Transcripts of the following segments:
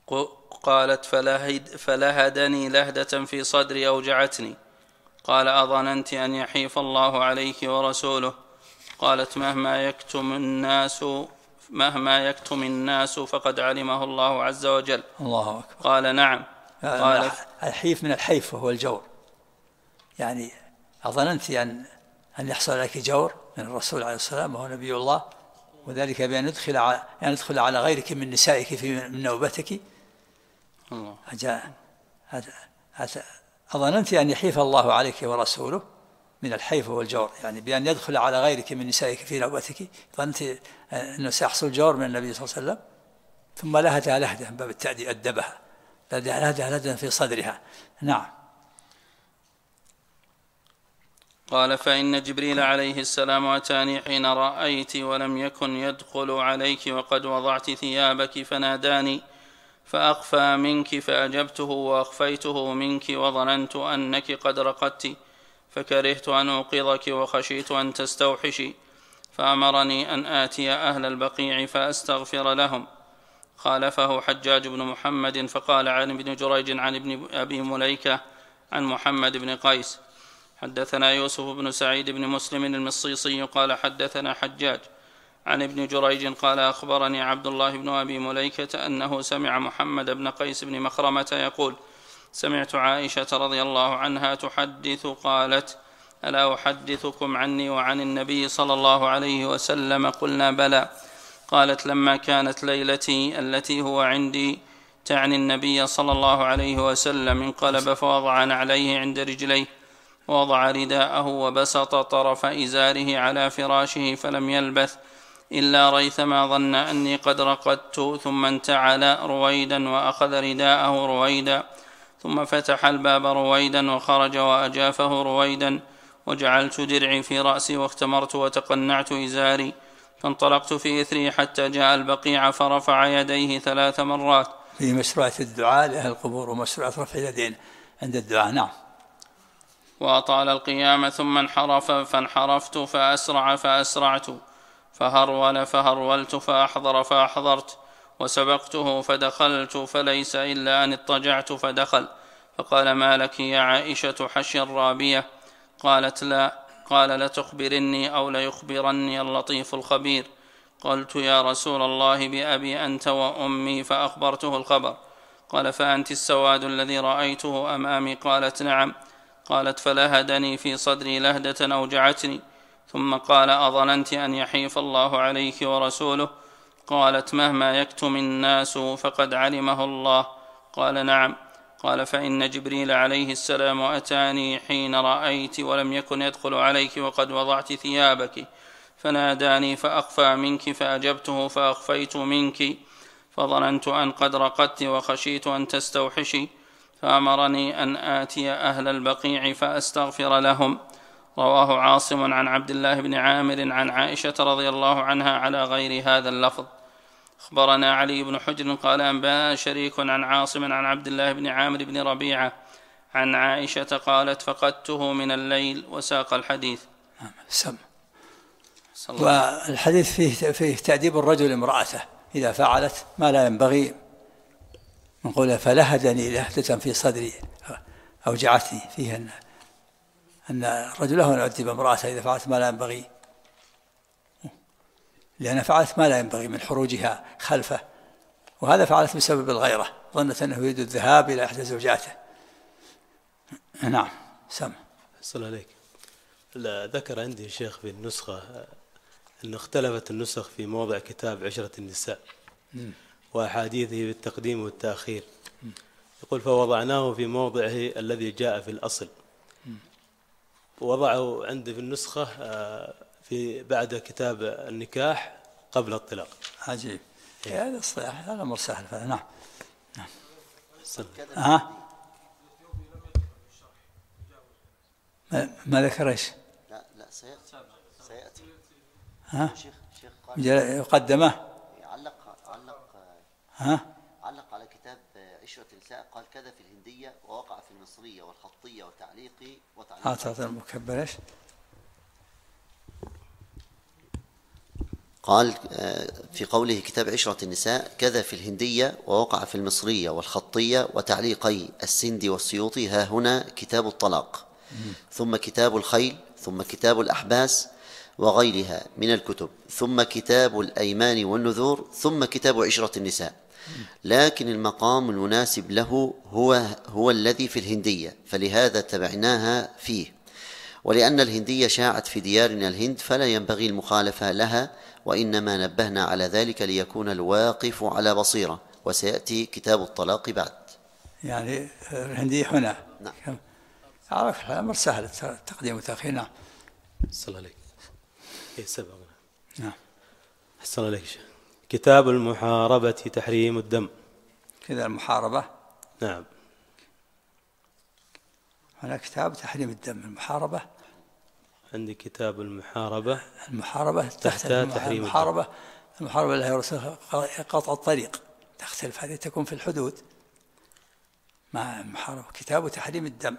قالت فلهدني لهدة في صدري أوجعتني. قال أظننت أن يحيف الله عليك ورسوله؟ قالت مهما يكتم الناس فقد علمه الله عز وجل. الله أكبر. قال نعم. قال الحيف من الحيف وهو الجور، يعني أظننت أن يحصل عليك جور من الرسول عليه السلام وهو نبي الله، وذلك بأن يدخل على غيرك من نسائك من نوبتك. أظننت أن يحيف الله عليك ورسوله من الحيف والجور، يعني بأن يدخل على غيرك من نسائك في نوبتك. ظننت أنه سيحصل جور من النبي صلى الله عليه وسلم، ثم لهدها لهدة من باب التأديب، أدبها، لهدها في صدرها. نعم. قال فإن جبريل عليه السلام أتاني حين رأيت ولم يكن يدخل عليك وقد وضعت ثيابك فناداني فأخفى منك فأجبته وأخفيته منك وظننت أنك قد رقدت فكرهت أن أوقظك وخشيت أن تستوحشي فأمرني أن آتي أهل البقيع فأستغفر لهم. خالفه حجاج بن محمد فقال عن ابن جريج عن ابن أبي مليكة عن محمد بن قيس حدثنا يوسف بن سعيد بن مسلم المصيصي قال حدثنا حجاج عن ابن جريج قال أخبرني عبد الله بن أبي مليكة أنه سمع محمد بن قيس بن مخرمة يقول سمعت عائشة رضي الله عنها تحدث قالت ألا أحدثكم عني وعن النبي صلى الله عليه وسلم؟ قلنا بلى. قالت لما كانت ليلتي التي هو عندي تعني النبي صلى الله عليه وسلم انقلب فوضع نعليه عند رجليه ووضع رداءه وبسط طرف إزاره على فراشه فلم يلبث إلا ريثما ظن أني قد رقدت ثم انتعل رويدا وأخذ رداءه رويدا ثم فتح الباب رويدا وخرج وأجافه رويدا وجعلت درعي في رأسي واختمرت وتقنعت إزاري فانطلقت في إثري حتى جاء البقيع فرفع يديه 3 مرات. في مشروعة الدعاء لأهل القبور ومشروعة رفع اليدين عند الدعاء. نعم. وأطال القيام ثم انحرف فانحرفت فأسرع فأسرعت فهرول فهرولت فأحضر فأحضرت وسبقته فدخلت فليس إلا أن اضطجعت فدخل فقال ما لك يا عائشة حشي الرابية؟ قالت لا. قال لتخبرني أو ليخبرني اللطيف الخبير. قلت يا رسول الله بأبي أنت وأمي فأخبرته الخبر. قال فأنت السواد الذي رأيته أمامي؟ قالت نعم. قالت فلهدني في صدري لهدة أوجعتني. ثم قال أظننت أن يحيف الله عليك ورسوله؟ قالت مهما يكتم الناس فقد علمه الله. قال نعم. قال فإن جبريل عليه السلام أتاني حين رأيت ولم يكن يدخل عليك وقد وضعت ثيابك فناداني فأخفى منك فأجبته فأخفيت منك فظننت أن قد رقدت وخشيت أن تستوحشي فأمرني أن آتي أهل البقيع فأستغفر لهم. رواه عاصم عن عبد الله بن عامر عن عائشة رضي الله عنها على غير هذا اللفظ. أخبرنا علي بن حجر قال أنبانا شريك عن عاصم عن عبد الله بن عامر بن ربيعة عن عائشة قالت فقدته من الليل وساق الحديث. والحديث فيه تأديب الرجل امرأته إذا فعلت ما لا ينبغي، نقول فلهدني لهدة في صدري أوجعتني، فيه أن الرجل له أن يؤدب امرأته إذا فعلت ما لا ينبغي، لأن فعلت ما لا ينبغي من حروجها خلفه، وهذا فعلت بسبب الغيرة، ظنت أنه يريد الذهاب إلى إحدى زوجاته. نعم. سمع. صلى عليك. ذكر عندي الشيخ في النسخة أن اختلفت النسخ في موضع كتاب عشرة النساء وأحاديثه بالتقديم والتأخير. يقول فوضعناه في موضعه الذي جاء في الأصل، ووضعه عندي في النسخة في بعد كتاب النكاح قبل الطلاق. عجيب. هذا الصلاح هذا أمر سهل. نعم. ما ذكر ايش؟ لا سيأتي. شيخ يقدمه. علق على كتاب عشرة النساء، قال كذا في الهندية ووقع في المصرية والخطية والتعليقي المكبر ايش؟ قال في قوله كتاب عشرة النساء كذا في الهندية ووقع في المصرية والخطية وتعليقي السندي والسيوطي، ها هنا كتاب الطلاق، ثم كتاب الخيل، ثم كتاب الأحباس وغيرها من الكتب، ثم كتاب الأيمان والنذور، ثم كتاب عشرة النساء. لكن المقام المناسب له هو الذي في الهندية، فلهذا تبعناها فيه، ولأن الهندية شاعت في ديارنا الهند فلا ينبغي المخالفة لها، وإنما نبهنا على ذلك ليكون الواقف على بصيرة. وسيأتي كتاب الطلاق بعد. يعني الهندية هنا. نعم. عرف الأمر سهل، التقديم والتأخير. نعم. صلى عليك. سبق. نعم. صلى عليك. كتاب المحاربة تحريم الدم. كذا المحاربة. نعم. هنا كتاب تحريم الدم. المحاربة عندي كتاب المحاربة. المحاربة تحت تحريم المحاربة. المحاربة اللي هي قطع الطريق تختلف، هذه تكون في الحدود مع المحاربة. كتاب تحريم الدم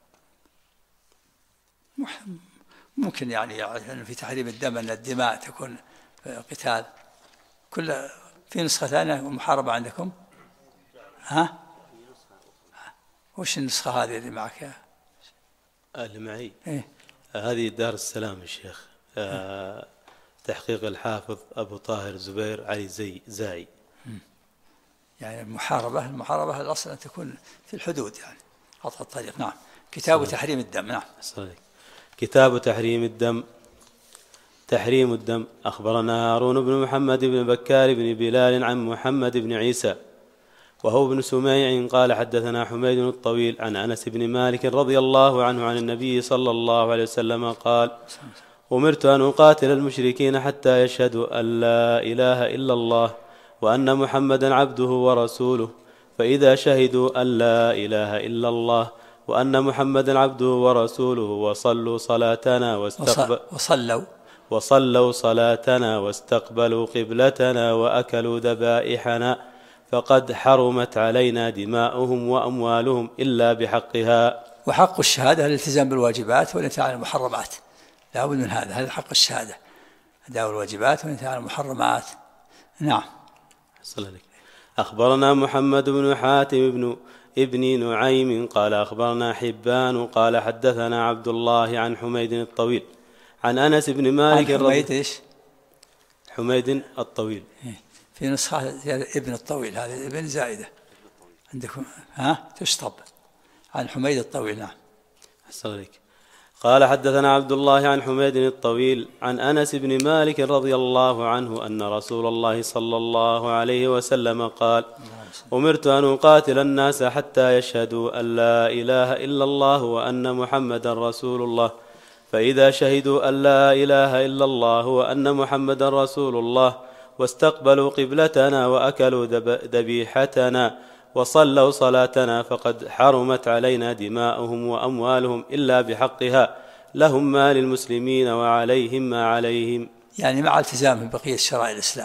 ممكن يعني في تحريم الدم أن الدماء تكون قتال. كل في نسخة ثانية محاربة عندكم؟ ها؟ وش النسخة هذه اللي معك يا؟ اللي معي؟ إيه؟ هذه دار السلام الشيخ. تحقيق الحافظ أبو طاهر زبير علي زاي. يعني المحاربة الأصل أن تكون في الحدود، يعني قطع الطريق. نعم. كتاب تحريم الدم. نعم. صحيح. كتاب تحريم الدم. تحريم الدم. أخبرنا هارون بن محمد بن بكار بن بلال عن محمد بن عيسى وهو ابن سميع قال حدثنا حميد الطويل عن أنس بن مالك رضي الله عنه عن النبي صلى الله عليه وسلم قال: أمرت أن أقاتل المشركين حتى يشهدوا أن لا إله إلا الله وأن محمدا عبده ورسوله، فإذا شهدوا أن لا إله إلا الله وأن محمدا عبده ورسوله وصلوا صلاتنا واستقبلوا قبلتنا وأكلوا ذبائحنا فقد حرمت علينا دماؤهم وأموالهم إلا بحقها. وحق الشهادة الالتزام بالواجبات والانتهاء عن المحرمات، لا بد من هذا حق الشهادة، أداء الواجبات والانتهاء عن المحرمات. نعم. أخبرنا محمد بن حاتم بن ابن نعيم قال أخبرنا حبان قال حدثنا عبد الله عن حميد الطويل عن أنس بن مالك. حميد الطويل في نسخة ابن الطويل، هذه ابن زائدة عندكم تشطب عن حميد الطويل. نعم. قال حدثنا عبد الله عن حميد الطويل عن أنس بن مالك رضي الله عنه أن رسول الله صلى الله عليه وسلم قال: أمرت أن أقاتل الناس حتى يشهدوا أن لا إله إلا الله وأن محمدا رسول الله، فإذا شهدوا أن لا إله إلا الله وأن محمدا رسول الله واستقبلوا قبلتنا وأكلوا ذبيحتنا وصلوا صلاتنا فقد حرمت علينا دماؤهم وأموالهم إلا بحقها، لهم ما للمسلمين وعليهم ما عليهم. يعني مع التزام بقية شرائع الإسلام،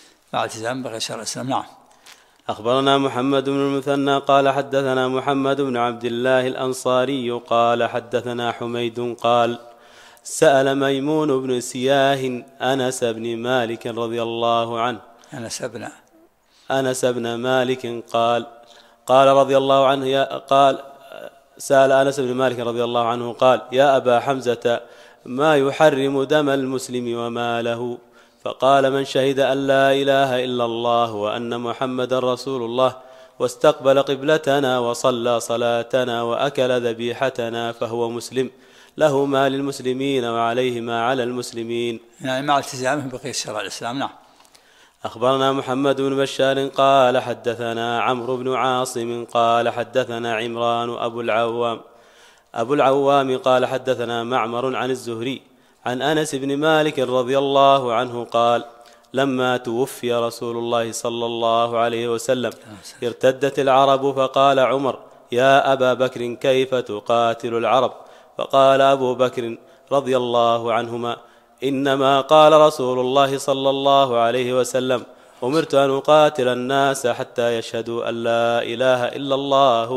نعم. أخبرنا محمد بن المثنى قال حدثنا محمد بن عبد الله الأنصاري قال حدثنا حميد قال: سأل ميمون بن سياه أنس بن مالك رضي الله عنه. أنس بن مالك قال رضي الله عنه سأل أنس بن مالك رضي الله عنه قال: يا أبا حمزة، ما يحرم دم المسلم وماله؟ فقال: من شهد أن لا إله إلا الله وأن محمد رسول الله واستقبل قبلتنا وصلى صلاتنا وأكل ذبيحتنا فهو مسلم، له ما للمسلمين وعليه ما على المسلمين. يعني مع التزامه بقية شرائع الإسلام. نعم. أخبرنا محمد بن بشار قال حدثنا عمرو بن عاصم قال حدثنا عمران أبو العوام قال حدثنا معمر عن الزهري عن أنس بن مالك رضي الله عنه قال: لما توفي رسول الله صلى الله عليه وسلم ارتدت العرب، فقال عمر: يا أبا بكر، كيف تقاتل العرب؟ فقال أبو بكر رضي الله عنهما: إنما قال رسول الله صلى الله عليه وسلم: أمرت أن أقاتل الناس حتى يشهدوا أن لا إله إلا الله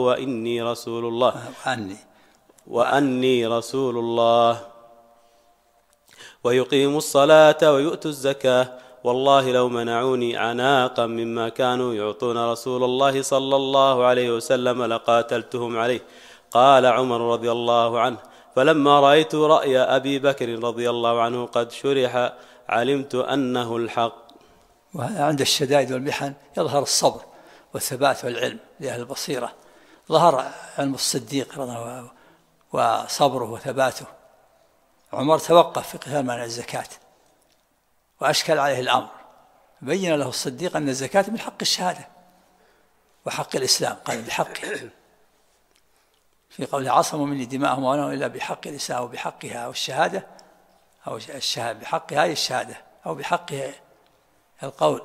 وأني رسول الله ويقيموا الصلاة ويؤتوا الزكاة والله لو منعوني عناقا مما كانوا يعطون رسول الله صلى الله عليه وسلم لقاتلتهم عليه. قال عمر رضي الله عنه: فلما رأيت رأي أبي بكر رضي الله عنه قد شرح علمت أنه الحق. وعند الشدائد والمحن يظهر الصبر والثبات والعلم لأهل البصيرة. ظهر علم الصديق وصبره وثباته. عمر توقف في قتال مانع الزكاة وأشكل عليه الأمر، بين له الصديق أن الزكاة من حق الشهادة وحق الإسلام، قال بحقه في قوله: عصموا مني دماءهم وأموالهم إلا بحق الإسلام وبحقها أو الشهادة أو الشهادة بحقها هي الشهادة أو بحقها القول.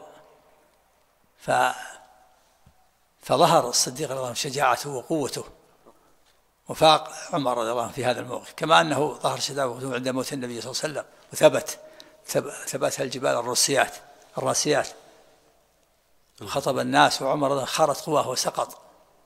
فظهر الصديق رضي الله عنه شجاعته وقوته وفاق عمر رضي الله عنه في هذا الموقف، كما أنه ظهر شجاعته عند موت النبي صلى الله عليه وسلم وثبت الجبال الراسيات خطب الناس، وعمر رضي الله عنه خارت قواه وسقط.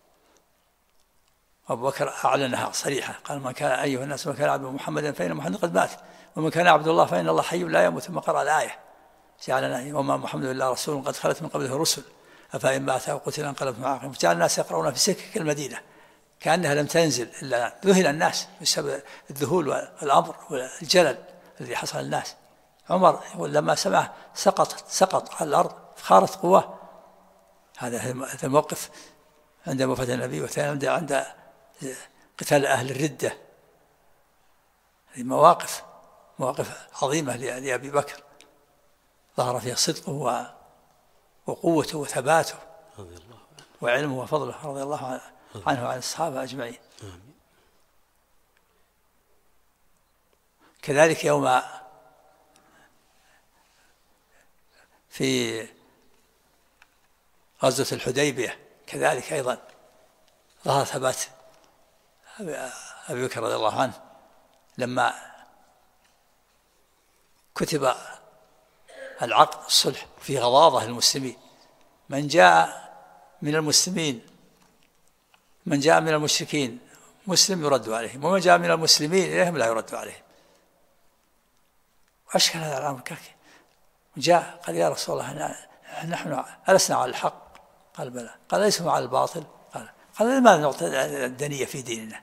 أبو بكر أعلنها صريحة، قال: من كان أيها الناس من كان عبد محمدا فإن محمد قد مات، ومن كان عبد الله فإن الله حي لا يموت. ثم قرأ الآية: جعلنا وما محمد إلا رسول قد خلت من قبله الرسل أفإن مات أو قتل انقلبتم على أعقابكم. فجعل الناس يقرؤون في سكك المدينة كأنها لم تنزل إلا ذهل الناس بسبب الذهول والأمر والجلل الذي حصل الناس. عمر يقول: لما سمع سقط على الأرض خارت قواه. هذا الموقف عند وفاة النبي، وثاني عند قتال أهل الردة. هذه مواقف عظيمة لأبي بكر ظهر فيها صدقه وقوته وثباته وعلمه وفضله رضي الله عنه وعن الصحابة أجمعين. كذلك يوم في غزوة الحديبية كذلك أيضا ظهر ثبات أبي بكر رضي الله عنه لما كتب العقد الصلح في غضاضة المسلمين. من جاء من المشركين مسلم يرد عليهم، ومن جاء من المسلمين إليهم لا يرد عليهم. وأشكل هذا الأمر كذلك. جاء قال: يا رسول الله نحن ألسنا على الحق؟ قال: بلى. قال: ليسوا على الباطل؟ قال: لماذا نعطي الدنية في ديننا؟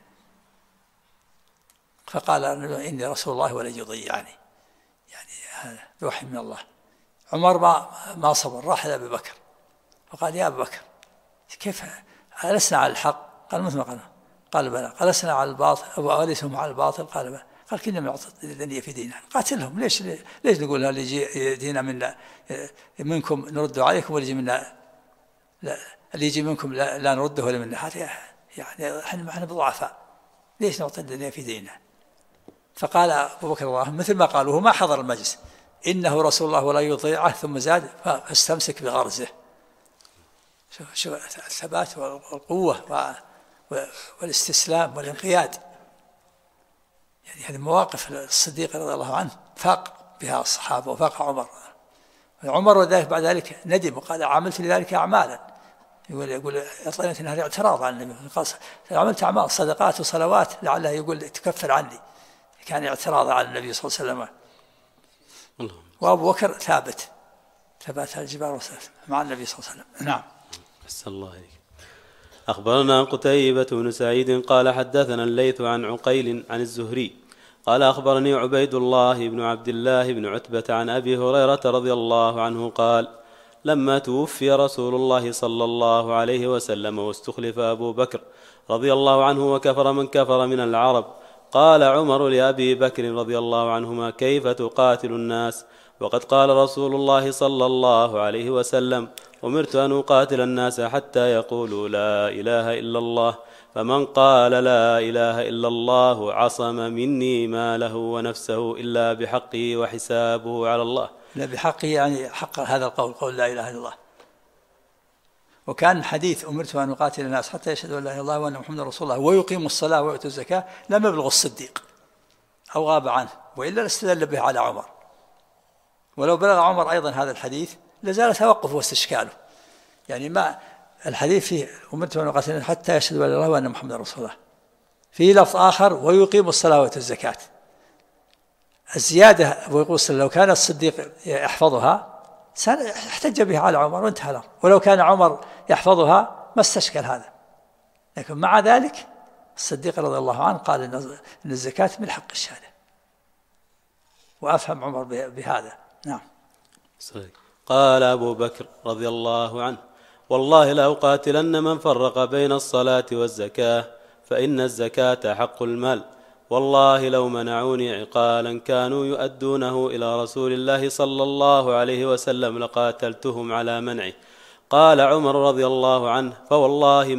فقال: إني رسول الله ولن يضيعني، يعني هذا بوحي من الله. عمر ما صبر، راح إلى أبي بكر فقال: يا أبا بكر كيف ألسنا على الحق؟ قال: مثل ما قال: بلى. قال: ألسنا على الباطل أوليسهم على الباطل؟ قال: بلى. قال: كنا نعطي الدنيا في ديننا، قاتلهم. ليش نقول اللي يجي دينا منا منكم نرد عليكم، واللي يجي منا اللي يجي منكم لا نرده ولا منا؟ هذا يعني احنا بضعفاء، ليش نعطي الدنيا في ديننا؟ فقال أبو بكر الله مثل ما قالوا، هو ما حضر المجلس: إنه رسول الله ولا يطيعه. ثم زاد: فاستمسك بغرزه. شوف الثبات والقوة والاستسلام والانقياد. يعني هذه مواقف الصديق رضي الله عنه فاق بها الصحابة وفاق عمر وذلك بعد ذلك ندم وقال: عملت لذلك أعمالا. يقول أطلعت أنها اعتراض عن النبي، قال: عملت أعمال صدقات وصلوات لعله يقول تكفر عني. كان اعتراض على النبي صلى الله عليه وسلم. وأبو بكر ثبات الجبال والسيف مع النبي صلى الله عليه وسلم. نعم. أحسن الله عليك. أخبرنا قتيبة بن سعيد قال: حدثنا الليث عن عقيل عن الزهري قال: أخبرني عبيد الله بن عبد الله بن عتبة عن أبي هريرة رضي الله عنه قال: لما توفي رسول الله صلى الله عليه وسلم واستخلف أبو بكر رضي الله عنه وكفر من كفر من العرب، قال عمر لأبي بكر رضي الله عنهما: كيف تقاتل الناس وقد قال رسول الله صلى الله عليه وسلم: أمرت أن أقاتل الناس حتى يقولوا لا إله إلا الله، فمن قال لا إله إلا الله عصم مني ماله ونفسه إلا بحقه وحسابه على الله. لا بحقه يعني حق هذا القول، قول لا إله إلا الله. وكان حديث أمرت أن أقاتل الناس حتى يشهدوا أن لا إله إلا الله وأن محمد رسول الله ويقيموا الصلاة ويؤتوا الزكاة لم يبلغ الصديق أو غاب عنه، وإلا استدل به على عمر. ولو بلغ عمر أيضا هذا الحديث لزال توقفه واستشكاله. يعني ما الحديث فيه أمرت أن أقاتل حتى يشهدوا أن لا إله إلا الله وأن محمد رسول الله، في لفظ آخر ويقيموا الصلاة ويؤتوا الزكاة. الزيادة ويقول لو كان الصديق يحفظها احتج به على عمر وانتهى الأمر. ولو كان عمر يحفظها ما استشكل هذا، لكن مع ذلك الصديق رضي الله عنه قال إن الزكاة من حق الشهادة، وأفهم عمر بهذا. نعم. صحيح. قال أبو بكر رضي الله عنه: والله لأقاتلن من فرق بين الصلاة والزكاة، فإن الزكاة حق المال، والله لو منعوني عقالا كانوا يؤدونه إلى رسول الله صلى الله عليه وسلم لقاتلتهم على منعه. قال عمر رضي الله عنه: فوالله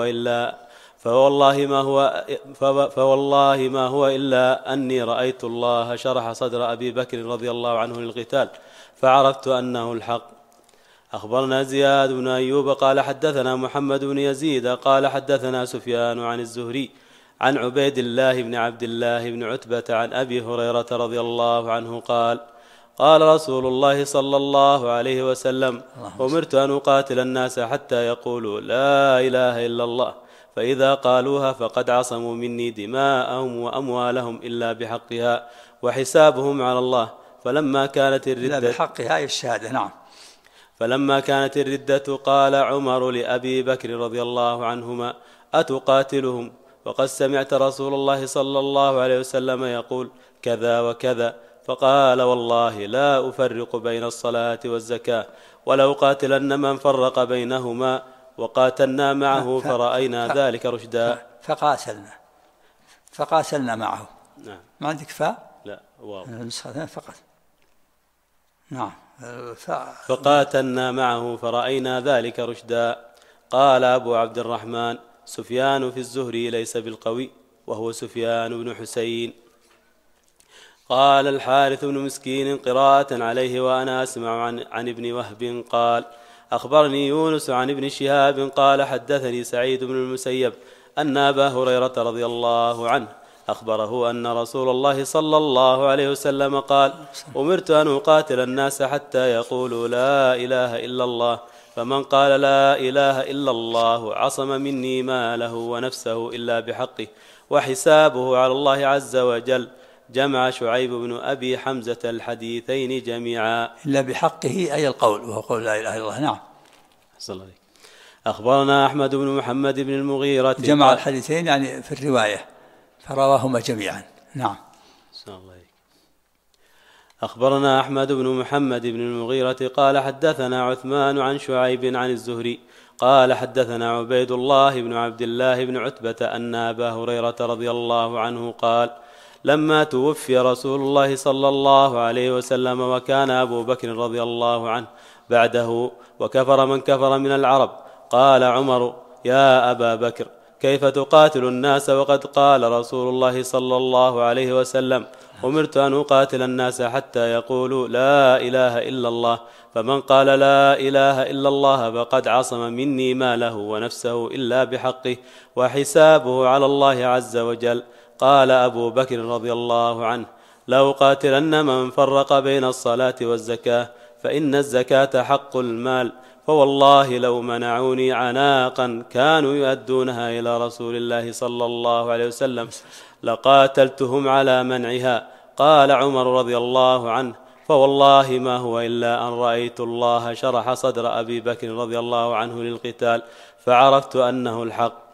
ما هو إلا أني رأيت الله شرح صدر أبي بكر رضي الله عنه للقتال، فعرفت أنه الحق. أخبرنا زياد بن أيوب قال حدثنا محمد بن يزيد قال حدثنا سفيان عن الزهري عن عبيد الله بن عبد الله بن عتبة عن أبي هريرة رضي الله عنه قال: قال رسول الله صلى الله عليه وسلم: أمرت أن أقاتل الناس حتى يقولوا لا إله إلا الله، فإذا قالوها فقد عصموا مني دماءهم وأموالهم إلا بحقها، وحسابهم على الله. فلما كانت الردة إلا بحقها أي الشهادة. نعم. فلما كانت الردة قال عمر لأبي بكر رضي الله عنهما: أتقاتلهم وقد سمعت رسول الله صلى الله عليه وسلم يقول كذا وكذا؟ فقال: والله لا أفرق بين الصلاة والزكاة، ولو قاتلن من فرق بينهما، وقاتلنا معه فرأينا ذلك رشدا. فقاتلنا معه. نعم. ما عندك فاء؟ لا، واو. فقط. نعم. فقاتلنا معه فرأينا ذلك رشدا. قال أبو عبد الرحمن: سفيان في الزهري ليس بالقوي، وهو سفيان بن حسين. قال الحارث بن مسكين قراءة عليه وأنا أسمع عن ابن وهب قال: أخبرني يونس عن ابن شهاب قال حدثني سعيد بن المسيب أن أبا هريرة رضي الله عنه أخبره أن رسول الله صلى الله عليه وسلم قال: أمرت أن أقاتل الناس حتى يقولوا لا إله إلا الله، فمن قال لا إله إلا الله عصم مني ماله ونفسه إلا بحقه، وحسابه على الله عز وجل. جمع شعيب بن أبي حمزة الحديثين جميعا. إلا بحقه أي القول، وهو قول لا إله إلا الله. نعم. صلى الله عليه. أخبرنا أحمد بن محمد بن المغيرة. جمع الحديثين يعني في الرواية فرواهما جميعا. نعم. صلى الله عليه. أخبرنا أحمد بن محمد بن المغيرة قال حدثنا عثمان عن شعيب عن الزهري قال حدثنا عبيد الله بن عبد الله بن عتبة أن أبا هريرة رضي الله عنه قال: لما توفي رسول الله صلى الله عليه وسلم وكان أبو بكر رضي الله عنه بعده وكفر من كفر من العرب، قال عمر: يا أبا بكر، كيف تقاتل الناس وقد قال رسول الله صلى الله عليه وسلم: أمرت أن أقاتل الناس حتى يقولوا لا إله إلا الله، فمن قال لا إله إلا الله فقد عصم مني ماله ونفسه إلا بحقه، وحسابه على الله عز وجل. قال أبو بكر رضي الله عنه: لأقاتلن من فرق بين الصلاة والزكاة، فإن الزكاة حق المال، فوالله لو منعوني عناقا كانوا يؤدونها إلى رسول الله صلى الله عليه وسلم لقاتلتهم على منعها. قال عمر رضي الله عنه: فوالله ما هو إلا أن رأيت الله شرح صدر أبي بكر رضي الله عنه للقتال، فعرفت أنه الحق.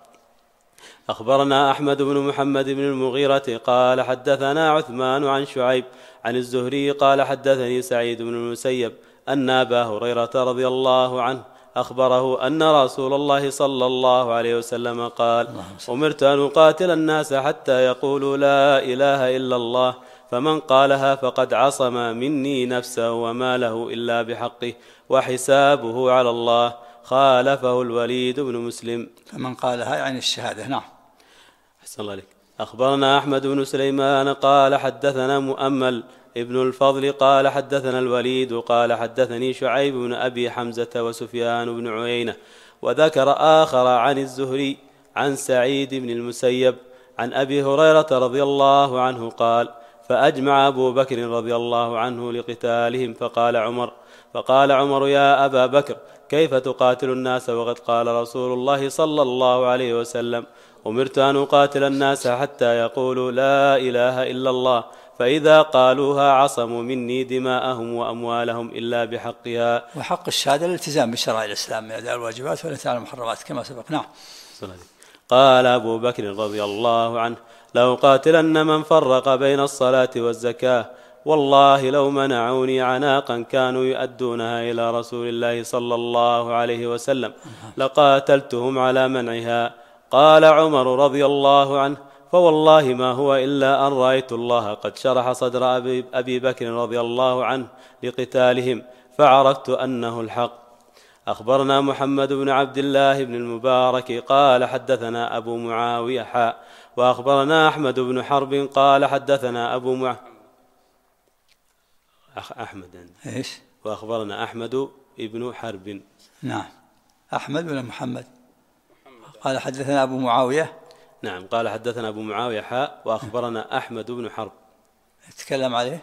أخبرنا أحمد بن محمد بن المغيرة قال حدثنا عثمان عن شعيب عن الزهري قال حدثني سعيد بن المسيب أن أبا هريرة رضي الله عنه أخبره أن رسول الله صلى الله عليه وسلم قال: أمرت أن أقاتل الناس حتى يقولوا لا إله إلا الله، فمن قالها فقد عصم مني نفسه وماله إلا بحقه، وحسابه على الله. خالفه الوليد بن مسلم. فمن قالها يعني الشهادة. نعم. أحسن الله عليك. أخبرنا أحمد بن سليمان قال حدثنا مؤمل ابن الفضل قال حدثنا الوليد قال حدثني شعيب بن أبي حمزة وسفيان بن عيينة، وذكر آخر عن الزهري عن سعيد بن المسيب عن أبي هريرة رضي الله عنه قال: فأجمع أبو بكر رضي الله عنه لقتالهم، فقال عمر: يا أبا بكر، كيف تقاتل الناس وقد قال رسول الله صلى الله عليه وسلم: أمرت أن أقاتل الناس حتى يقولوا لا إله إلا الله، فإذا قالوها عصموا مني دماءهم وأموالهم إلا بحقها. وحق الشهادة الالتزام بشرائع الإسلام من أداء الواجبات والانتهاء عن المحرمات كما سبق. نعم. قال أبو بكر رضي الله عنه: لأقاتلن من فرق بين الصلاة والزكاة، والله لو منعوني عناقا كانوا يؤدونها إلى رسول الله صلى الله عليه وسلم لقاتلتهم على منعها. قال عمر رضي الله عنه: فوالله ما هو إلا أن رأيت الله قد شرح صدر أبي بكر رضي الله عنه لقتالهم فعرفت أنه الحق. أخبرنا محمد بن عبد الله بن المبارك قال حدثنا أبو معاوية وأخبرنا أحمد بن حرب قال حدثنا أبو أحمد وأخبرنا أحمد بن حرب. نعم. أحمد بن محمد قال حدثنا أبو معاوية. نعم. قال حدثنا أبو معاوية وأخبرنا أحمد بن حرب. يتكلم عليه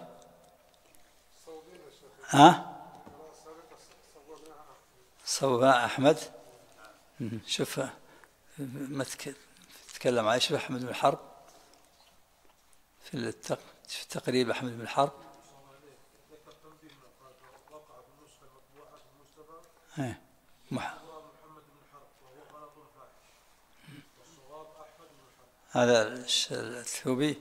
صوبنا أحمد. شوف ما تتكلم عليه. شوف أحمد بن حرب في التقريب. أحمد بن حرب هذا الثوبي.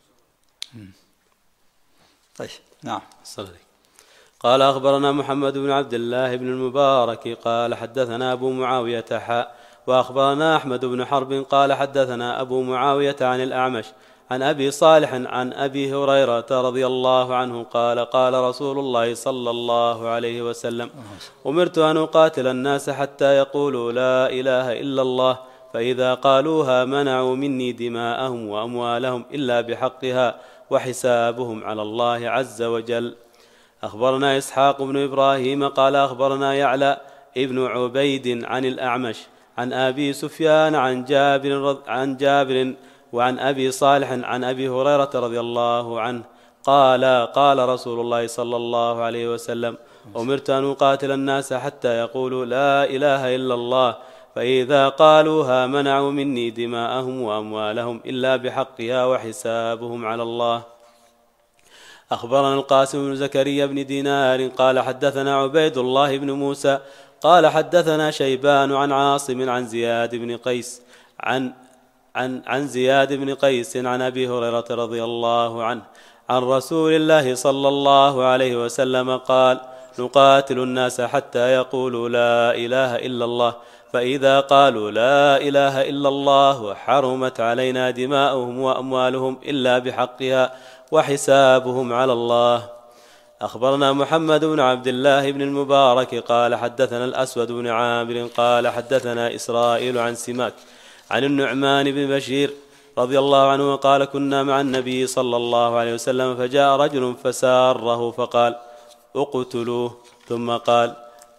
طيب. نعم. قال أخبرنا محمد بن عبد الله بن المبارك قال حدثنا أبو معاوية وأخبرنا أحمد بن حرب قال حدثنا أبو معاوية عن الأعمش عن أبي صالح عن أبي هريرة رضي الله عنه قال قال رسول الله صلى الله عليه وسلم: أمرت أن أقاتل الناس حتى يقولوا لا إله إلا الله، فإذا قالوها منعوا مني دماءهم وأموالهم إلا بحقها وحسابهم على الله عز وجل. أخبرنا إسحاق بن إبراهيم قال أخبرنا يعلى ابن عبيد عن الأعمش عن أبي سفيان عن جابر وعن أبي صالح عن أبي هريرة رضي الله عنه قال قال رسول الله صلى الله عليه وسلم: أمرت أن أقاتل الناس حتى يقولوا لا إله إلا الله، فإذا قالوها منعوا مني دماءهم وأموالهم إلا بحقها وحسابهم على الله. أخبرنا القاسم بن زكريا بن دينار قال حدثنا عبيد الله بن موسى قال حدثنا شيبان عن عاصم عن زياد بن قيس عن زياد بن قيس عن أبي هريرة رضي الله عنه عن رسول الله صلى الله عليه وسلم قال: نقاتل الناس حتى يقولوا لا إله إلا الله، فإذا قالوا لا إله إلا الله حرمت علينا دماؤهم وأموالهم إلا بحقها وحسابهم على الله. أخبرنا محمد بن عبد الله بن المبارك قال حدثنا الأسود بن عامر قال حدثنا إسرائيل عن سماك عن النعمان بن بشير رضي الله عنه قال: كنا مع النبي صلى الله عليه وسلم فجاء رجل فساره فقال: اقتلوه، ثم قال: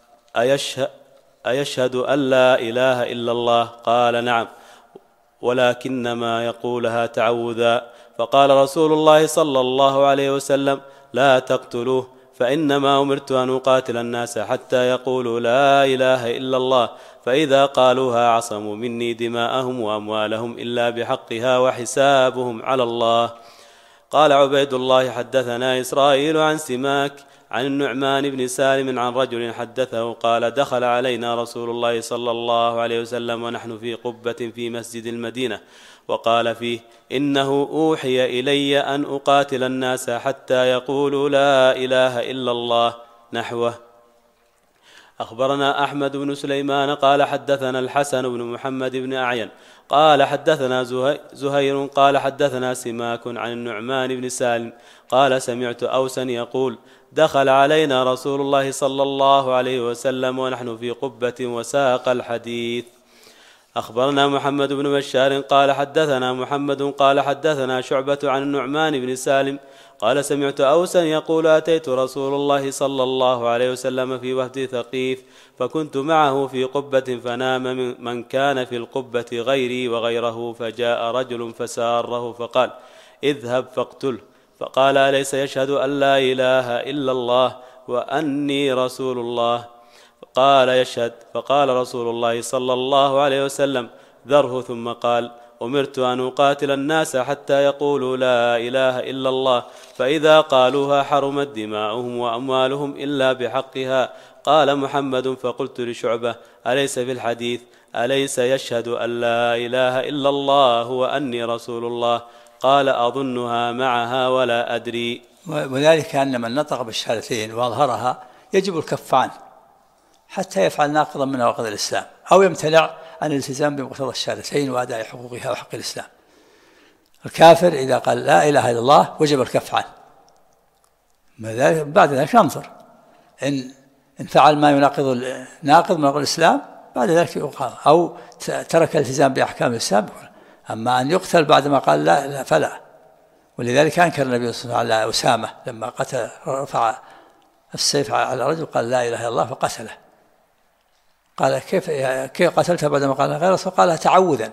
أيشهد أن لا إله إلا الله؟ قال: نعم، ولكنما يقولها تعوذا. فقال رسول الله صلى الله عليه وسلم: لا تقتلوه، فإنما أمرت أن أقاتل الناس حتى يقولوا لا إله إلا الله، فإذا قالوها عصموا مني دماءهم وأموالهم إلا بحقها وحسابهم على الله. قال عبيد الله حدثنا إسرائيل عن سماك عن النعمان بن سالم عن رجل حدثه قال: دخل علينا رسول الله صلى الله عليه وسلم ونحن في قبة في مسجد المدينة، وقال فيه: إنه أوحي إلي أن أقاتل الناس حتى يقولوا لا إله إلا الله، نحوه. أخبرنا أحمد بن سليمان قال حدثنا الحسن بن محمد بن أعين قال حدثنا زهير قال حدثنا سماك عن النعمان بن سالم قال: سمعت أوسا يقول: دخل علينا رسول الله صلى الله عليه وسلم ونحن في قبة، وساق الحديث. أخبرنا محمد بن بشار قال حدثنا محمد قال حدثنا شعبة عن النعمان بن سالم قال: سمعت أوسا يقول: أتيت رسول الله صلى الله عليه وسلم في وفد ثقيف، فكنت معه في قبة، فنام من كان في القبة غيري وغيره، فجاء رجل فساره فقال: اذهب فاقتله. فقال: أليس يشهد أن لا إله إلا الله وأني رسول الله؟ قال: يشهد. فقال رسول الله صلى الله عليه وسلم: ذره. ثم قال: أمرت أن أقاتل الناس حتى يقولوا لا إله إلا الله، فإذا قالوها حرمت دماؤهم وأموالهم إلا بحقها. قال محمد فقلت لشعبة: أليس في الحديث أليس يشهد أن لا إله إلا الله وأني رسول الله؟ قال: أظنها معها ولا أدري. وذلك أن من نطق بالشهادتين وأظهرها يجب الكف عنه حتى يفعل ناقضا من نواقض الإسلام، أو يمتنع عن الالتزام بمقتضى الشهادتين وأداء حقوقها وحق الإسلام. الكافر إذا قال لا إله إلا الله وجب الكف عنه. بعد ذلك ننظر إن فعل ما ناقض من الإسلام بعد ذلك يقام، أو ترك الالتزام بأحكام الإسلام. أما أن يقتل بعدما قال لا فلا. ولذلك أنكر النبي صلى الله عليه وسلم على أسامة لما قتل، رفع السيف على رجل قال لا إله إلا الله فقتله. قال: كيف قتلت بعدما قال غير رسول؟ قال: تعوذا.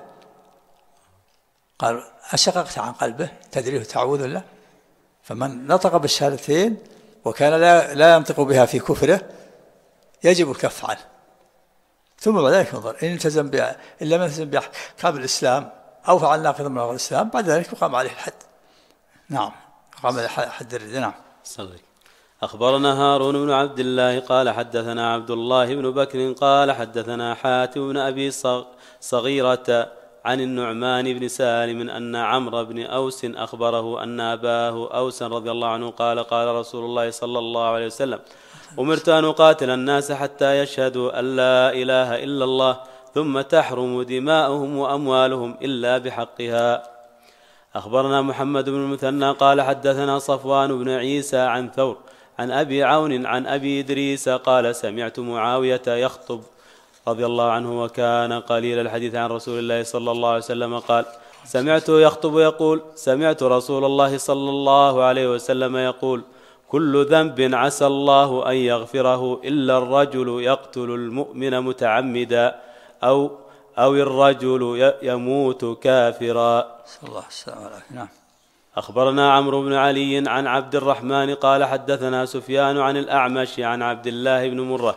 قال: أشققت عن قلبه تدريه تعوذ له؟ فمن نطق بالشهادتين وكان لا ينطق بها في كفره يجب الكف عنه، ثم بعد ذلك ينظر إن التزم بها، إن لم يلتزم بأحكام الإسلام أو فعل ناقضا من الإسلام بعد ذلك يقام عليه الحد. نعم، يقام عليه حد الردة. نعم. أخبرنا هارون بن عبد الله قال حدثنا عبد الله بن بكر قال حدثنا حاتم بن أبي صغيرة عن النعمان بن سالم أن عمرو بن أوس أخبره أن أباه أوس رضي الله عنه قال: قال رسول الله صلى الله عليه وسلم: أمرت أن أقاتل الناس حتى يشهدوا أن لا إله إلا الله ثم تحرم دماؤهم وأموالهم إلا بحقها. أخبرنا محمد بن المثنى قال حدثنا صفوان بن عيسى عن ثور عن أبي عون عن أبي إدريس قال: سمعت معاوية يخطب رضي الله عنه وكان قليل الحديث عن رسول الله صلى الله عليه وسلم قال: سمعته يخطب يقول: سمعت رسول الله صلى الله عليه وسلم يقول: كل ذنب عسى الله أن يغفره إلا الرجل يقتل المؤمن متعمدا أو الرجل يموت كافرا. صلى الله عليه وسلم. نعم. أخبرنا عمرو بن علي عن عبد الرحمن قال حدثنا سفيان عن الأعمش عن عبد الله بن مرة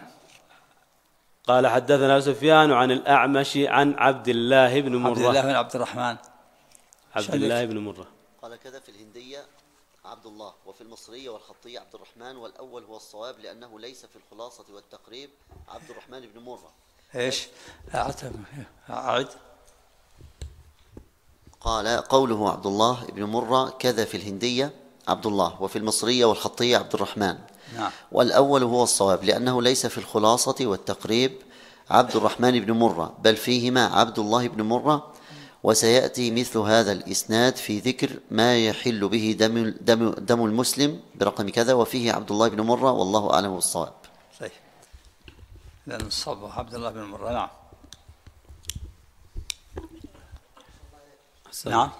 قال حدثنا سفيان عن الأعمش عن عبد الله بن مرة. عبد الله بن عبد الرحمن عبد الله بن مرة قال كذا في الهندية عبد الله، وفي المصرية والخطية عبد الرحمن، والأول هو الصواب لأنه ليس في الخلاصة والتقريب عبد الرحمن بن مرة. إيش؟ أعد. قال: قوله عبد الله بن مرة كذا في الهندية عبد الله، وفي المصرية والخطية عبد الرحمن. نعم. والأول هو الصواب لأنه ليس في الخلاصة والتقريب عبد الرحمن بن مرة، بل فيهما عبد الله بن مرة. وسيأتي مثل هذا الإسناد في ذكر ما يحل به دم المسلم برقم كذا، وفيه عبد الله بن مرة، والله أعلم بالصواب. صحيح. لأن الصواب عبد الله بن مرة. نعم. نعم.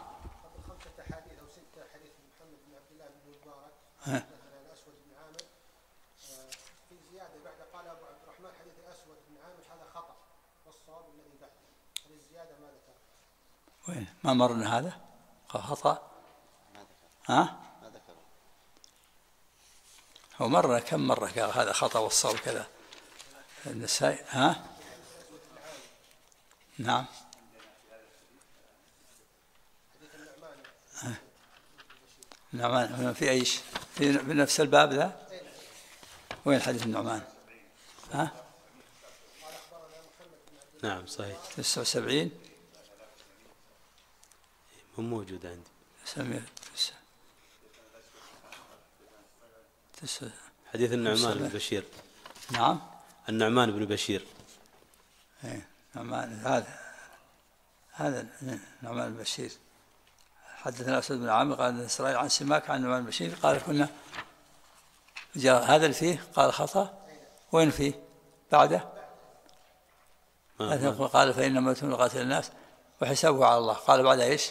وين ما مرنا هذا خطأ؟ ها؟ هو مرة كم مرة قال هذا خطأ والصواب كذا النسائي. ها؟ نعم. النعمان في أيش؟ في نفس الباب ذا؟ وين حديث النعمان؟ ها؟ نعم صحيح. 79 مو موجود عندي. حديث النعمان بن بشير. نعم. النعمان بن بشير. نعمان هذا نعمان بن بشير. حدثنا أسود بن عامر قال إسرائيل عن سماك عن نعمان بن بشير قال كنا جاء هذا اللي فيه قال خطأ. وين فيه بعده؟ قال فإنما يتم قاتل الناس وحسابه على الله. قال بعد إيش؟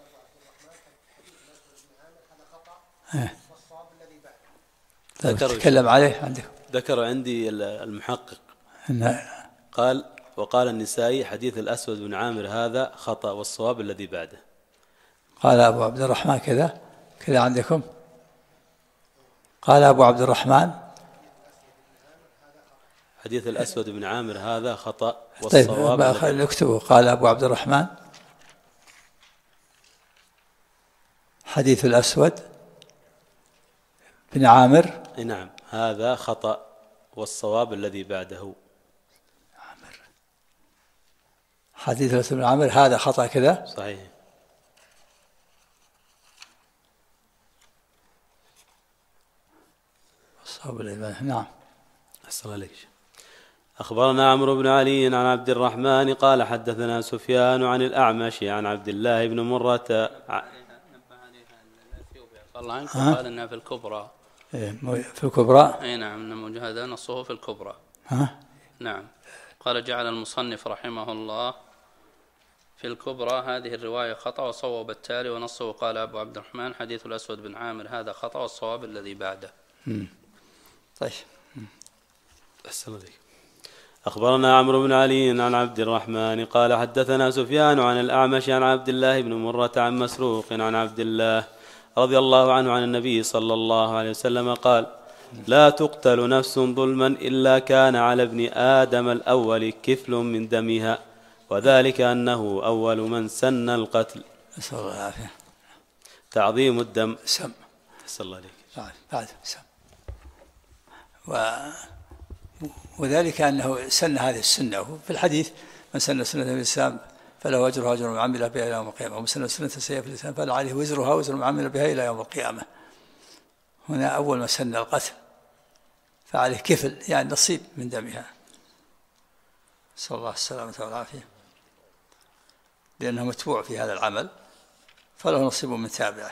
تكلم عليه عندك. ذكر عندي المحقق قال: وقال النسائي حديث الأسود بن عامر هذا خطأ والصواب الذي بعده. قال أبو عبد الرحمن كذا عندكم. قال أبو عبد الرحمن حديث الأسود بن عامر هذا خطأ والصواب. طيب نكتبه. قال أبو عبد الرحمن حديث الأسود بن عامر. نعم، هذا خطأ والصواب الذي بعده. حديث الأسود بن عامر هذا خطأ كذا. صحيح. نعم. أحسن عليك. أخبرنا عمرو بن علي عن عبد الرحمن قال حدثنا سفيان عن الأعمش عن عبد الله بن مرة. قال إنها في الكبرى. في الكبرى. أي نعم، هذا نصه في الكبرى. نعم. قال جعل المصنف رحمه الله في الكبرى هذه الرواية خطأ وصوب التالي ونصه. قال أبو عبد الرحمن حديث الأسود بن عامر هذا خطأ والصواب الذي بعده. طيب. أحسن عليك. أخبرنا عمرو بن علي عن عبد الرحمن قال حدثنا سفيان عن الأعمش عن عبد الله بن مرة عن مسروق عن عبد الله رضي الله عنه عن النبي صلى الله عليه وسلم قال لا تقتل نفس ظلما إلا كان على ابن آدم الأول كفل من دمها وذلك أنه أول من سن القتل. نسأل الله العافية. تعظيم الدم. سم. نسأل الله عليك. بعد سم. وذلك أنه سن هذه السنة في الحديث من سن سنة في الإسلام فله أجرها وأجر من عمل بها إلى يوم القيامة ومن سن سنة سيئة في الإسلام فله عليه وزرها وزر من عمل بها إلى يوم القيامة. هنا أول ما سن القتل فعليه كفل يعني نصيب من دمها. نسأل الله السلامة والعافية لأنه متبوع في هذا العمل فله نصيب من تابعه.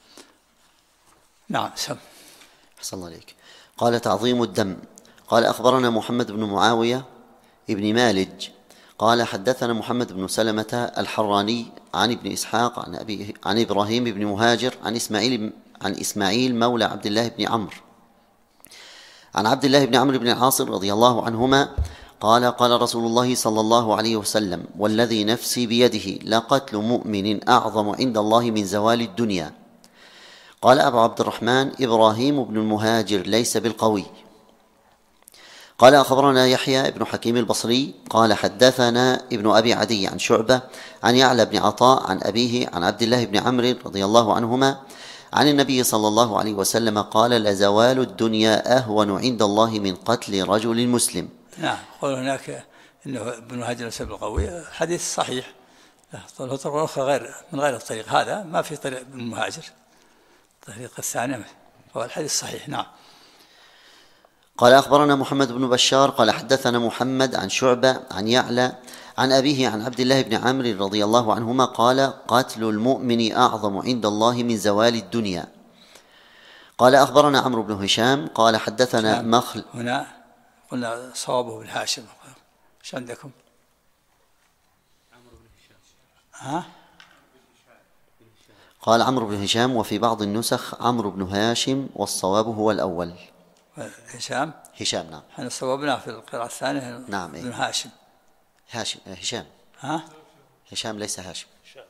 نعم. سم. أحسن الله عليك. قال تعظيم الدم. قال أخبرنا محمد بن معاوية ابن مالج قال حدثنا محمد بن سلمة الحراني عن ابن إسحاق عن إبراهيم بن مهاجر عن إسماعيل مولى عبد الله بن عمرو عن عبد الله بن عمرو بن العاص رضي الله عنهما قال قال رسول الله صلى الله عليه وسلم والذي نفسي بيده لقتل مؤمن أعظم عند الله من زوال الدنيا. قال أبو عبد الرحمن إبراهيم بن المهاجر ليس بالقوي. قال أخبرنا يحيى بن حكيم البصري قال حدثنا ابن أبي عدي عن شعبة عن يعلى بن عطاء عن أبيه عن عبد الله بن عمرو رضي الله عنهما عن النبي صلى الله عليه وسلم قال لزوال الدنيا أهون عند الله من قتل رجل مسلم. نعم. قال هناك إنه ابن مهاجر ليس بالقوي حديث صحيح له طرق أخرى غير من غير الطريق هذا ما في طريق ابن مهاجر الطريق الثاني هو الحديث صحيح. نعم. قال أخبرنا محمد بن بشار قال حدثنا محمد عن شعبة عن يعلى عن أبيه عن عبد الله بن عمرو رضي الله عنهما قال قتل المؤمن أعظم عند الله من زوال الدنيا. قال أخبرنا عمرو بن هشام قال حدثنا مخل. هنا قلنا صوابه بن هاشم. ايش عندكم؟ قال عمرو بن هشام وفي بعض النسخ عمرو بن هاشم والصواب هو الأول. هشام. نعم. احنا صوبناه في القراءة الثانية. نعم. بن هاشم. هشام. هشام ليس هاشم.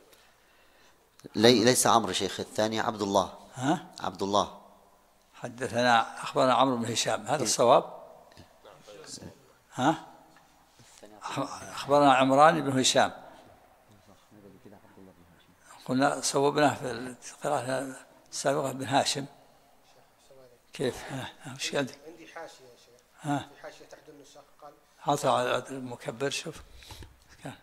ليس عمرو شيخ الثاني عبد الله. عبد الله. حدثنا أخبرنا عمرو بن هشام هذا الصواب. أخبرنا عمران بن هشام قلنا صوبناه في القراءة السابقة بن هاشم. كيف؟ مش عندي حاشية يا شيخ. في حاشية تحت النسخ قال حاطة على المكبر. شوف كان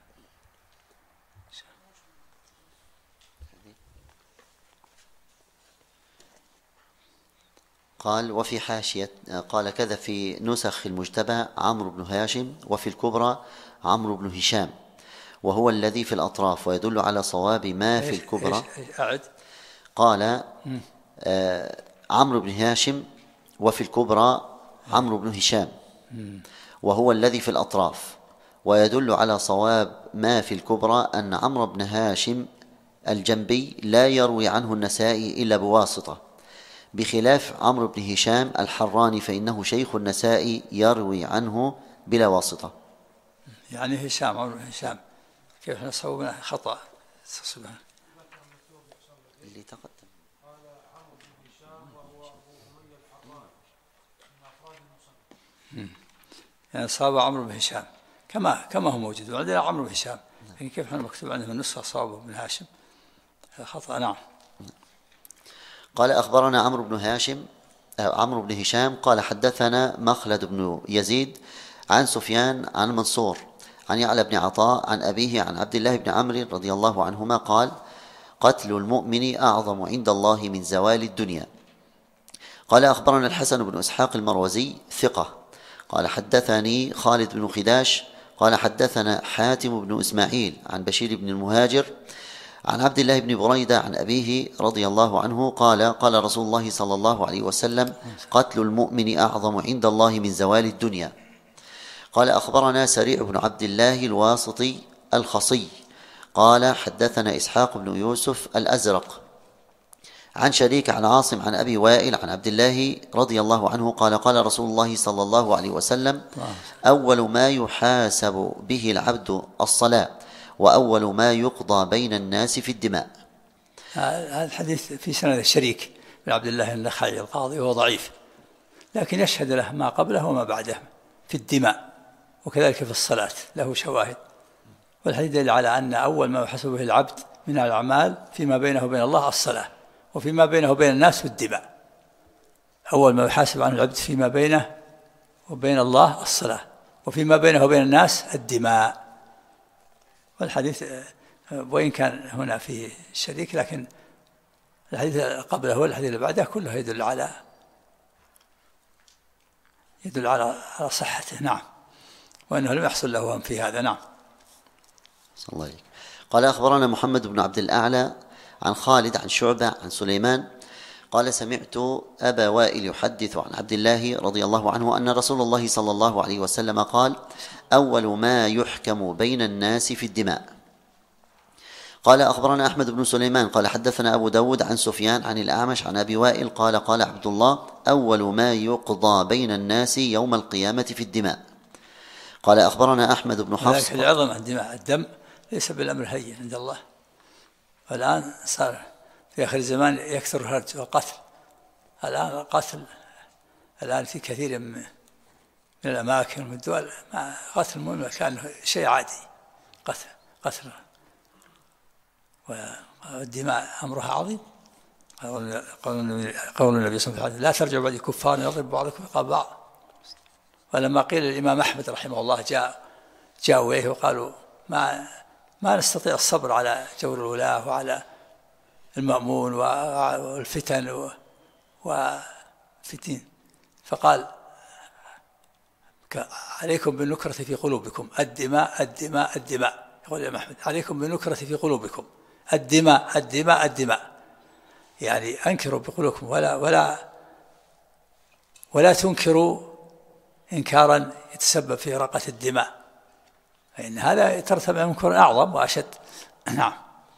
قال وفي حاشية قال كذا في نسخ المجتبى عمرو بن هاشم وفي الكبرى عمرو بن هشام وهو الذي في الأطراف ويدل على صواب ما في الكبرى. قال عمرو بن هاشم وفي الكبرى عمرو بن هشام وهو الذي في الأطراف ويدل على صواب ما في الكبرى أن عمرو بن هاشم الجنبي لا يروي عنه النسائي إلا بواسطة بخلاف عمرو بن هشام الحراني فإنه شيخ النسائي يروي عنه بلا واسطة. يعني هشام عمرو بن هشام كيف احنا صوبنا خطأ اللي تقدم. يعني صاب عمرو بن هشام كما هو موجود وعندنا عمرو بن هشام لكن كيف احنا مكتوب عندنا النسخة صابه بن هاشم هذا خطأ. نعم. قال أخبرنا عمرو بن هشام قال حدثنا مخلد بن يزيد عن سفيان عن منصور عن يعلى بن عطاء عن أبيه عن عبد الله بن عمرو رضي الله عنهما قال: قتل المؤمن أعظم عند الله من زوال الدنيا. قال أخبرنا الحسن بن إسحاق المروزي ثقة قال حدثني خالد بن خداش قال حدثنا حاتم بن إسماعيل عن بشير بن المهاجر عن عبد الله بن بريدة عن أبيه رضي الله عنه قال: قال رسول الله صلى الله عليه وسلم: قتل المؤمن أعظم عند الله من زوال الدنيا. قال أخبرنا سريع بن عبد الله الواسطي الخصي قال حدثنا إسحاق بن يوسف الأزرق عن شريك عن عاصم عن أبي وائل عن عبد الله رضي الله عنه قال: قال رسول الله صلى الله عليه وسلم: أول ما يحاسب به العبد الصلاة، وأول ما يقضى بين الناس في الدماء. هذا الحديث في سند الشريك بن عبد الله النخعي القاضي وهو ضعيف، لكن يشهد له ما قبله وما بعده في الدماء، وكذلك في الصلاة له شواهد. والحديث يدل على أن أول ما يحاسب به العبد من الأعمال فيما بينه وبين الله الصلاة، وفيما بينه وبين الناس في الدماء. أول ما يحاسب عنه العبد فيما بينه وبين الله الصلاة، وفيما بينه وبين الناس الدماء. والحديث وإن كان هنا فيه شريك، لكن الحديث قبله والحديث اللي بعده كله يدل على صحته. نعم، وأنه لم يحصل له وهم في هذا. نعم. صلى الله عليك. قال أخبرنا محمد بن عبد الأعلى عن خالد عن شعبة عن سليمان قال: سمعت أبا وائل يحدث عن عبد الله رضي الله عنه أن رسول الله صلى الله عليه وسلم قال: أول ما يحكم بين الناس في الدماء. قال أخبرنا أحمد بن سليمان قال حدثنا أبو داود عن سفيان عن الأعمش عن أبي وائل قال: قال عبد الله: أول ما يقضى بين الناس يوم القيامة في الدماء. قال أخبرنا أحمد بن حفص. لكن العظم الدماء، الدم ليس بالأمر هين عند الله، والآن صار في آخر الزمان يكثر الهرج والقتل. الآن القتل في كثير من الأماكن ومن الدول، قتل المؤمن كان شيء عادي. قتل والدماء أمرها عظيم. قول النبي صلى الله عليه وسلم: لا ترجعوا بعد كفار يضرب بعضكم رقاب بعض. ولما قيل الإمام أحمد رحمه الله جاءوا إليه وقالوا: ما نستطيع الصبر على جور الولاة وعلى المأمون والفتن والفتين، فقال: عليكم بالنكرة في قلوبكم، الدماء الدماء الدماء. يقول الإمام أحمد: عليكم بالنكرة في قلوبكم، الدماء الدماء الدماء. يعني أنكروا بقلوبكم ولا تنكروا إنكارا يتسبب في إراقة الدماء، فإن هذا يترتب على منكر أعظم وأشد. نعم.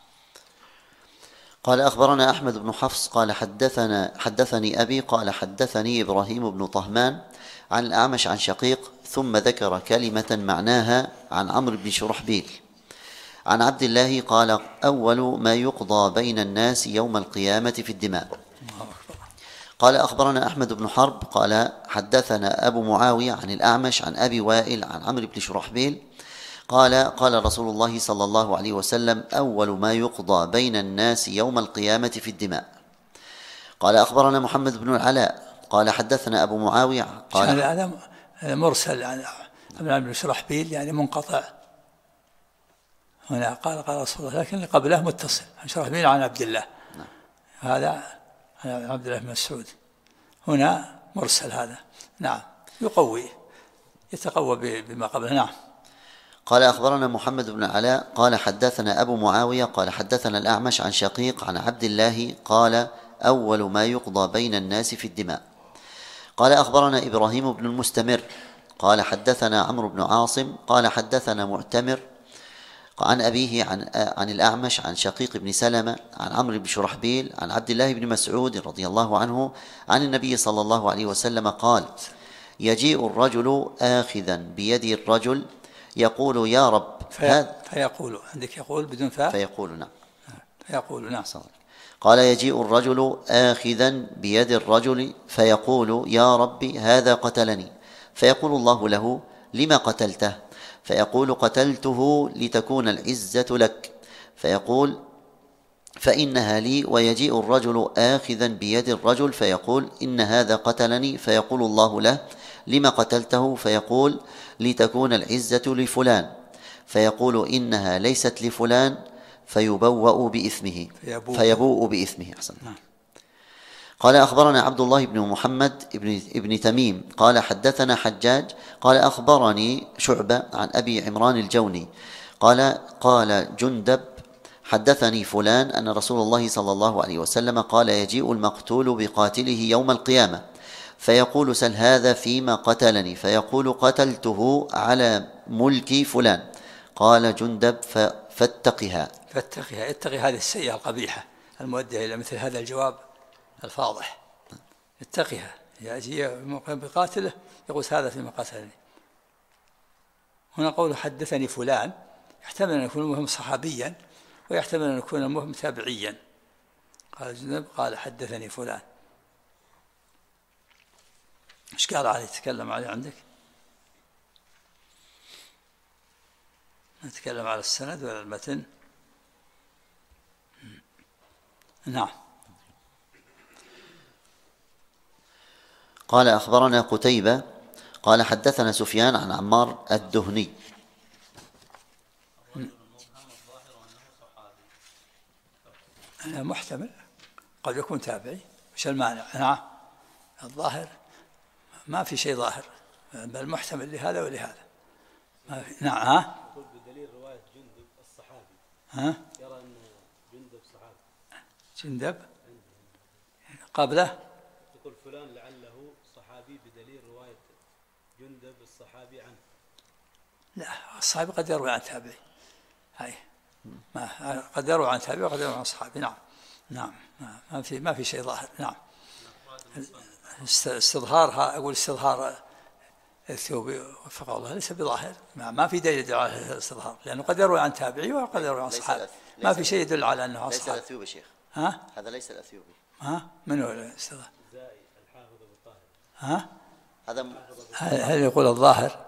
قال أخبرنا أحمد بن حفص قال حدثني أبي قال حدثني إبراهيم بن طهمان عن الأعمش عن شقيق، ثم ذكر كلمة معناها عن عمرو بن شرحبيل عن عبد الله قال: أول ما يقضى بين الناس يوم القيامة في الدماء. قال أخبرنا أحمد بن حرب قال حدثنا أبو معاوية عن الأعمش عن أبي وائل عن عمرو بن شرحبيل قال: قال رسول الله صلى الله عليه وسلم: أول ما يقضى بين الناس يوم القيامة في الدماء. قال أخبرنا محمد بن العلاء قال حدثنا أبو معاوية قال: هذا مرسل عن عمرو بن شرحبيل، يعني منقطع. هنا قال رسول الله، لكن قبله متصل عن شرحبيل عن عبد الله. هذا عن عبد الله بن مسعود، هنا مرسل هذا. نعم، يتقوى بما قبله. نعم. قال أخبرنا محمد بن العلاء قال حدثنا أبو معاوية قال حدثنا الأعمش عن شقيق عن عبد الله قال: أول ما يقضى بين الناس في الدماء. قال أخبرنا إبراهيم بن المستمر قال حدثنا عمرو بن عاصم قال حدثنا معتمر عن أبيه عن الأعمش عن شقيق بن سلمة عن عمرو بن شرحبيل عن عبد الله بن مسعود رضي الله عنه عن النبي صلى الله عليه وسلم قال: يجيء الرجل آخذا بيد الرجل يقول: يا رب. فيقول عندك يقول بدون فاء. فيقول نعم. فيقول نعم. قال: يجيء الرجل آخذا بيد الرجل فيقول: يا رب هذا قتلني. فيقول الله له: لما قتلته؟ فيقول: قتلته لتكون العزة لك. فيقول: فإنها لي، ويجيء الرجل آخذا بيد الرجل فيقول إن هذا قتلني، فيقول الله له لم قتلته؟ فيقول لتكون العزة لفلان، فيقول إنها ليست لفلان، فيبوء بإثمه. أحسن. قال أخبرنا عبد الله بن محمد ابن تميم قال حدثنا حجاج قال أخبرني شعبة عن أبي عمران الجوني قال جندب حدثني فلان أن رسول الله صلى الله عليه وسلم قال يجيء المقتول بقاتله يوم القيامة فيقول سل هذا فيما قتلني، فيقول قتلته على ملك فلان. قال جندب فاتقها اتقي هذه السيئة القبيحة المؤدية إلى مثل هذا الجواب الفاضح، اتقها. يأتي بقاتله يقول هذا فيما قتلني. هنا قوله حدثني فلان يحتمل أن يكون المهم صحابيا، ويحتمل أن يكون المهم تابعيا. قال جندب قال حدثني فلان. إيش قال عليه؟ تكلم عليه عندك؟ نتكلم على السند ولا المتن؟ نعم. قال أخبرنا قتيبة قال حدثنا سفيان عن عمار الدهني. محتمل قد يكون تابعي، مش المانع؟ نعم الظاهر ما في شيء ظاهر، بل محتمل لهذا ولهذا ما في. نعم. بدليل رواية جندب الصحابي. يرى أن جندب صحابي. جندب قبله يقول فلان لعله صحابي بدليل رواية جندب الصحابي عنه. لا، الصحابي قد يروي عن تابعي، هاي قد يروي عن تابعي وقد يروي عن صحابي. نعم ما في شيء ظاهر. نعم. استظهارها أقول استظهار الثوبي وفقه الله ليس بظاهر، ما في دليل يدل على الاستظهار، لأنه قد يروي عن تابعي وقد يروي عن صحابي، ما في شيء يدل على أنه ليس صحابي. الأثيوبي شيخ. هذا ليس الأثيوبي. من هو الاستظهار؟ الحافظ أبو طاهر. هذا هل يقول الظاهر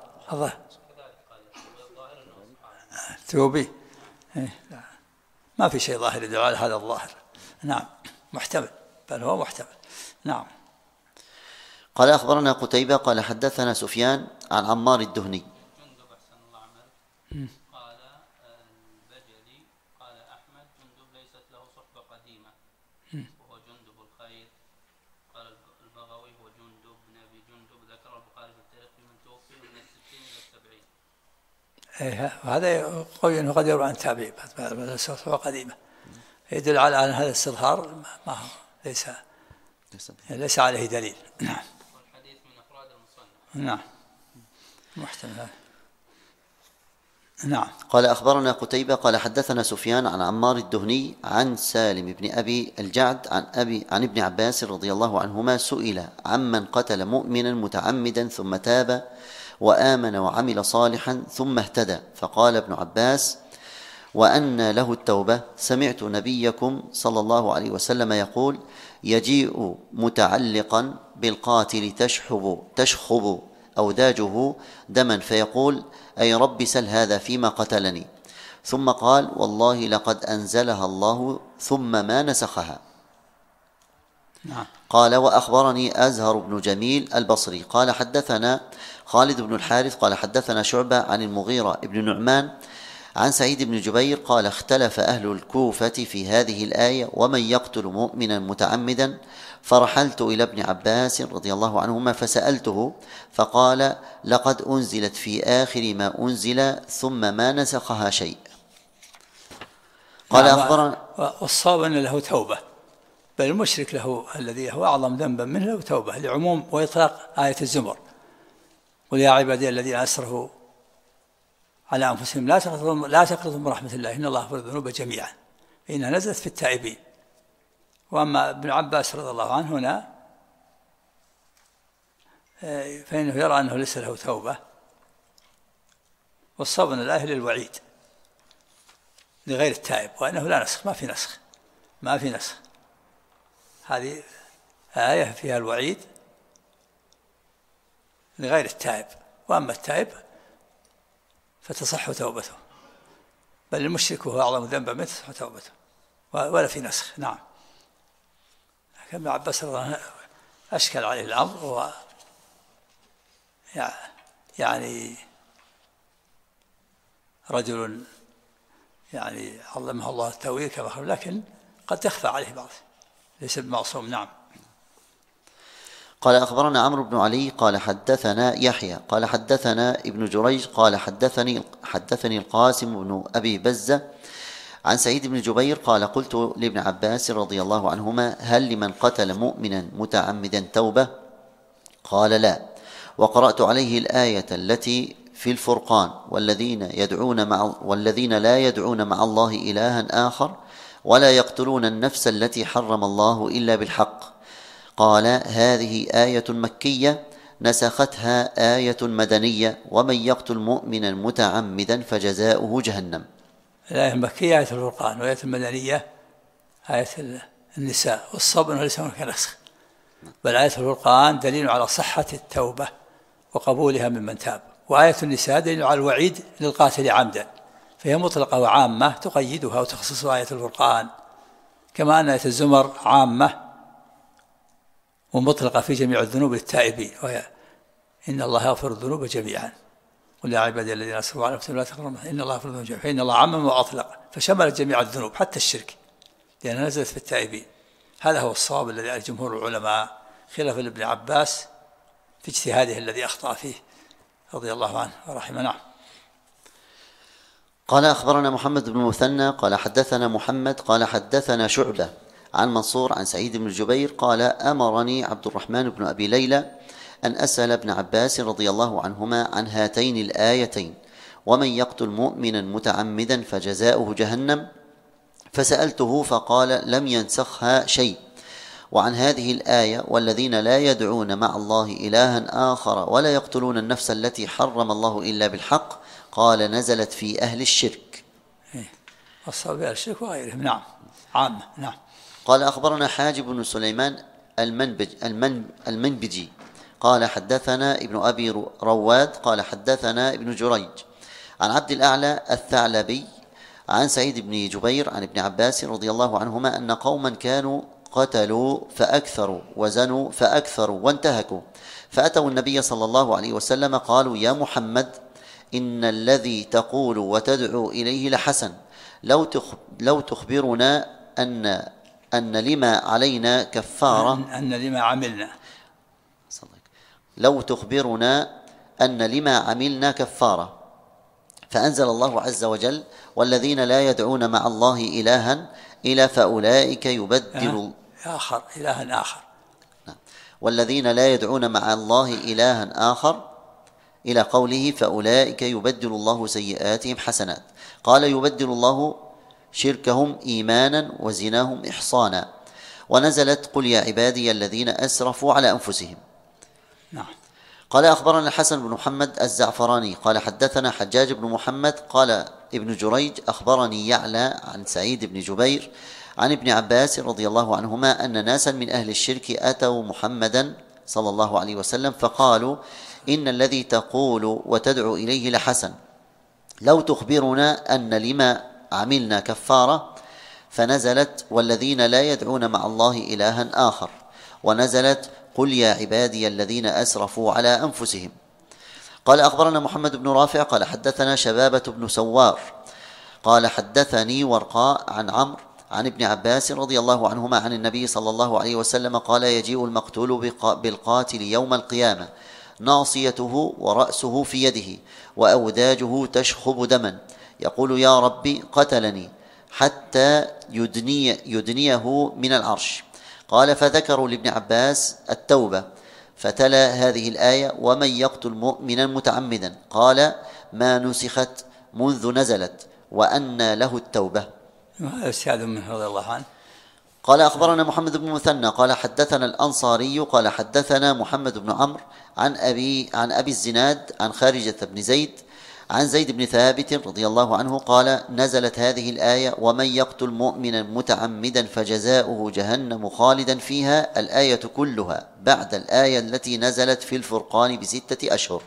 الثوبي؟ ما في شيء ظاهر يدل على هذا الظاهر. نعم محتمل، بل هو محتمل. نعم. قال أخبرنا قتيبة قال حدثنا سفيان عن عمار الدهني. جندب أحسن الله عمل. قال البجلي قال أحمد جندب ليست له صحبة قديمة وهو جندب الخير. قال البغوي هو جندب بن أبي جندب، ذكر البخاري في التاريخ من توفي من 60 إلى 70. هذا قوي أنه قد يروي عن تابعي صحبة قديمة، يدل على أن هذا الاستظهار ما هو ليس عليه دليل. نعم. والحديث من أفراد المصنف. نعم محتمل. نعم. قال أخبرنا قتيبة قال حدثنا سفيان عن عمار الدهني عن سالم بن أبي الجعد عن ابن عباس رضي الله عنهما سئل عمن قتل مؤمنا متعمدا ثم تاب وآمن وعمل صالحا ثم اهتدى، فقال ابن عباس وأن له التوبة؟ سمعت نبيكم صلى الله عليه وسلم يقول يجيء متعلقا بالقاتل تشخب أوداجه دما فيقول أي رب سل هذا فيما قتلني، ثم قال والله لقد أنزلها الله ثم ما نسخها. قال وأخبرني أزهر بن جميل البصري قال حدثنا خالد بن الحارث قال حدثنا شعبة عن المغيرة بن نعمان عن سعيد بن جبير قال اختلف أهل الكوفة في هذه الآية ومن يقتل مؤمنا متعمدا، فرحلت إلى ابن عباس رضي الله عنهما فسألته فقال لقد أنزلت في آخر ما أنزل ثم ما نسخها شيء. قال أخبرنا والصواب أن له توبة، بل المشرك له الذي هو أعظم ذنبا منه له توبة، لعموم وإطلاق آية الزمر قل يا عبادي الذين أسرفوا على أنفسهم لا تقنطوا من رحمة الله إن الله يغفر الذنوب جميعا، إنها نزلت في التائبين. وأما ابن عباس رضي الله عنه هنا فإنه يرى أنه ليس له توبة، والصواب أن الآية للوعيد لغير التائب، وأنه لا نسخ، ما في نسخ. هذه آية فيها الوعيد لغير التائب، وأما التائب فتصح توبته، بل المشرك هو أعظم ذنبا منه تصح توبته. ولا في نسخ. نعم. لكن ابن عباس رضي الله عنه أشكل عليه الأمر، يعني رجل يعني علمه الله التأويل كما قال، لكن قد تخفى عليه بعض، ليس بمعصوم. نعم. قال أخبرنا عمرو بن علي قال حدثنا يحيى قال حدثنا ابن جريج قال حدثني القاسم بن أبي بزة عن سعيد بن جبير قال قلت لابن عباس رضي الله عنهما هل لمن قتل مؤمنا متعمدا توبة؟ قال لا. وقرأت عليه الآية التي في الفرقان والذين لا يدعون مع الله إلها آخر ولا يقتلون النفس التي حرم الله إلا بالحق. قال هذه آية مكية نسختها آية مدنية ومن يقتل مؤمنا متعمدا فجزاؤه جهنم. الآية المكية آية الفرقان، والآية المدنية آية النساء. والصبر ليس هناك نسخ، بل آية الفرقان دليل على صحة التوبة وقبولها ممن تاب، وآية النساء دليل على الوعيد للقاتل عمدا، فهي مطلقة وعامة تقيدها وتخصصها آية الفرقان، كما أن آية الزمر عامة ومطلقة في جميع الذنوب للتائبين، وهي إن الله يغفر الذنوب جميعا قل يا عبادي الذين أسرفوا على أنفسهم لا تقنطوا إن الله يغفر الذنوب جميعا، فإن الله عمم وأطلق فشملت جميع الذنوب حتى الشرك لأنها نزلت في التائبين. هذا هو الصواب الذي عليه جمهور العلماء، خلافا لابن عباس في اجتهاده الذي أخطأ فيه رضي الله عنه ورحمه. نعم. قال أخبرنا محمد بن مثنى قال حدثنا محمد قال حدثنا شعبة عن منصور عن سعيد بن جبير قال أمرني عبد الرحمن بن أبي ليلى أن أسأل ابن عباس رضي الله عنهما عن هاتين الآيتين ومن يقتل مؤمنا متعمدا فجزاؤه جهنم، فسألته فقال لم ينسخها شيء. وعن هذه الآية والذين لا يدعون مع الله إلها آخر ولا يقتلون النفس التي حرم الله إلا بالحق قال نزلت في أهل الشرك. الصواب أهل الشرك وغيرهم. نعم. عامة. نعم. قال أخبرنا حاجب بن سليمان المنبجي قال حدثنا ابن أبي رواد قال حدثنا ابن جريج عن عبد الأعلى الثعلبي عن سعيد بن جبير عن ابن عباس رضي الله عنهما أن قوما كانوا قتلوا فأكثروا وزنوا فأكثروا وانتهكوا، فأتوا النبي صلى الله عليه وسلم قالوا يا محمد إن الذي تقول وتدعو إليه لحسن، لو تخبرنا أن لما علينا كفارة أن لما عملنا لو تخبرنا أن لما عملنا كفارة. فأنزل الله عز وجل والذين لا يدعون مع الله إلها إلا فأولئك يبدل إلها آخر والذين لا يدعون مع الله إلها آخر إلى قوله فأولئك يبدل الله سيئاتهم حسنات. قال يبدل الله شركهم إيمانا وزناهم إحصانا. ونزلت قل يا عبادي الذين أسرفوا على أنفسهم. نعم. قال أخبرنا الحسن بن محمد الزعفراني قال حدثنا حجاج بن محمد قال ابن جريج أخبرني يعلى عن سعيد بن جبير عن ابن عباس رضي الله عنهما أن ناسا من أهل الشرك أتوا محمدا صلى الله عليه وسلم فقالوا إن الذي تقول وتدعو إليه لحسن، لو تخبرنا أن لما عملنا كفارة. فنزلت والذين لا يدعون مع الله إلها آخر، ونزلت قل يا عبادي الذين أسرفوا على أنفسهم. قال أخبرنا محمد بن رافع قال حدثنا شبابة بن سوار قال حدثني ورقاء عن عمرو عن ابن عباس رضي الله عنهما عن النبي صلى الله عليه وسلم قال يجيء المقتول بالقاتل يوم القيامة ناصيته ورأسه في يده وأوداجه تشخب دما، يقول يا ربي قتلني حتى يدنيه من العرش. قال فذكروا لابن عباس التوبة فتلا هذه الآية ومن يقتل مؤمنا متعمدا قال ما نسخت منذ نزلت وأن له التوبة. استعاذ منه رضي الله عنه. قال أخبرنا محمد بن مثنى قال حدثنا الأنصاري قال حدثنا محمد بن عمرو عن أبي الزناد عن خارجة بن زيد عن زيد بن ثابت رضي الله عنه قال نزلت هذه الآية ومن يقتل مؤمنا متعمدا فجزاؤه جهنم خالدا فيها الآية كلها بعد الآية التي نزلت في الفرقان ب6 أشهر.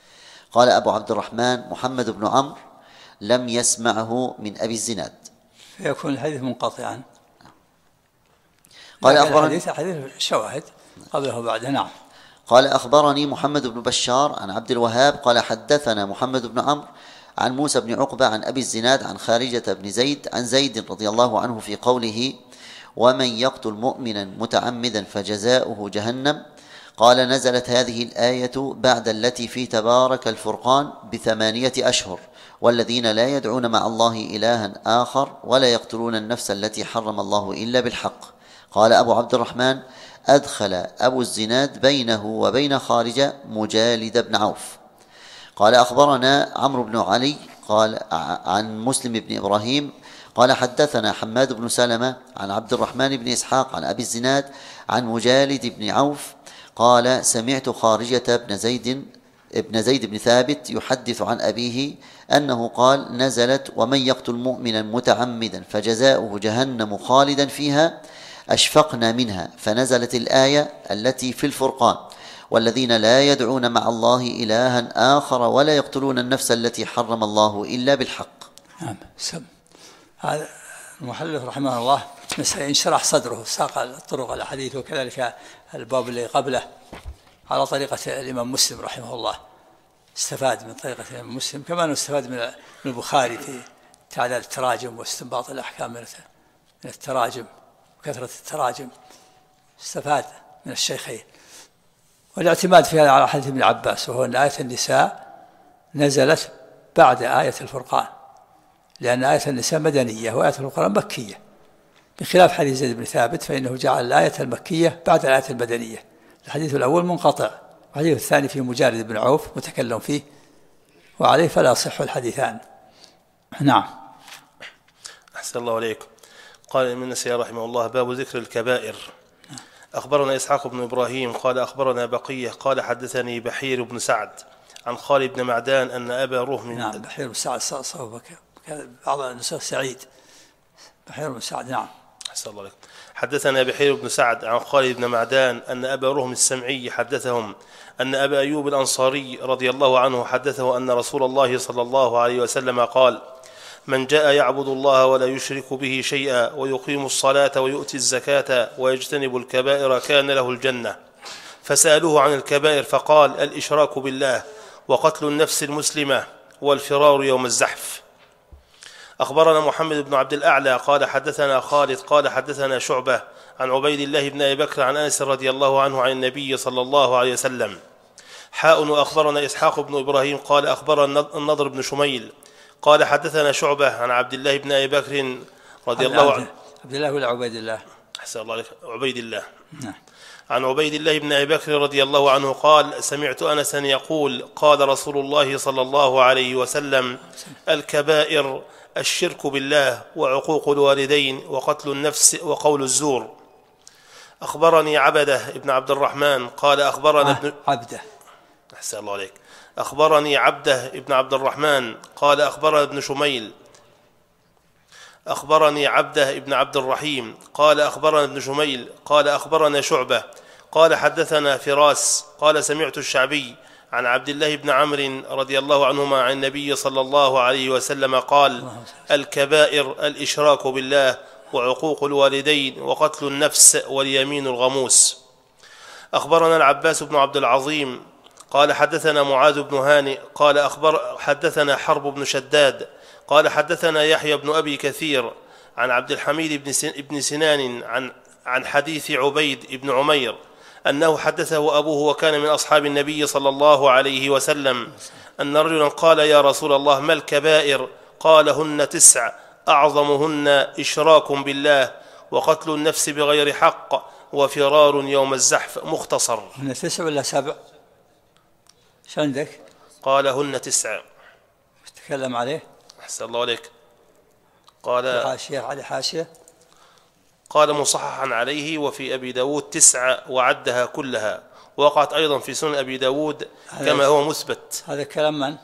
قال أبو عبد الرحمن محمد بن عمرو لم يسمعه من أبي الزناد. فيكون الحديث منقطعا. قال أخبرني حديث شواهد قبله وبعده. نعم. قال أخبرني محمد بن بشار عن عبد الوهاب قال حدثنا محمد بن عمرو عن موسى بن عقبة عن أبي الزناد عن خارجة بن زيد عن زيد رضي الله عنه في قوله ومن يقتل مؤمنا متعمدا فجزاؤه جهنم. قال نزلت هذه الآية بعد التي في تبارك الفرقان ب8 أشهر والذين لا يدعون مع الله إلها آخر ولا يقتلون النفس التي حرم الله إلا بالحق. قال أبو عبد الرحمن أدخل أبو الزناد بينه وبين خارجة مجالد بن عوف. قال أخبرنا عمرو بن علي قال عن مسلم بن إبراهيم قال حدثنا حماد بن سلمة عن عبد الرحمن بن إسحاق عن أبي الزناد عن مجالد بن عوف قال سمعت خارجة بن زيد بن ثابت يحدث عن أبيه أنه قال نزلت ومن يقتل مؤمنا متعمدا فجزاؤه جهنم خالدا فيها أشفقنا منها فنزلت الآية التي في الفرقان والذين لا يدعون مع الله إلها آخر ولا يقتلون النفس التي حرم الله إلا بالحق. نعم. هذا المؤلف رحمه الله انشرح صدره ساق الطرق الحديث وكذلك الباب اللي قبله على طريقة الإمام مسلم رحمه الله. استفاد من طريقة الإمام مسلم كما أنه استفاد من البخاري في تعداد التراجم واستنباط الأحكام من التراجم وكثرة التراجم. استفاد من الشيخين. والاعتماد في هذا على حديث ابن عباس وهو أن آية النساء نزلت بعد آية الفرقان لأن آية النساء مدنية وآية الفرقان مكية بخلاف حديث زيد بن ثابت فإنه جعل الآية المكية بعد الآية المدنية. الحديث الأول منقطع والحديث الثاني في مجالد بن عوف متكلم فيه وعليه فلا يصح الحديثان. نعم. أحسن الله عليكم. قال ابن النسائي رحمه الله باب ذكر الكبائر. أخبرنا إسحاق بن إبراهيم قال أخبرنا بقية قال حدثني بحير بن سعد عن خالد بن معدان أن أبا رهم. نعم. بحير بن سعد صوبك بعض النساء سعيد بحير بن سعد. نعم. أحسن الله عليكم. حدثنا بحير بن سعد عن خالد بن معدان أن أبا رهم السمعي حدثهم أن أبا أيوب الأنصاري رضي الله عنه حدثه أن رسول الله صلى الله عليه وسلم قال من جاء يعبد الله ولا يشرك به شيئا ويقيم الصلاة ويؤتي الزكاة ويجتنب الكبائر كان له الجنة. فسألوه عن الكبائر فقال الإشراك بالله وقتل النفس المسلمة والفرار يوم الزحف. أخبرنا محمد بن عبد الأعلى قال حدثنا خالد قال حدثنا شعبة عن عبيد الله بن أبي بكر عن أنس رضي الله عنه عن النبي صلى الله عليه وسلم. وأخبرنا إسحاق بن إبراهيم قال أخبرنا النضر بن شميل قال حدثنا شعبة عن عبد الله بن أبي بكر رضي الله عنه. عبد الله ولا عبيد الله؟ أحسن الله عليك. عبيد الله. نعم. عن عبيد الله بن أبي بكر رضي الله عنه قال سمعت أنسا يقول قال رسول الله صلى الله عليه وسلم الكبائر الشرك بالله وعقوق الوالدين وقتل النفس وقول الزور. أخبرني عبده ابن عبد الرحمن قال أخبرنا عبده. أحسن الله عليك. أخبرني عبده ابن عبد الرحمن قال أخبرنا ابن شميل. أخبرني عبده ابن عبد الرحيم قال أخبرنا ابن شميل قال أخبرنا شعبة قال حدثنا فراس قال سمعت الشعبي عن عبد الله بن عمرو رضي الله عنهما عن النبي صلى الله عليه وسلم قال الكبائر الإشراك بالله وعقوق الوالدين وقتل النفس واليمين الغموس. أخبرنا العباس بن عبد العظيم قال حدثنا معاذ بن هانئ قال حدثنا حرب بن شداد قال حدثنا يحيى بن أبي كثير عن عبد الحميد بن سنان عن حديث عبيد بن عمير أنه حدثه أبوه وكان من أصحاب النبي صلى الله عليه وسلم أن رجلا قال يا رسول الله ما الكبائر؟ قال هن 9 أعظمهن إشراك بالله وقتل النفس بغير حق وفرار يوم الزحف. مختصر. هن 9 ولا 7؟ شو عندك؟ قال هن 9. تكلم عليه؟ أحسن الله عليك. قال حاشية على حاشية. قال مصححا عليه وفي أبي داود 9 وعدها كلها وقعت أيضا في سنن أبي داود كما هو مثبت. هذا كلام من؟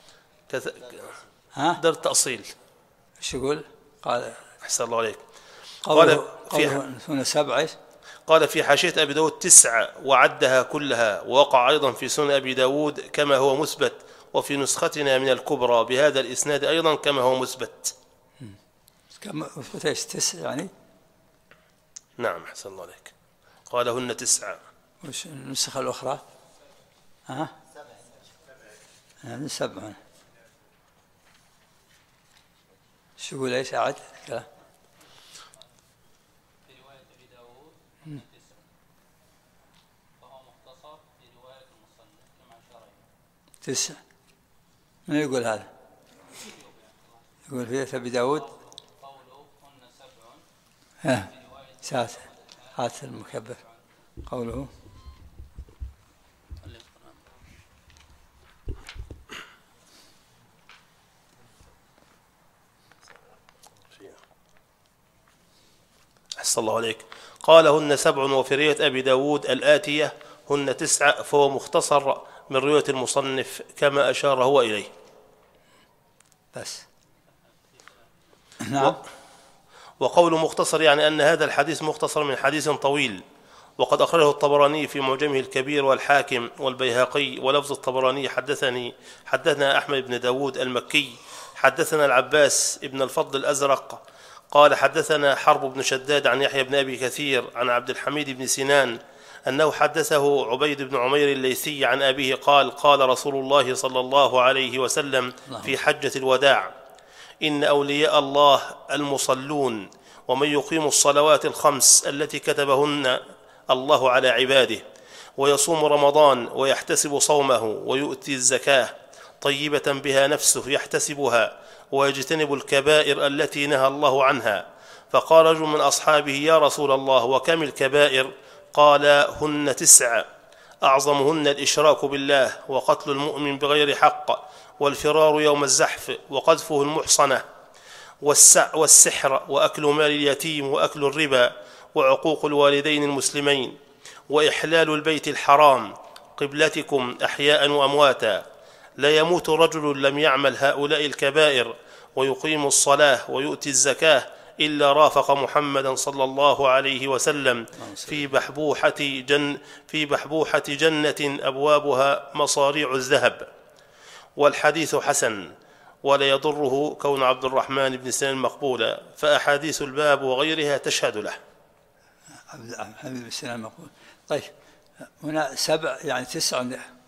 در التأصيل. ايش يقول؟ قال أحسن الله عليك. قال في 7 ايش؟ قال في حاشية أبي داود 9 وعدها كلها ووقع أيضا في سنن أبي داود كما هو مثبت وفي نسختنا من الكبرى بهذا الإسناد أيضا كما هو مثبت. كم ايش 9 يعني؟ نعم أحسن الله عليك. قال هن 9. وش النسخة الأخرى؟ ها؟ 7. شو يقول ايش أعد كلام؟ في رواية أبي داود 9 وهو مختصر في رواية المصنف كما أشار إليه. 9. من يقول هذا؟ يقول في أبي داود قوله هن 7 سات هات المكبر قوله أحسن الله عليك. قال هن 7 وفي رواية أبي داود الآتية هن 9 فهو مختصر من رواية المصنف كما أشار هو إليه. بس. نعم. وقول مختصر يعني أن هذا الحديث مختصر من حديث طويل، وقد أخرجه الطبراني في معجمه الكبير والحاكم والبيهقي. ولفظ الطبراني حدثنا أحمد بن داود المكي حدثنا العباس بن الفضل الأزرق قال حدثنا حرب بن شداد عن يحيى بن أبي كثير عن عبد الحميد بن سنان أنه حدثه عبيد بن عمير الليثي عن أبيه قال قال رسول الله صلى الله عليه وسلم في حجة الوداع: إن أولياء الله المصلون، ومن يقيم الصلوات الخمس التي كتبهن الله على عباده، ويصوم رمضان ويحتسب صومه، ويؤتي الزكاة طيبة بها نفسه يحتسبها، ويجتنب الكبائر التي نهى الله عنها. فقال رجل من أصحابه: يا رسول الله وكم الكبائر؟ قال: هن 9 أعظمهن الإشراك بالله، وقتل المؤمن بغير حق، والفرار يوم الزحف، وقذفه المحصنة، والسحر، وأكل مال اليتيم، وأكل الربا، وعقوق الوالدين المسلمين، وإحلال البيت الحرام قبلتكم أحياء وأمواتا. لا يموت رجل لم يعمل هؤلاء الكبائر ويقيم الصلاة ويؤتي الزكاة إلا رافق محمدا صلى الله عليه وسلم في بحبوحة جنة أبوابها مصاريع الذهب. والحديث حسن، ولا يضره كون عبد الرحمن بن سنان مقبولا، فأحاديث الباب وغيرها تشهد له. عبد الحميد بن سنان مقبول. طيب هنا 7 يعني 9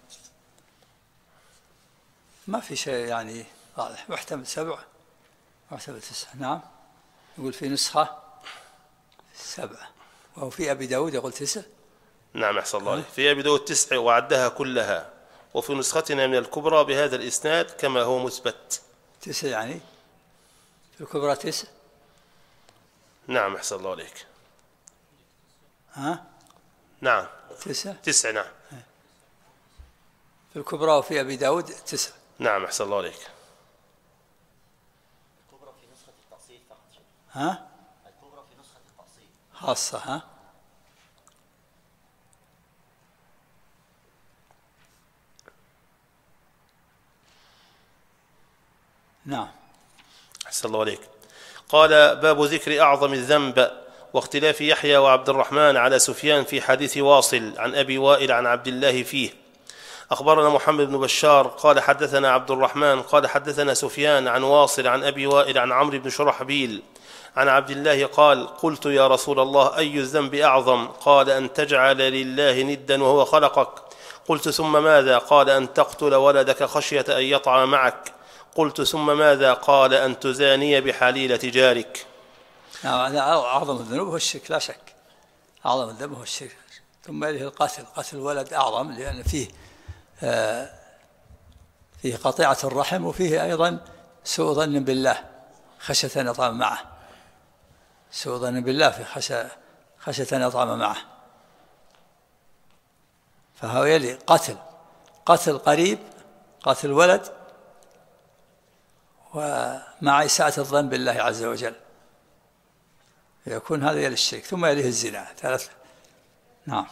ما في شيء يعني واضح، محتمل 7 محتمل 9. نعم. يقول في نسخة 7 وهو في أبي داود يقول 9. نعم أحسن الله عليك. في أبي داود 9 وعدها كلها، وفي نسختنا من الكبرى بهذا الإسناد كما هو مثبت 9 يعني في الكبرى 9. نعم أحسن الله عليك. ها؟ نعم 9 نعم في الكبرى وفي أبي داود 9. نعم أحسن الله عليك. الكبرى في نسخة التقصير فقط. ها؟ الكبرى في نسخة التقصير خاصة. ها؟ نعم. أحسن الله عليك. قال: باب ذكر أعظم الذنب واختلاف يحيى وعبد الرحمن على سفيان في حديث واصل عن أبي وائل عن عبد الله فيه. أخبرنا محمد بن بشار قال حدثنا عبد الرحمن قال حدثنا سفيان عن واصل عن أبي وائل عن عمرو بن شرحبيل عن عبد الله قال: قلت يا رسول الله أي الذنب أعظم؟ قال: أن تجعل لله ندا وهو خلقك. قلت: ثم ماذا؟ قال: أن تقتل ولدك خشية أن يطعم معك. قلت: ثم ماذا؟ قال: أن تزاني بحليلة جارك. نعم. هذا أعظم الذنوب هو الشرك لا شك. أعظم الذنب هو الشرك. ثم يليه القتل. قتل الولد أعظم لأن فيه قطيعة الرحم، وفيه أيضا سوء ظن بالله خشية أن يطعم معه. سوء ظن بالله في خشية أن يطعم معه. فهو يلي قتل قريب، قتل ولد، ومع إساءة الظن بالله عز وجل يكون هذا يلي الشرك. ثم يليه الزنا. 3. نعم.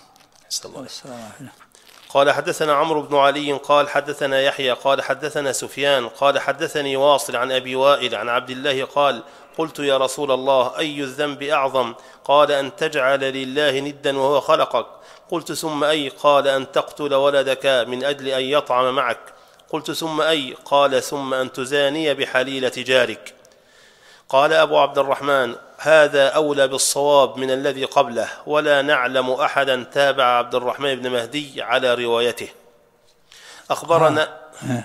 قال: حدثنا عمرو بن علي قال حدثنا يحيى قال حدثنا سفيان قال حدثني واصل عن أبي وائل عن عبد الله قال: قلت يا رسول الله أي الذنب أعظم؟ قال: أن تجعل لله ندا وهو خلقك. قلت: ثم أي؟ قال: أن تقتل ولدك من أجل أن يطعم معك. قلت: ثم أي؟ قال: ثم أن تزاني بحليلة جارك. قال أبو عبد الرحمن: هذا أولى بالصواب من الذي قبله، ولا نعلم أحدا تابع عبد الرحمن بن مهدي على روايته. أخبرنا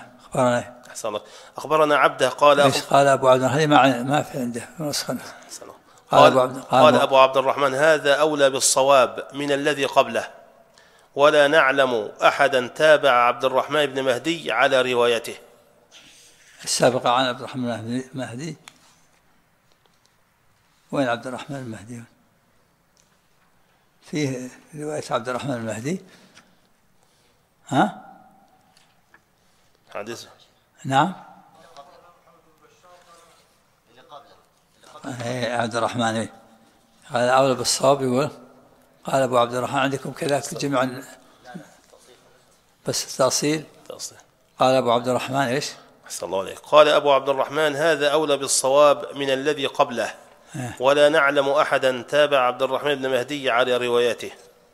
أخبرنا عبده قال أبو عبد الرحمن ما في عنده نسخة. قال أبو عبد الرحمن: هذا أولى بالصواب من الذي قبله، ولا نعلم أحدا تابع عبد الرحمن بن مهدي على روايته. السابقة عن عبد الرحمن المهدي. وين عبد الرحمن المهدي؟ فيه رواية عبد الرحمن المهدي. ها؟ حديث. نعم. عبد الرحمن قال أولى بالصواب. يقول قال أبو عبد الرحمن: عندكم كذلك جميعا بس تأصيل. قال أبو عبد الرحمن إيش؟ أحسن الله عليك. قال أبو عبد الرحمن: هذا أولى بالصواب من الذي قبله، ولا نعلم أحدا تابع عبد الرحمن بن مهدي على روايته.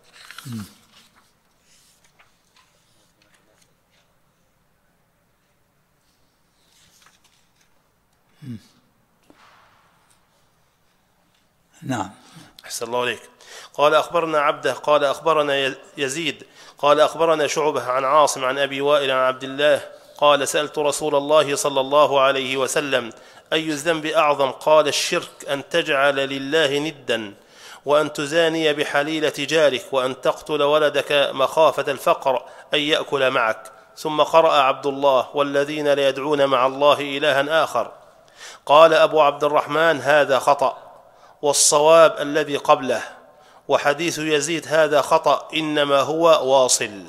نعم. أحسن الله عليك. قال أخبرنا عبده قال أخبرنا يزيد قال أخبرنا شعبة عن عاصم عن أبي وائل عن عبد الله قال: سألت رسول الله صلى الله عليه وسلم: أي الذنب أعظم؟ قال: الشرك، أن تجعل لله ندا، وأن تزاني بحليلة جارك، وأن تقتل ولدك مخافة الفقر أن يأكل معك. ثم قرأ عبد الله: والذين لا يدعون مع الله إلها آخر. قال أبو عبد الرحمن: هذا خطأ، والصواب الذي قبله، وحديث يزيد هذا خطأ، إنما هو واصل.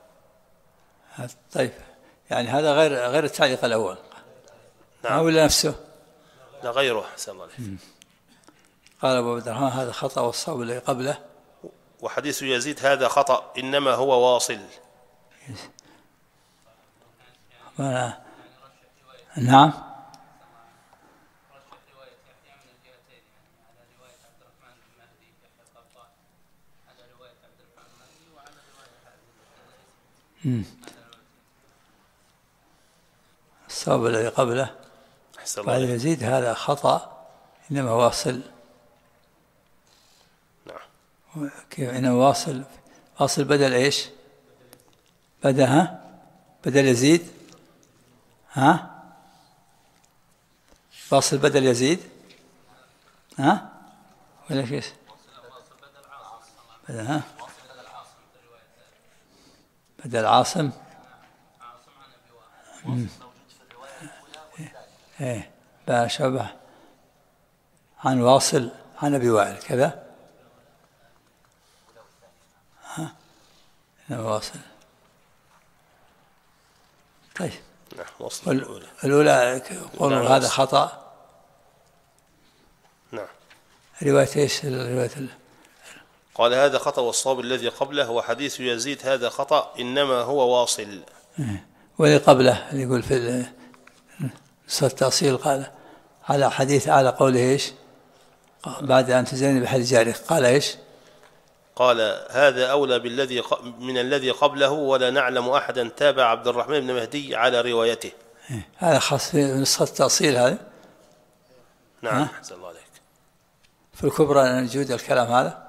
طيب، يعني هذا غير التعليق الأول. نعم. ولا نفسه؟ لا، غيره. أحسن الله عليك. قال أبو عبد الرحمن: هذا خطأ، والصواب الذي قبله، وحديث يزيد هذا خطأ، إنما هو واصل. نعم. الصواب الذي قبله بعد يزيد هذا خطأ، إنما واصل. نعم. كيف إنما واصل بدل إيش؟ بدل يزيد. واصل بدل يزيد. ولا كيف؟ بدل عاصم. بقى شبه عن واصل عن أبي وائل كذا. واصل. طيب. الأولى قولوا هذا خطأ. نعم. رواية ايش؟ الرواية قال: هذا خطأ، والصواب الذي قبله، وحديث يزيد هذا خطأ، إنما هو واصل. واللي قبله اللي يقول في التأصيل قال على حديث على قوله ايش؟ بعد أن تزين بحل جارك قال ايش؟ قال: هذا أولى من الذي قبله، ولا نعلم أحدا تابع عبد الرحمن بن مهدي على روايته. هذا خاص في نسخة التأصيل هذا. نعم. أحسن الله عليك. في الكبرى نجود الكلام هذا.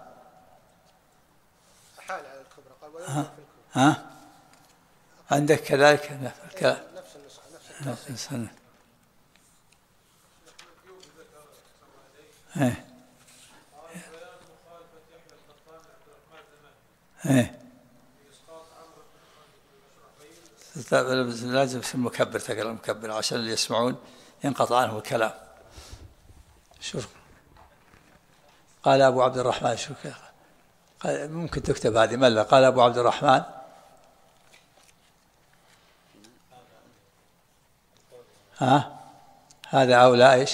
حال على الكبرى قال عندك كذلك الكلام. نفس النسخة. لازم في المكبر تقرأ المكبر عشان اللي يسمعون ينقطع عنه الكلام. شوف قال أبو عبد الرحمن. شو قال؟ ممكن تكتب هذه ملا. قال أبو عبد الرحمن: هذا أولى إيش؟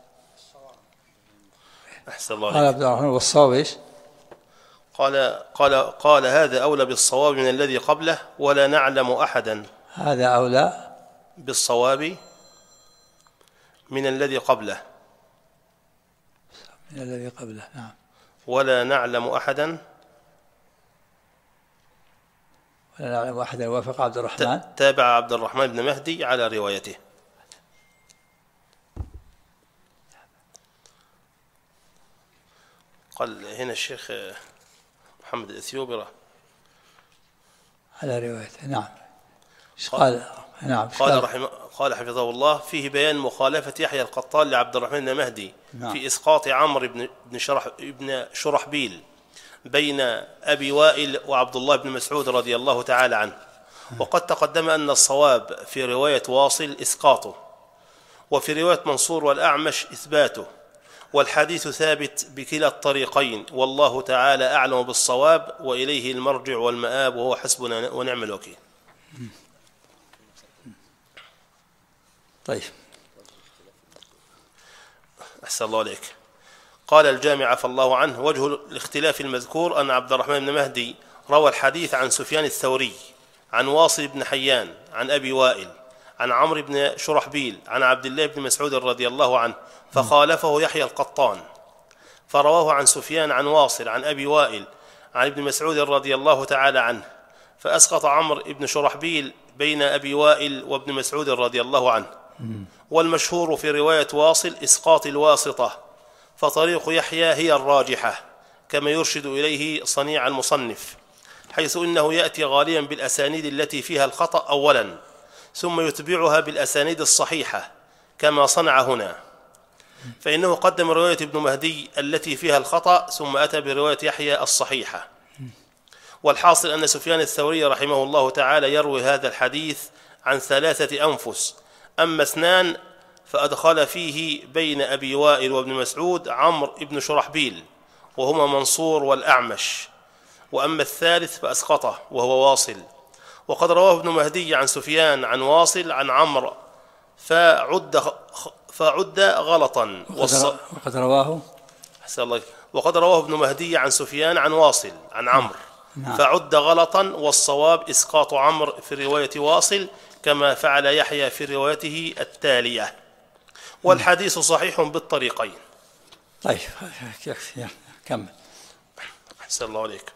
أحسن الله. قال عبد الرحمن: والصواب إيش؟ قال هذا أولى بالصواب من الذي قبله، ولا نعلم أحدا. هذا أولى بالصواب من الذي قبله. من الذي قبله. نعم. ولا نعلم أحدا. ولا نعلم أحدا وافق عبد الرحمن تابع عبد الرحمن بن مهدي على روايته. قال هنا الشيخ محمد الإثيوبي على روايته. نعم. قال نعم. قال حفظه الله: فيه بيان مخالفة يحيى القطان لعبد الرحمن بن مهدي نعم. في إسقاط عمرو بن شرحبيل بين أبي وائل وعبد الله بن مسعود رضي الله تعالى عنه. وقد تقدم أن الصواب في رواية واصل إسقاطه، وفي رواية منصور والأعمش إثباته، والحديث ثابت بكلا الطريقين، والله تعالى أعلم بالصواب، وإليه المرجع والمآب، وهو حسبنا ونعم الوكيل. طيب. أحسن الله عليك. قال الجامع عفى الله عنه: وجه الاختلاف المذكور أن عبد الرحمن بن مهدي روى الحديث عن سفيان الثوري عن واصل بن حيان عن أبي وائل عن عمرو بن شرحبيل عن عبد الله بن مسعود رضي الله عنه، فخالفه يحيى القطان فرواه عن سفيان عن واصل عن أبي وائل عن ابن مسعود رضي الله تعالى عنه، فأسقط عمرو بن شرحبيل بين أبي وائل وابن مسعود رضي الله عنه. والمشهور في رواية واصل إسقاط الواسطة، فطريق يحيى هي الراجحة، كما يرشد إليه صنيع المصنف، حيث إنه يأتي غاليا بالأسانيد التي فيها الخطأ أولا، ثم يتبعها بالأسانيد الصحيحة كما صنع هنا، فإنه قدم رواية ابن مهدي التي فيها الخطأ، ثم أتى برواية يحيى الصحيحة. والحاصل أن سفيان الثوري رحمه الله تعالى يروي هذا الحديث عن 3 أنفس، أما 2 فأدخل فيه بين أبي وائل وابن مسعود عمرو بن شرحبيل وهما منصور والأعمش، وأما الثالث فأسقطه وهو واصل. وقد رواه ابن مهدي عن سفيان عن واصل عن عمرو فعد غلطا. وقد رواه ابن مهدي عن سفيان عن واصل عن عمرو فعد غلطا، والصواب إسقاط عمرو في رواية واصل كما فعل يحيى في روايته التالية، والحديث صحيح بالطريقين. طيب كمل. أحسن الله عليك.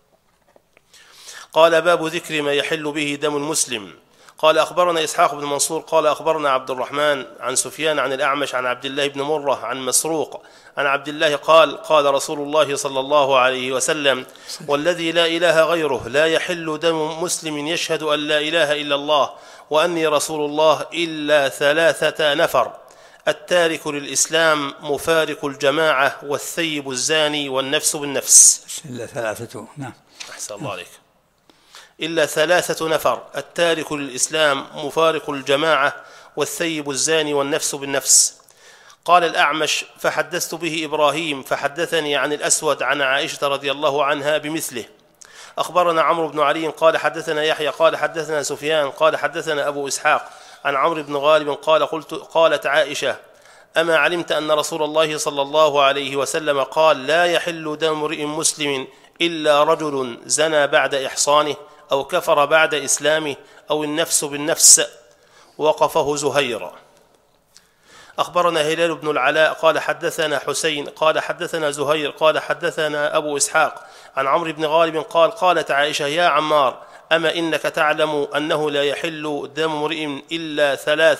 قال: باب ذكر ما يحل به دم المسلم. قال: أخبرنا إسحاق بن منصور قال: أخبرنا عبد الرحمن عن سفيان عن الأعمش عن عبد الله بن مرة عن مسروق عن عبد الله قال: قال رسول الله صلى الله عليه وسلم: والذي لا إله غيره لا يحل دم مسلم يشهد أن لا إله إلا الله وأني رسول الله إلا 3 نفر: التارك للإسلام، مفارق الجماعة، والثيب الزاني، والنفس بالنفس. إلا 3. نعم. أحسن الله عليك. إلا 3 نفر: التارك للإسلام، مفارق الجماعة، والثيب الزاني، والنفس بالنفس. قال الأعمش: فحدثت به إبراهيم فحدثني عن الأسود عن عائشة رضي الله عنها بمثله. أخبرنا عمرو بن علي قال حدثنا يحيى قال حدثنا سفيان قال حدثنا أبو إسحاق عن عمرو بن غالب قالت عائشة: أما علمت أن رسول الله صلى الله عليه وسلم قال: لا يحل دم امرئ مسلم إلا رجل زنى بعد إحصانه أو كفر بعد إسلامه أو النفس بالنفس. وقفه زهير. أخبرنا هلال بن العلاء قال حدثنا حسين قال حدثنا زهير قال حدثنا أبو إسحاق عن عمرو بن غالب قالت عائشة: يا عمار، أما إنك تعلم أنه لا يحل دم امرئ إلا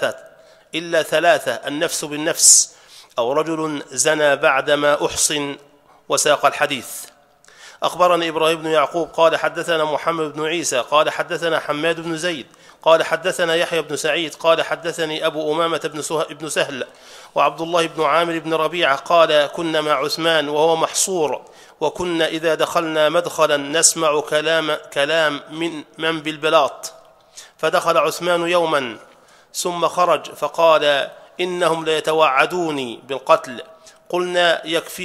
3: النفس بالنفس، أو رجل زنى بعدما أحصن. وساق الحديث. أخبرنا إبراهيم بن يعقوب قال حدثنا محمد بن عيسى قال حدثنا حماد بن زيد قال حدثنا يحيى بن سعيد قال حدثني أبو أمامة بن سهل وعبد الله بن عامر بن ربيعة قال: كنا مع عثمان وهو محصور، وكنا إذا دخلنا مدخلا نسمع كلام من بالبلاط، فدخل عثمان يوما ثم خرج فقال: إنهم ليتوعدوني بالقتل. قلنا: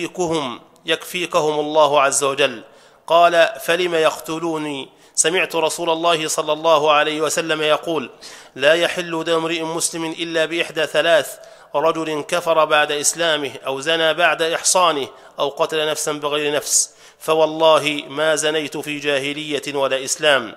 يكفيكهم الله عز وجل. قال: فلم يقتلوني؟ سمعت رسول الله صلى الله عليه وسلم يقول: لا يحل دم امرئ مسلم إلا بإحدى 3: رجل كفر بعد إسلامه، أو زنى بعد إحصانه، أو قتل نفسا بغير نفس. فوالله ما زنيت في جاهلية ولا إسلام،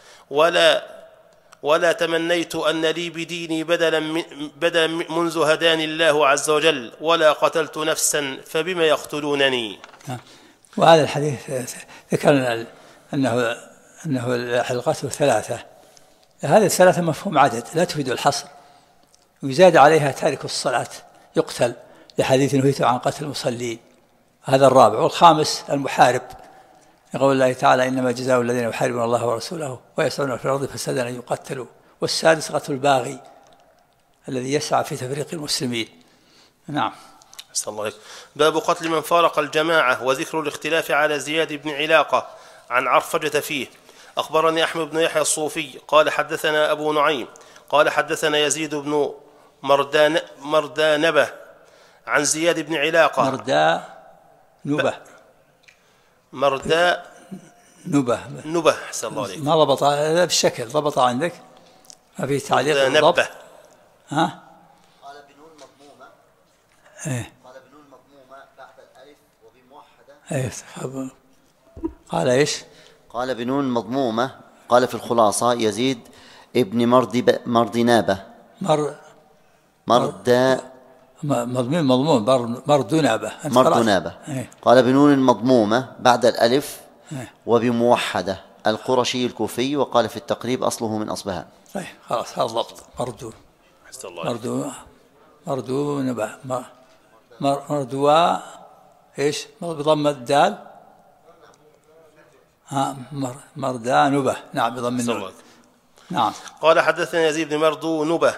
ولا تمنيت أن لي بديني بدلا منذ هداني الله عز وجل، ولا قتلت نفسا، فبما يقتلونني. وهذا الحديث ذكرنا أنه القتل 3. هذه 3 مفهوم عدد لا تفيد الحصر، ويزاد عليها تارك الصلاة يقتل، لحديث نهيت عن قتل المصلين هذا الرابع. والخامس المحارب، يقول الله تعالى إنما جزاء الذين يحاربون الله ورسوله ويسعون في الأرض فسادا أن يقتلوا. والسادس قتل الباغي الذي يسعى في تفريق المسلمين. نعم. أحسن الله عليك. باب قتل من فارق الجماعة وذكر الاختلاف على زياد بن علاقة عن عرفجة فيه. أخبرني أحمد بن يحيى الصوفي قال حدثنا أبو نعيم قال حدثنا يزيد بن مردانبة عن زياد بن علاقة. نبة. أحسن الله عليك. ما ضبط هذا بالشكل، ضبط عندك ما في تعليق نبة. ها؟ قال بنون مضمومة. قال بنون مضمومة بعد الألف وبموحدة. قال إيش؟ قال بنون مضمومة. قال في الخلاصة يزيد ابن مردنابة مردنابة. قال بنون مضمومة بعد الألف وبموحدة القرشي الكوفي. وقال في التقريب أصله من أصبهان. صحيح، خلاص هذا الضبط. مردوا إيش بضم الدال. مردانبة. نعم بضم النون. نعم. قال حدثنا يزيد بن مردانبة.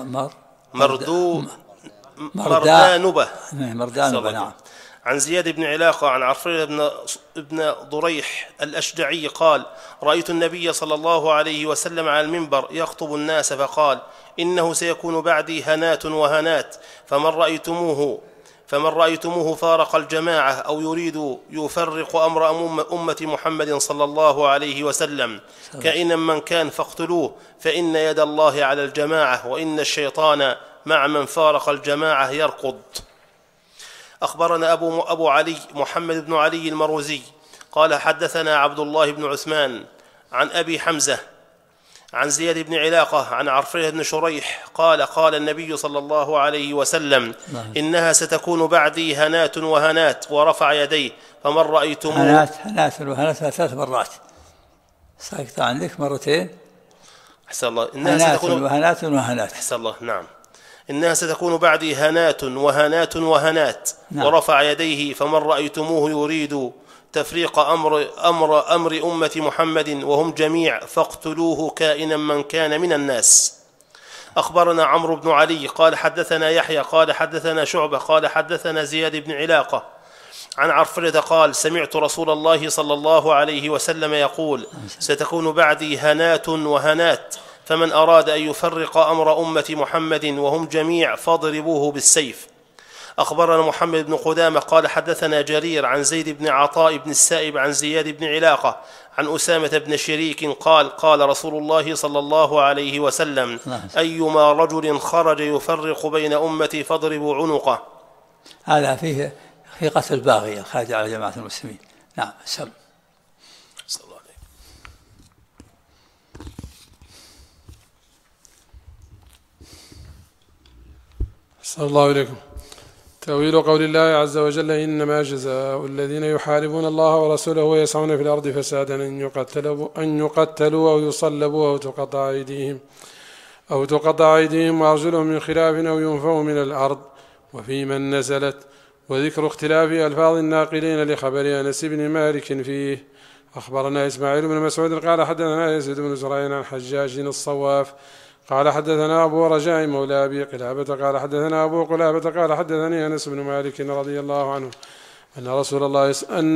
نعم. عن زياد بن علاقة عن عرفجة بن ضريح الأشجعي قال رأيت النبي صلى الله عليه وسلم على المنبر يخطب الناس فقال إنه سيكون بعدي هنات وهنات فمن رأيتموه فارق الجماعة أو يريد يفرق أمر أمة محمد صلى الله عليه وسلم كائنا من كان فاقتلوه فإن يد الله على الجماعة وإن الشيطان مع من فارق الجماعة يركض. أخبرنا أبو علي محمد بن علي المروزي قال حدثنا عبد الله بن عثمان عن أبي حمزة عن زياد بن علاقة عن عرفجة بن شريح قال النبي صلى الله عليه وسلم إنها ستكون بعدي هنات وهنات ورفع يديه فمن رأيتموه. هنات وهنات 3 مرات ساكت عندك مرتين. أحسن الله. هنات وهنات. أحسن الله. نعم. إنها ستكون بعدي هنات وهنات وهنات. نعم. ورفع يديه فمن رأيتموه يريد تفريق أمر أمة محمد وهم جميع فاقتلوه كائنا من كان من الناس. أخبرنا عمرو بن علي قال حدثنا يحيى قال حدثنا شعبة قال حدثنا زياد بن علاقة عن عرفجة قال سمعت رسول الله صلى الله عليه وسلم يقول ستكون بعدي هنات وهنات فمن أراد أن يفرق أمر أمة محمد وهم جميع فاضربوه بالسيف. أخبرنا محمد بن قدامة قال حدثنا جرير عن زيد بن عطاء بن السائب عن زياد بن علاقة عن أسامة بن شريك قال رسول الله صلى الله عليه وسلم أيما رجل خرج يفرق بين أمتي فاضربوا عنقه. هذا فيه في قتل الباغي الخارج على جماعة المسلمين. نعم. صلى الله عليكم. تأويل قول الله عز وجل إنما جزاء الذين يحاربون الله ورسوله ويسعون في الأرض فسادا أن يقتلوا أو يصلبوا أو تقطع أيديهم وأرجلهم من خلاف أو ينفوا من الأرض وفي من نزلت. وذكر اختلاف ألفاظ الناقلين لخبر أنس بن مالك فيه. أخبرنا إسماعيل بن مسعود قال حدثنا يزيد بن زرعين عن حجاج الصواف قال حدثنا أبو رجاء مولى أبي قلابة قال حدثنا أبو قلابة قال حدثني أنس بن مالك رضي الله عنه أن رسول الله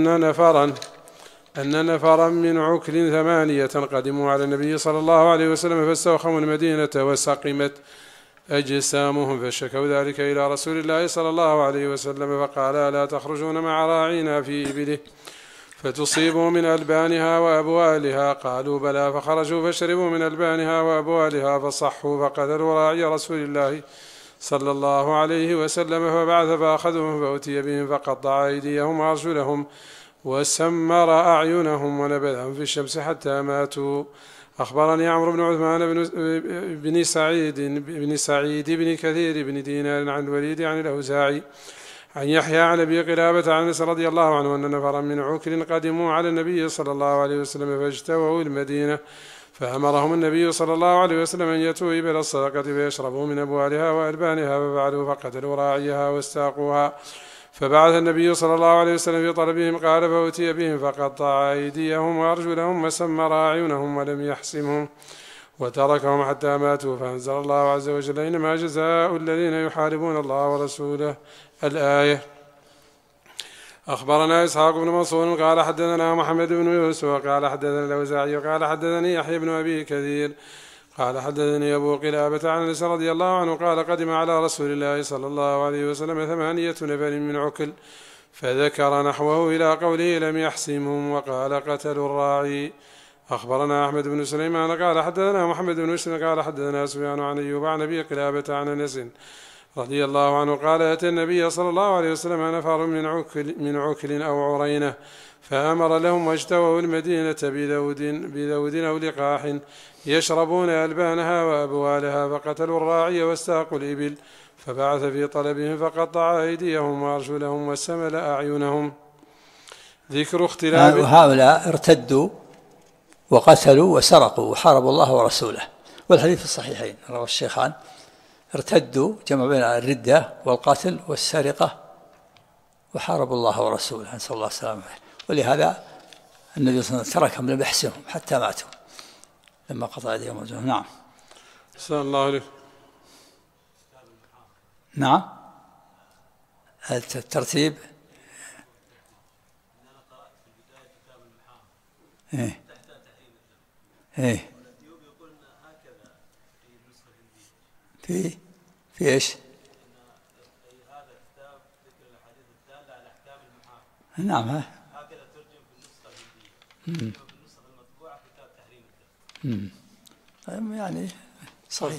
أن نفرا من عكل 8 قدموا على النبي صلى الله عليه وسلم فاستوخموا المدينة وسقمت أجسامهم فشكوا ذلك إلى رسول الله صلى الله عليه وسلم فقال ألا تخرجون مع راعينا في إبله فتصيبوا من ألبانها وأبوالها؟ قالوا بلى. فخرجوا فشربوا من ألبانها وأبوالها فصحوا فقتلوا راعي رسول الله صلى الله عليه وسلم فبعث فأخذهم فأتي بهم فقطع أيديهم وأرجلهم وسمر أعينهم ونبذهم في الشمس حتى ماتوا. أخبرني عمرو بن عثمان بن سعيد بن كثير بن دينار عن الوليد عن الأوزاعي عن يحيى عن أبي قلابة عن أنس رضي الله عنه أن نفرا من عكر قدموا على النبي صلى الله عليه وسلم فاجتووا المدينة فأمرهم النبي صلى الله عليه وسلم أن يأتوا إبل الصدقة فيشربوا من أبوالها وألبانها ففعلوا فقتلوا راعيها واستاقوها فبعث النبي صلى الله عليه وسلم في طلبهم، قال فأتي بهم فقطع أيديهم وأرجلهم وسمر أعينهم ولم يحسمهم وتركهم حتى ماتوا، فأنزل الله عز وجل: إنما جزاء الذين يحاربون الله ورسوله، الآية. أخبرنا إسحاق بن منصور قال حدثنا محمد بن يوسف قال حدثنا الأوزاعي قال حدثني يحيى بن أبي كثير قال حدثني أبو قلابة عن أنس رضي الله عنه قال: قدم على رسول الله صلى الله عليه وسلم 8 نفر من عكل، فذكر نحوه إلى قوله: لم يحسمهم، وقال: قتلوا الراعي. أخبرنا أحمد بن سليمان قال حدثنا محمد بن مسلم قال حدثنا سفيان عن أيوب عن أبي قلابة عن أنس رضي الله عنه قال: أتى النبي صلى الله عليه وسلم نفر من عكل أو عرينة، فأمر لهم واجتووا المدينة بذود أو لقاح يشربون ألبانها وأبوالها، فقتلوا الراعي واستاقوا الإبل، فبعث في طلبهم فقطع أيديهم وأرجلهم وسمل أعينهم. ذكر اختلاف. وهؤلاء ارتدوا وقتلوا وسرقوا وحاربوا الله ورسوله، والحديث في الصحيحين رواه الشيخان. ارتدوا جمع بين الردة والقتل والسرقة، وحاربوا الله ورسوله، نسأل الله السلامة. ولهذا النبي صلى الله عليه وسلم تركهم لم يحسمهم حتى ماتوا لما قطع أيديهم وأرجلهم. نعم. صلى الله عليه. نعم. الترتيب. إيه. في إيش؟ نعم. هكذا ترجم في النسخة الهندية، في النسخة المطبوعة كتاب تحريم الدم. يعني صحيح.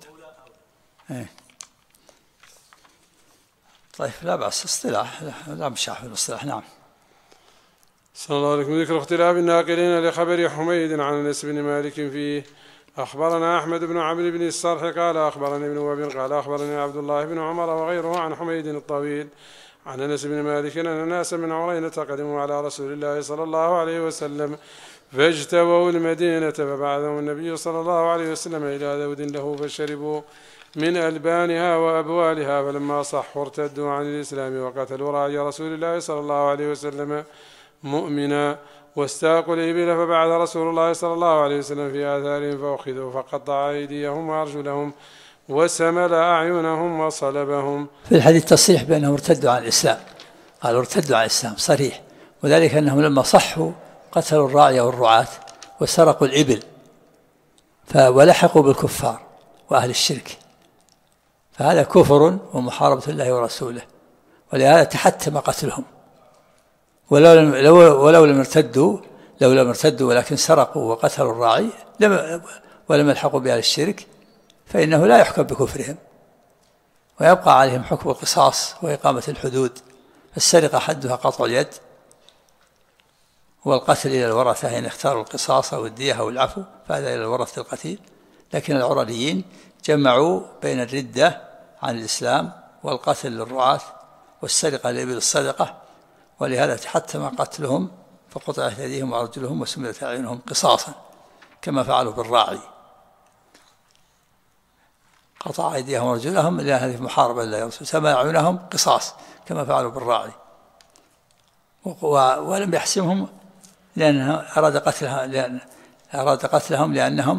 طيب لا بأس، اصطلاح لا مشاح في الاصطلاح. نعم. صلى الله عليه وسلم. ذكر اختلاف الناقلين لخبر حميد عن أنس بن مالك فيه. أخبرنا أحمد بن عمرو بن الصرح قال أخبرني ابن وهب قال أخبرني عبد الله بن عمر وغيره عن حميد الطويل عن أنس بن مالك أن الناس من عرينة قدموا على رسول الله صلى الله عليه وسلم فاجتووا المدينة، فبعثهم النبي صلى الله عليه وسلم إلى ذود له فشربوا من ألبانها وأبوالها، فلما صحوا ارتدوا عن الإسلام وقتلوا راعي رسول الله صلى الله عليه وسلم مؤمنا، واستاقوا الإبل، فبعث رسول الله صلى الله عليه وسلم في آثارهم فأخذوا فقطع أيديهم وأرجلهم وسمل أعينهم وصلبهم. في الحديث تصريح بأنهم ارتدوا عن الإسلام، قالوا ارتدوا عن الإسلام صريح، وذلك أنهم لما صحوا قتلوا الراعي والرعاة وسرقوا الإبل ولحقوا بالكفار وأهل الشرك، فهذا كفر ومحاربة الله ورسوله، ولهذا تحتم قتلهم. ولو لم ارتدوا ولكن سرقوا وقتلوا الراعي ولم يلحقوا بأهل الشرك فإنه لا يحكم بكفرهم، ويبقى عليهم حكم القصاص وإقامة الحدود. السرقة حدها قطع اليد، والقتل إلى الورثة إن اختاروا القصاص أو الدية أو العفو فهذا إلى الورثة القتيل. لكن العرنيين جمعوا بين الردة عن الإسلام والقتل للرعاة والسرقة لإبل الصدقة، ولهذا تحتم قتلهم فقطعت أيديهم وأرجلهم وسملت أعينهم قصاصا كما فعلوا بالراعي، قطع أيديهم وأرجلهم لأن هذه محاربة لله ورسوله، سمل أعينهم قصاص كما فعلوا بالراعي، ولم يحسمهم لأنه أراد قتلهم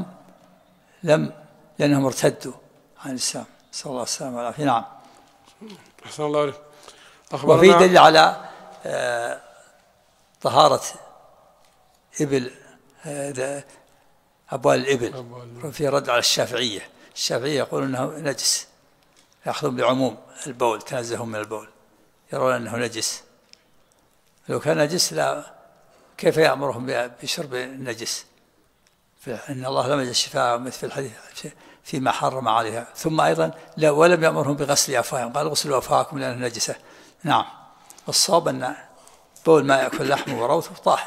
لأنهم ارتدوا عن الإسلام. صلى الله عليه وسلم والعافية. نعم. أحسن الله عليك. وفي دليل على طهارة إبل أبوال الإبل، في رد على الشافعية يقولون أنه نجس، يأخذون بعموم البول، تنزههم من البول، يرون أنه نجس. لو كان نجس لا كيف يأمرهم بشرب النجس؟ إن الله لم يجد شفاء مثل في الحديث فيما حرم عليها. ثم أيضا ولم يأمرهم بغسل أفواههم، قال غسلوا أفواهكم لأنها نجسة. نعم. والصواب أن بول ما يأكل لحمه وروثه طاهر،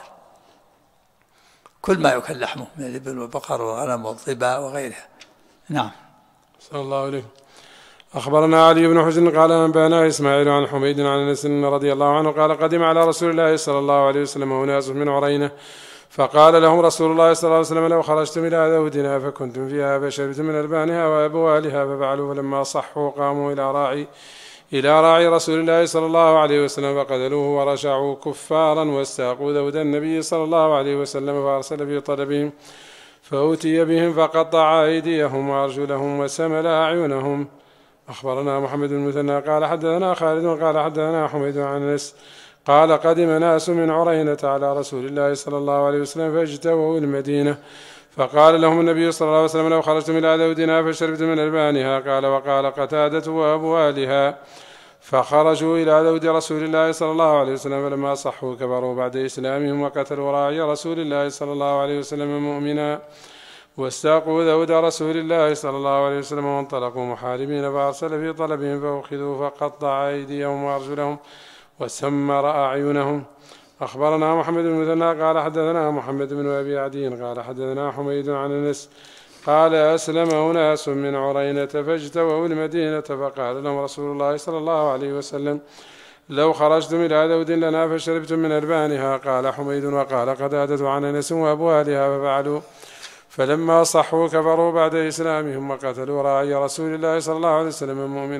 كل ما يأكل لحمه من الإبل والبقر والغنم والظباء وغيرها. نعم. صلى الله عليه. أخبرنا علي بن حسن قال أنبأنا إسماعيل عن حميد عن أنس رضي الله عنه قال قدم على رسول الله صلى الله عليه وسلم أناس من عرينة، فقال لهم رسول الله صلى الله عليه وسلم لو خرجتم إلى ذودنا فكنتم فيها فشربتم من ألبانها وأبوالها، ففعلوا، فلما صحوا قاموا إلى راعي إلى راعي رسول الله صلى الله عليه وسلم فقتلوه ورشعوا كفارا واستاقوا ذود النبي صلى الله عليه وسلم فأرسل في طلبهم فأتي بهم فقطع أيديهم وأرجلهم وسمل أعينهم. أخبرنا محمد بن المثنى قال حدثنا خالد قال حدثنا حميد عن أنس قال قدم ناس من عرينة على رسول الله صلى الله عليه وسلم فاجتووا المدينة فقال لهم النبي صلى الله عليه وسلم لو خرجتم إلى ذودنا فشربتم من ألبانها. قال وقال قتادة وأبوالها فخرجوا إلى ذود رسول الله صلى الله عليه وسلم فلما صحوا كفروا بعد إسلامهم وقتلوا راعي رسول الله صلى الله عليه وسلم مؤمنا واستاقوا ذود رسول الله صلى الله عليه وسلم وانطلقوا محاربين فأرسل في طلبهم فأخذوا فقطع أيديهم وأرجلهم وسمر أعينهم. أخبرنا محمد بن المثنى قال حدثنا محمد بن أبي عدي قال حدثنا حميد عن أنس قال أسلم أناس من عرينة فاجتووا المدينة فقال لهم رسول الله صلى الله عليه وسلم لو خرجتم إلى ذود لنا فشربتم من ألبانها. قال حميد وقال قتادة عن أنس وأبوالها ففعلوا فلما صحوا كفروا بعد إسلامهم وقتلوا راعي رسول الله صلى الله عليه وسلم مؤمنا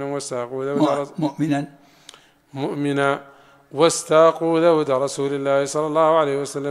واستاقوا ذود رسول الله صلى الله عليه وسلم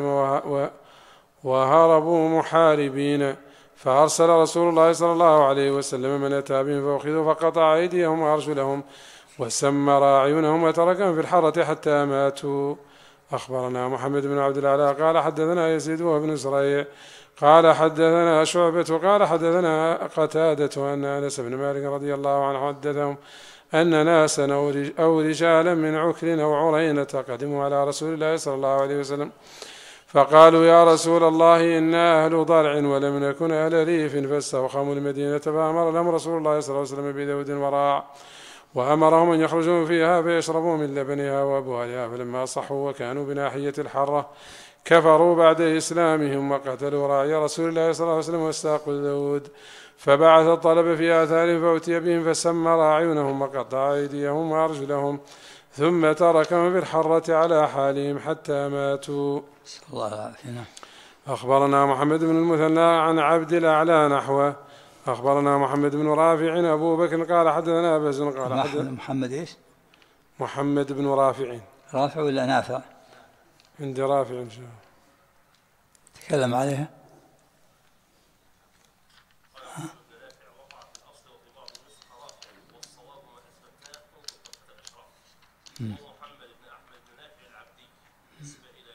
وهربوا محاربين فأرسل رسول الله صلى الله عليه وسلم من أتى بهم فأخذوا فقطع أيديهم وأرجلهم وسمر أعينهم وتركهم في الحرة حتى ماتوا. أخبرنا محمد بن عبد الأعلى قال حدثنا يزيد وابن سريع قال حدثنا شعبة قال حدثنا قتادة أن أنس بن مالك رضي الله عنه حدثهم أن ناسا أو رجالا من عكر أو عرينة قدموا على رسول الله صلى الله عليه وسلم فقالوا يا رسول الله إنا أهل ضرع ولم نكن أهل ريف فاستوخموا المدينة فأمر لهم رسول الله صلى الله عليه وسلم بذود وراع وأمرهم أن يخرجوا فيها فيشربوا من لبنها وأبوالها فلما صحوا وكانوا بناحية الحرة كفروا بعد إسلامهم وقتلوا راعي رسول الله صلى الله عليه وسلم واستاقوا الذود فبعث الطلب في آثارهم فأتي بهم فسمر أعينهم وقطع أيديهم وأرجلهم ثم تركهم في الحرة على حالهم حتى ماتوا. الله العافية. أخبرنا محمد بن المثنى عن عبد الأعلى نحوه. أخبرنا محمد بن رافع أبو بكر قال حدثنا أبز قال حدثنا محمد إيش؟ محمد بن رافع. رافع ولا نافع؟ عندي رافع إن شاء الله. تكلم عليها. محمد بن أحمد بن نافع العبدي نسبة إلى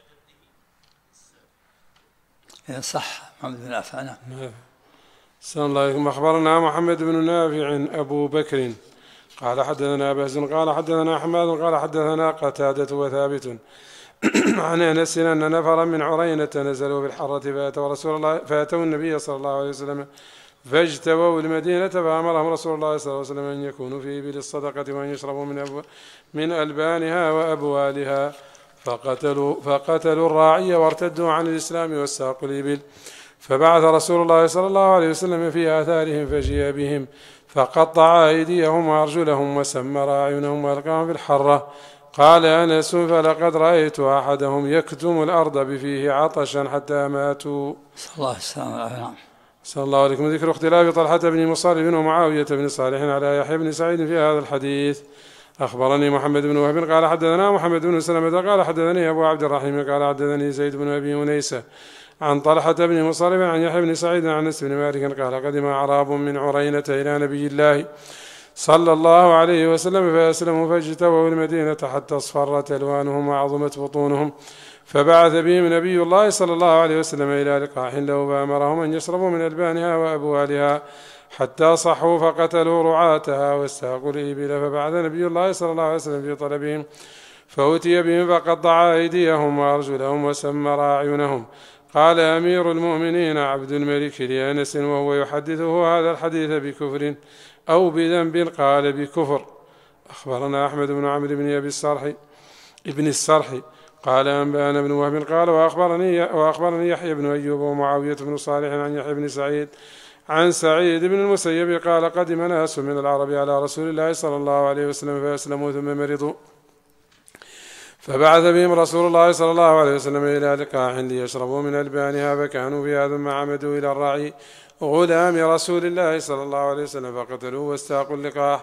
جده صح محمد بن نافع. نعم. السلام الله عليكم. أخبرنا محمد بن نافع أبو بكر قال حدثنا أبز قال حدثنا حماد قال حدثنا قتادة وثابت عن أنس أن نفرا من عرينة نزلوا بالحرة فأتوا النبي صلى الله عليه وسلم فاجتووا المدينة فأمرهم رسول الله صلى الله عليه وسلم أن يكونوا في إبل الصدقة وأن يشربوا من ألبانها وأبوالها فقتلوا الراعي وارتدوا عن الإسلام واستاقوا الإبل فبعث رسول الله صلى الله عليه وسلم في آثارهم فجيء بهم فقطع أيديهم وأرجلهم وسمر أعينهم وألقاهم في الحرة. قال أنس فلقد رأيت أحدهم يكتم الأرض بفيه عطشا حتى ماتوا. صلى الله عليه وسلم. صلى الله عليكم. ذكر اختلاف طلحة بن مصرف ومعاوية بن صالح على يحيى بن سعيد في هذا الحديث. أخبرني محمد بن وهب قال حدثنا محمد بن سلمة قال حدثني أبو عبد الرحيم قال حدثني زيد بن أبي أنيسة عن طلحة بن مصرف عن يحيى بن سعيد عن أنس بن مالك قال قدم أعراب من عرينة إلى نبي الله صلى الله عليه وسلم فأسلموا فاجتووا المدينة حتى اصفرت ألوانهم وعظمت بطونهم فبعث بهم نبي الله صلى الله عليه وسلم إلى لقاح له فأمرهم أن يشربوا من ألبانها وأبوالها حتى صحوا فقتلوا رعاتها واستاقوا الإبل فبعث نبي الله صلى الله عليه وسلم في طلبهم فأتي بهم فقطع أيديهم وأرجلهم وسمر أعينهم. قال أمير المؤمنين عبد الملك لأنس وهو يحدثه هذا الحديث بكفر أو بذنب قال بكفر. أخبرنا أحمد بن عمرو بن أبي السرح قال أنبأنا ابن وهب قال وأخبرني يحيى بن أيوب ومعاوية بن صالح عن يحيى بن سعيد عن سعيد بن المسيب قال قدم ناس من العرب على رسول الله صلى الله عليه وسلم فأسلموا ثم مرضوا فبعث بهم رسول الله صلى الله عليه وسلم إلى لقاح ليشربوا من ألبانها فكانوا فيها ثم عمدوا إلى الراعي غلام رسول الله صلى الله عليه وسلم فقتلوه واستاقوا اللقاح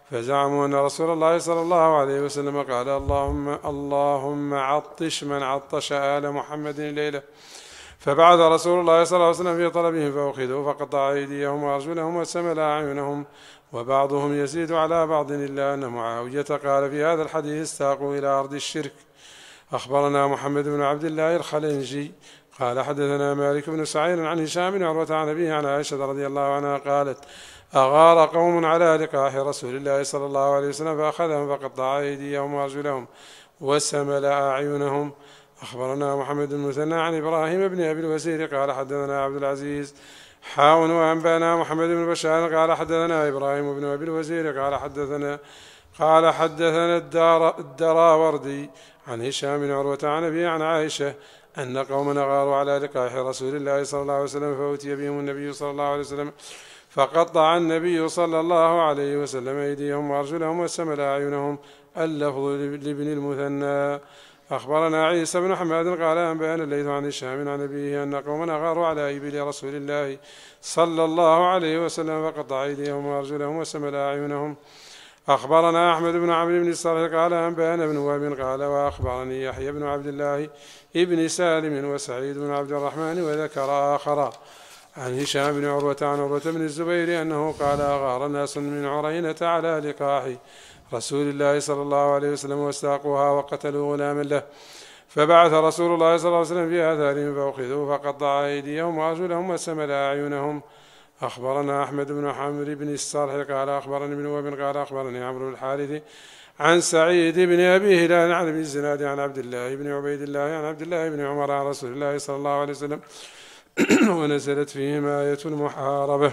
فزعموا أن رسول الله صلى الله عليه وسلم قال اللهم عطش من عطش آل محمد الليلة. فبعث رسول الله صلى الله عليه وسلم في طلبهم فأخذوا فقطع أيديهم وأرجلهم وسمل أعينهم، وبعضهم يزيد على بعض إلا أن معاوية قال في هذا الحديث استاقوا إلى أرض الشرك. أخبرنا محمد بن عبد الله الخلنجي قال حدثنا مالك بن سعيد عن هشام بن عروة عن أبيه عن عائشة رضي الله عنها قالت أغار قوم على لقاح رسول الله صلى الله عليه وسلم فأخذهم فقطع أيديهم وأرجلهم وسمل أعينهم. أخبرنا محمد بن المثنى عن إبراهيم بن أبي الوزير قال حدثنا عبد العزيز وأنبانا محمد بن بشار قال حدثنا إبراهيم بن أبي الوزير قال حدثنا الدراوردي عن هشام بن عروة عن أبيه عن عائشة أن قوما غاروا على لقاح رسول الله صلى الله عليه وسلم فأتي بهم النبي صلى الله عليه وسلم فقطع النبي صلى الله عليه وسلم أيديهم وأرجلهم وسمل أعينهم. اللفظ لابن المثنى. أخبرنا عيسى بن حماد قال أنبأنا الليث عن هشام عن أبيه أن قوما غاروا على إبل رسول الله صلى الله عليه وسلم فقطع أيديهم وأرجلهم وسمل أعينهم. أخبرنا أحمد بن عمرو بن الصالح قال أنبأنا ابن وهب قال وأخبرني يحيى بن عبد الله ابن سالم وسعيد بن عبد الرحمن وذكر آخر عن هشام بن عروة عن عروة بن الزبير أنه قال أغار ناس من عرينة على لقاح رسول الله صلى الله عليه وسلم واستاقوها وقتلوا غلاما له، فبعث رسول الله صلى الله عليه وسلم في آثارهم فأخذوا فقطع أيديهم وأرجلهم وسمل أعينهم. أخبرنا أحمد بن عمرو بن الصالح قال أخبرني ابن وهب قال أخبرني عمرو بن الحارث عن سعيد بن أبي هلال عن ابن الزناد عن عبد الله بن عبيد الله عن عبد الله بن عمر عن رسول الله صلى الله عليه وسلم ونزلت فيهم آية المحاربة.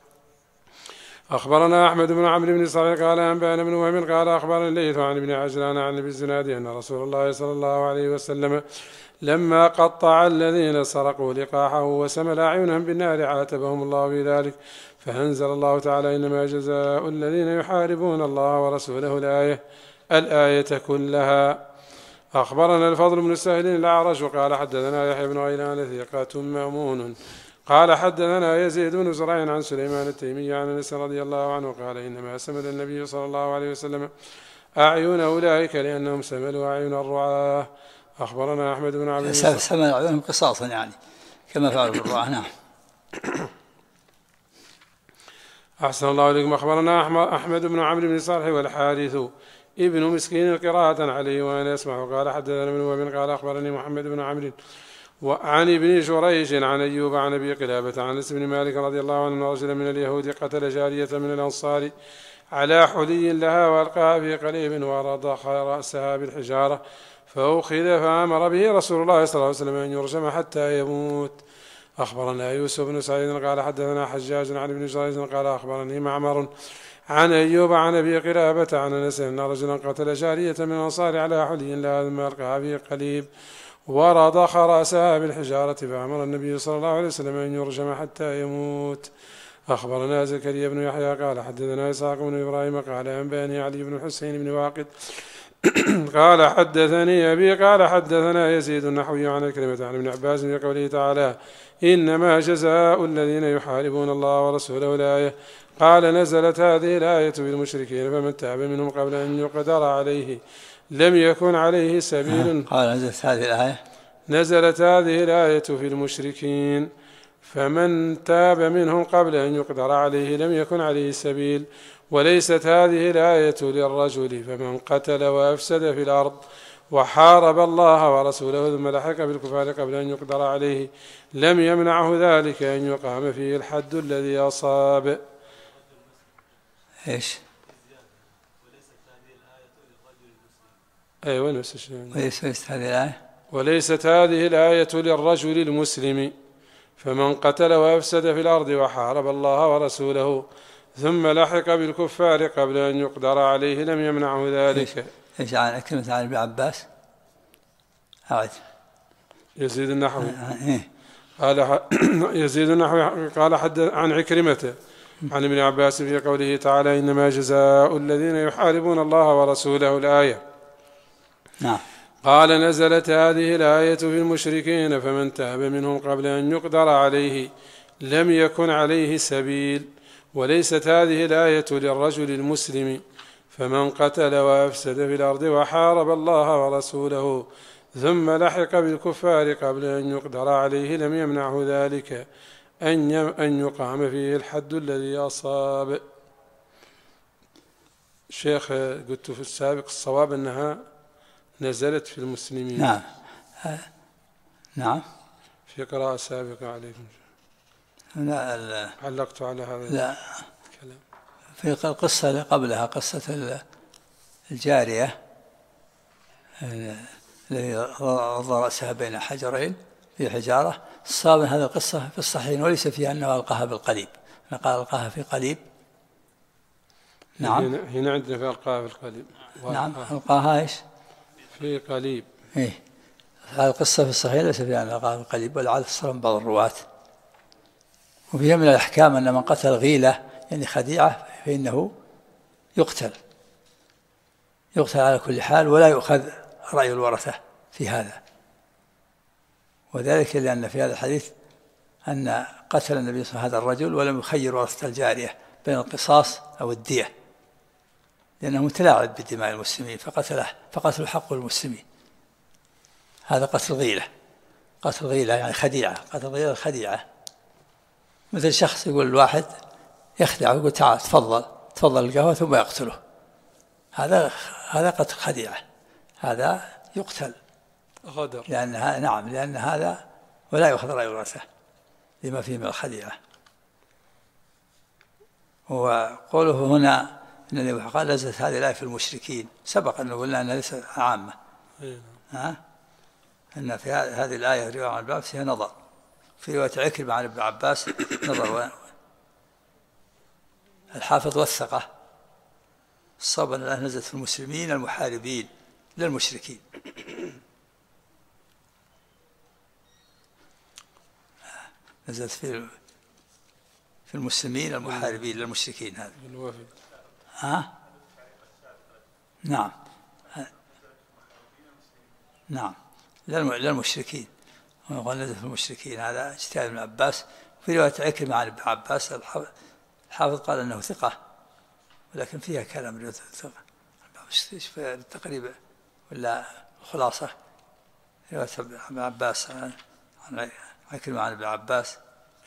أخبرنا أحمد بن عمرو بن صالح قال أنبأنا ابن وهب قال أخبرني الليث عن ابن عجلان عن ابن الزناد أن رسول الله صلى الله عليه وسلم لما قطع الذين سرقوا لقاحه وسمل أعينهم بالنار عاتبهم الله في ذلك، فأنزل الله تعالى إنما جزاء الذين يحاربون الله ورسوله الآية كلها. أخبرنا الفضل بن سهل الأعرج قال حدثنا يحيى بن غيلان ثقة مأمون قال حدثنا يزيد بن زرع عن سليمان التيمي عن أنس رضي الله عنه قال إنما سمل النبي صلى الله عليه وسلم أعين أولئك لأنهم سملوا أعين الرعاة. أخبرنا أحمد بن عبد الله سمل أعينهم قصاصا يعني كما فعلوا بالرعاة. نعم. أحسن الله إليكم. أخبرنا أحمد بن عمرو بن صالح والحارث ابن مسكين قراءة عليه وأنا أسمع قال حدثنا ابن وهب قال أخبرني محمد بن عمرو وعن ابن جريج عن أيوب عن أبي قلابة عن أنس بن مالك رضي الله عنه رجلا من اليهود قتل جارية من الأنصار على حلي لها وألقاها في قليب ورضخ رأسها بالحجارة فأخذ فأمر به رسول الله صلى الله عليه وسلم أن يرجم حتى يموت. أخبرنا يوسف بن سعيد قال حدثنا حجاج عن ابن جريج قال أخبرني معمر عن أيوب عن أبي قلابة عن أنس أن رجلا قتل جارية من الأنصار على حلي لها ثم ألقاها في قليب ورضخ رأسها بالحجارة فأمر النبي صلى الله عليه وسلم أن يرجم حتى يموت. أخبرنا زكريا بن يحيى قال حدثنا إسحاق بن إبراهيم قال أنبأني علي بن الحسين بن واقد قال حدثني أبي قال حدثنا يزيد النحوي عن الكلمة عن ابن عباس بقوله تعالى إنما جزاء الذين يحاربون الله ورسوله الآية. قال نزلت هذه الآية بالمشركين فمن تاب منهم قبل أن يقدر عليه لم يكن عليه سبيل. قال نزلت هذه الآية في المشركين فمن تاب منهم قبل أن يقدر عليه لم يكن عليه سبيل. وليست هذه الآية للرجل فمن قتل وأفسد في الأرض وحارب الله ورسوله ثم لحق بالكفار قبل أن يقدر عليه لم يمنعه ذلك أن يقام فيه الحد الذي أصاب. إيش؟ أيوة نفس الشيء. وليست هذه الآية للرجل المسلم فمن قتل وأفسد في الأرض وحارب الله ورسوله ثم لحق بالكفار قبل أن يقدر عليه لم يمنعه ذلك. إيش عن كلمة عن ابن عباس؟ يزيد النحوي قال يزيد النحوي قال حدث عن عكرمة عن ابن عباس في قوله تعالى إنما جزاء الذين يحاربون الله ورسوله الآية. نعم. قال نزلت هذه الآية في المشركين فمن تاب منهم قبل أن يقدر عليه لم يكن عليه سبيل. وليست هذه الآية للرجل المسلم فمن قتل وأفسد في الأرض وحارب الله ورسوله ثم لحق بالكفار قبل أن يقدر عليه لم يمنعه ذلك أن يقام فيه الحد الذي أصاب. شيخ قلت في السابق الصواب أنها نزلت في المسلمين. نعم نعم في قراءة سابقة عليكم. لا علقت على هذا لا الكلام. في القصة اللي قبلها قصة الجارية الذي ضرب رأسها بين حجرين في حجارة. الصواب هذه القصة في الصحيحين وليس فيها أنه ألقاها بالقليب، قال ألقاها في قليب. نعم هنا عندنا في ألقاها في القليب. نعم ألقاها إيش في قليب. إيه هذه القصة في الصحيح ليس فيها أن ألقاها في القليب، ولعل الصرم بعض الرواة. وفيها من الأحكام أن من قتل غيلة يعني خديعة فإنه يقتل على كل حال، ولا يؤخذ رأي الورثة في هذا. وذلك لأن في هذا الحديث أن قتل النبي صلى الله عليه وسلم هذا الرجل ولم يخير ورثة الجارية بين القصاص أو الدية، لأنه متلاعب بدماء المسلمين فقتل حق المسلمين. هذا قتل غيلة يعني خديعة، قتل غيلة خديعة. مثل شخص يقول الواحد يخدعه يقول تعال تفضل القهوة ثم يقتله، هذا قتل خديعة، هذا يقتل غدر. لأن هذا ولا يؤخذ رأي الورثة لما فيه من الخديعة. وقوله هنا الذي قال نزلت هذه الآية في المشركين، سبق أن قلنا أنها ليست عامة. أن في هذه الآية رواية عن الباب فيها نظر، في رواية عكرمة عن ابن عباس نظر. الحافظ والثقة الصواب أن الآية نزلت في المسلمين المحاربين للمشركين. نزلت في المسلمين المحاربين للمشركين. هذا نعم للمشركين، وقال نزل في المشركين. هذا اجتهاد ابن عباس. في رواية عكرمة عن ابن عباس الحافظ قال أنه ثقة، ولكن فيها كلام رواية ثقة. في التقريب ولا الخلاصة رواية ابن عباس عن عكرمة عن ابن عباس.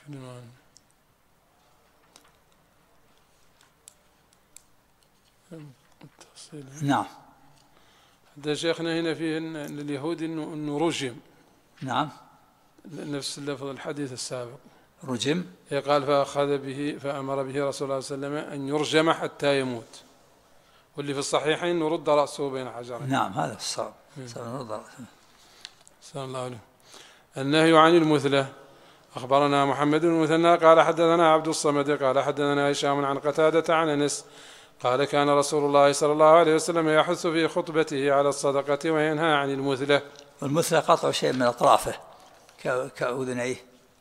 نعم. هذا شيخنا هنا فيه أن اليهود إنه رجم. نعم نفس اللفظ الحديث السابق رجم. قال فأخذ به فأمر به رسول الله صلى الله عليه وسلم أن يرجم حتى يموت، واللي في الصحيحين نرد رأسه بين حجرين. نعم هذا في الصواب. نرد رأسه. صلى الله عليه. النهي عن المثلة. أخبرنا محمد بن المثنى قال حدثنا عبد الصمد قال حدثنا هشام عن قتادة عن أنس قال كان رسول الله صلى الله عليه وسلم يحث في خطبته على الصدقة وينهى عن المثلة. والمثلة قطع شيء من أطرافه كأذنيه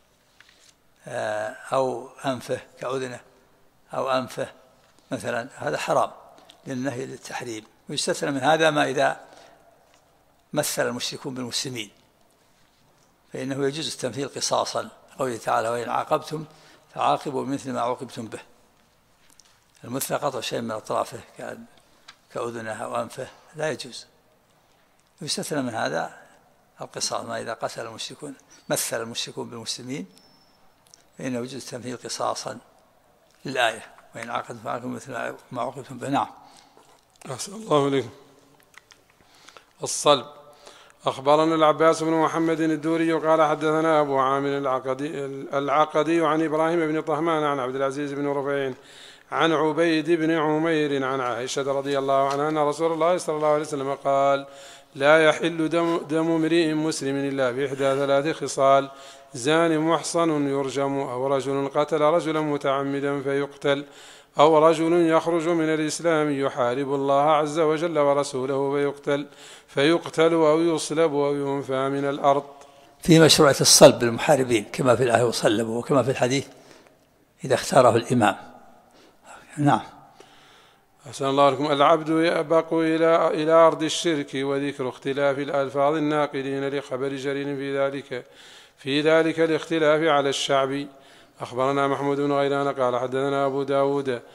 أو أنفه، كأذنه أو أنفه مثلا، هذا حرام للنهي للتحريم. ويستثنى من هذا ما إذا مثل المشركون بالمسلمين فإنه يجوز التمثيل قصاصا، قوله تعالى وإن عاقبتم فعاقبوا بمثل ما عوقبتم به. المثل قطع شيء من أطرافه كأذنه أو أنفه لا يجوز. يستثنى من هذا القصاص، ما إذا قتل المشركون مثل المشركون بالمسلمين فإنه يجوز التمثيل قصاصا للآية وإن عاقبتم فعاقبوا مثل ما عوقبتم به. نعم. أحسن الله إليكم. الصلب. أخبرنا العباس بن محمد الدوري قال حدثنا أبو عامر العقدي عن إبراهيم بن طهمان عن عبد العزيز بن رفيع عن عبيد بن عمير عن عائشة رضي الله عنها أن رسول الله صلى الله عليه وسلم قال لا يحل دم امرئ مسلم إلا بإحدى ثلاث خصال: زان محصن يرجم، أو رجل قتل رجلا متعمدا فيقتل، أو رجل يخرج من الإسلام يحارب الله عز وجل ورسوله فيقتل أو يصلب أو ينفى من الأرض. في مشروعية الصلب بالمحاربين كما في الآية وصلبوا، وكما في الحديث إذا اختاره الإمام. نعم. أحسن الله لكم. العبد يأبق إلى أرض الشرك، وذكر اختلاف الألفاظ الناقلين لخبر جرير في ذلك الاختلاف على الشعب. أخبرنا محمود بن غيلان قال حدثنا أبو داود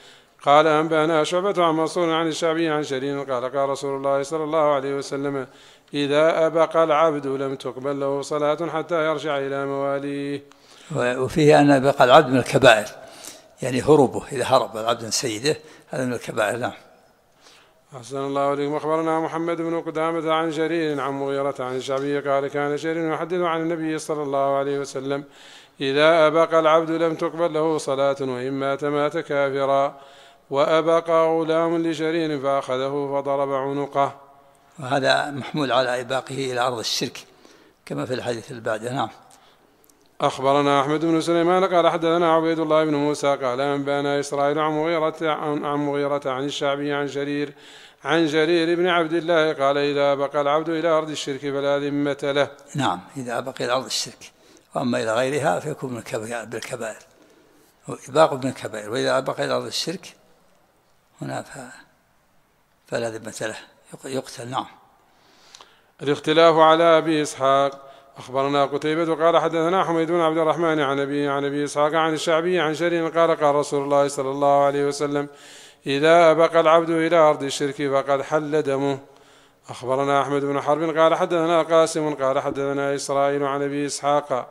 قال أنبأنا شعبة عن منصور عن الشعبي عن شريك قال قال رسول الله صلى الله عليه وسلم إذا أبق العبد لم تقبل له صلاة حتى يرجع إلى مواليه. وفيه أن أبق العبد من الكبائر، يعني هروبه، إذا هرب العبد من سيده هذا من الكبائر. نعم. أحسن الله إليكم. أخبرنا محمد بن قدامة عن جرير عن مغيرة عن الشعبي قال كان جرير يحدث عن النبي صلى الله عليه وسلم إذا أبق العبد لم تقبل له صلاة وإن مات مات كافرا. وأبق غلام لجرير فأخذه فضرب عنقه. وهذا محمول على إباقه إلى أرض الشرك كما في الحديث اللي بعده. نعم. أخبرنا أحمد بن سليمان قال حدثنا عبيد الله بن موسى قال أنبأنا إسرائيل عن مغيرة عن الشعبي عن جرير بن عبد الله قال إذا أبق العبد إلى أرض الشرك فلا ذمة له. نعم، إذا أبق إلى أرض الشرك، وأما إلى غيرها فيكون بالكبائر، إباق من الكبائر. وإذا أبق إلى أرض الشرك هنا فلا ذمة له، يقتل. نعم. الاختلاف على أبي إسحاق. أخبرنا قتيبة قال حدثنا حميد بن عبد الرحمن عن أبي إسحاق عن الشعبي عن شريك قال قال رسول الله صلى الله عليه وسلم إذا أبق العبد إلى أرض الشرك فقد حل دمه. أخبرنا أحمد بن حرب قال حدثنا قاسم قال حدثنا إسرائيل عن أبي إسحاق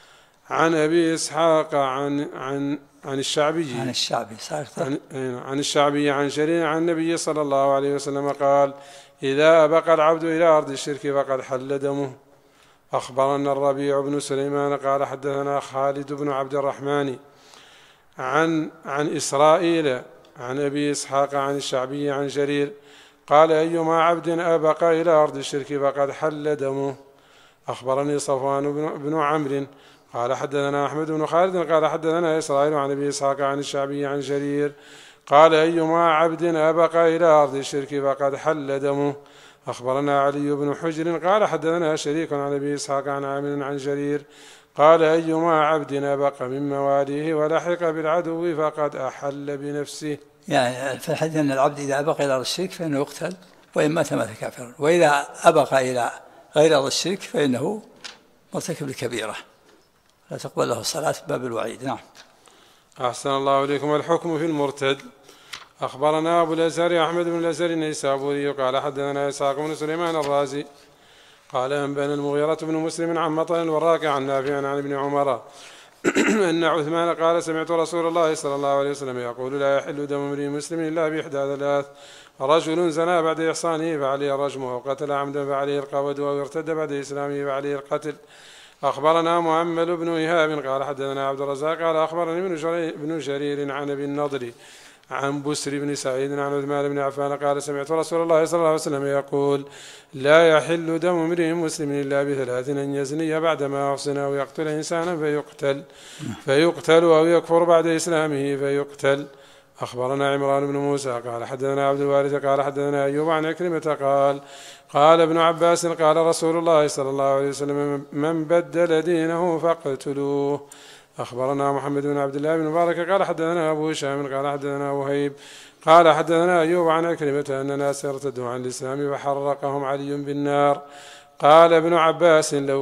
عن الشعبي عن شريك عن النبي صلى الله عليه وسلم قال إذا أبق العبد إلى أرض الشرك فقد حل دمه. أخبرنا الربيع بن سليمان قال حدثنا خالد بن عبد الرحمن عن إسرائيل عن أبي إسحاق عن الشعبي عن جرير قال أيما عبد أبق إلى أرض الشرك فقد حل دمه. أخبرني صفوان بن عمرو قال حدثنا أحمد بن خالد قال حدثنا إسرائيل عن أبي إسحاق عن الشعبي عن جرير قال أيما عبد أبق إلى أرض الشرك فقد حل دمه. أخبرنا علي بن حجر قال حدثنا شريك عن أبي إسحاق عن عامر عن جرير قال أيما عبد أبق من مواليه ولحق بالعدو فقد أحل بنفسه. يعني في الحديث أن العبد إذا أبق إلى أرض الشرك فإنه يقتل وإن مات مات كافرا، وإذا أبق إلى غير أرض الشرك فإنه مرتكب لكبيرة لا تقبل له الصلاة، باب الوعيد. نعم. أحسن الله إليكم. الحكم في المرتد. أخبرنا أبو الأزهر أحمد بن الأزهر النيسابوري قال حدثنا إسحاق بن سليمان الرازي قال أنبأنا المغيرة بن مسلم عن مطر الوراق عن نافع عن ابن عمر أن عثمان قال سمعت رسول الله صلى الله عليه وسلم يقول لا يحل دم امرئ مسلم إلا بإحدى ثلاث: رجل زنى بعد إحصانه فعليه الرجم، أو قتل عمدا فعليه القود، أو ارتد بعد إسلامه فعليه القتل. أخبرنا مؤمل بن إيهاب قال حدثنا عبد الرزاق قال أخبرني ابن جرير عن أبي النضر عن بسر بن سعيد عن عثمان بن عفان قال سمعت رسول الله صلى الله عليه وسلم يقول لا يحل دم امرئ مسلم إلا بثلاث: أن يزني بعدما أحصن، أو يقتل إنسانا فيقتل أو يكفر بعد إسلامه فيقتل. أخبرنا عمران بن موسى قال حدثنا عبد الوارث قال حدثنا أيوب عن عكرمة قال ابن عباس قال رسول الله صلى الله عليه وسلم من بدل دينه فاقتلوه. أخبرنا محمد بن عبد الله بن مبارك قال حدثنا أبو هشام قال حدثنا وهيب قال حدثنا أيوب عن عكرمة أن ناس ارتدوا عن الإسلام فحرقهم علي بالنار. قال ابن عباس لو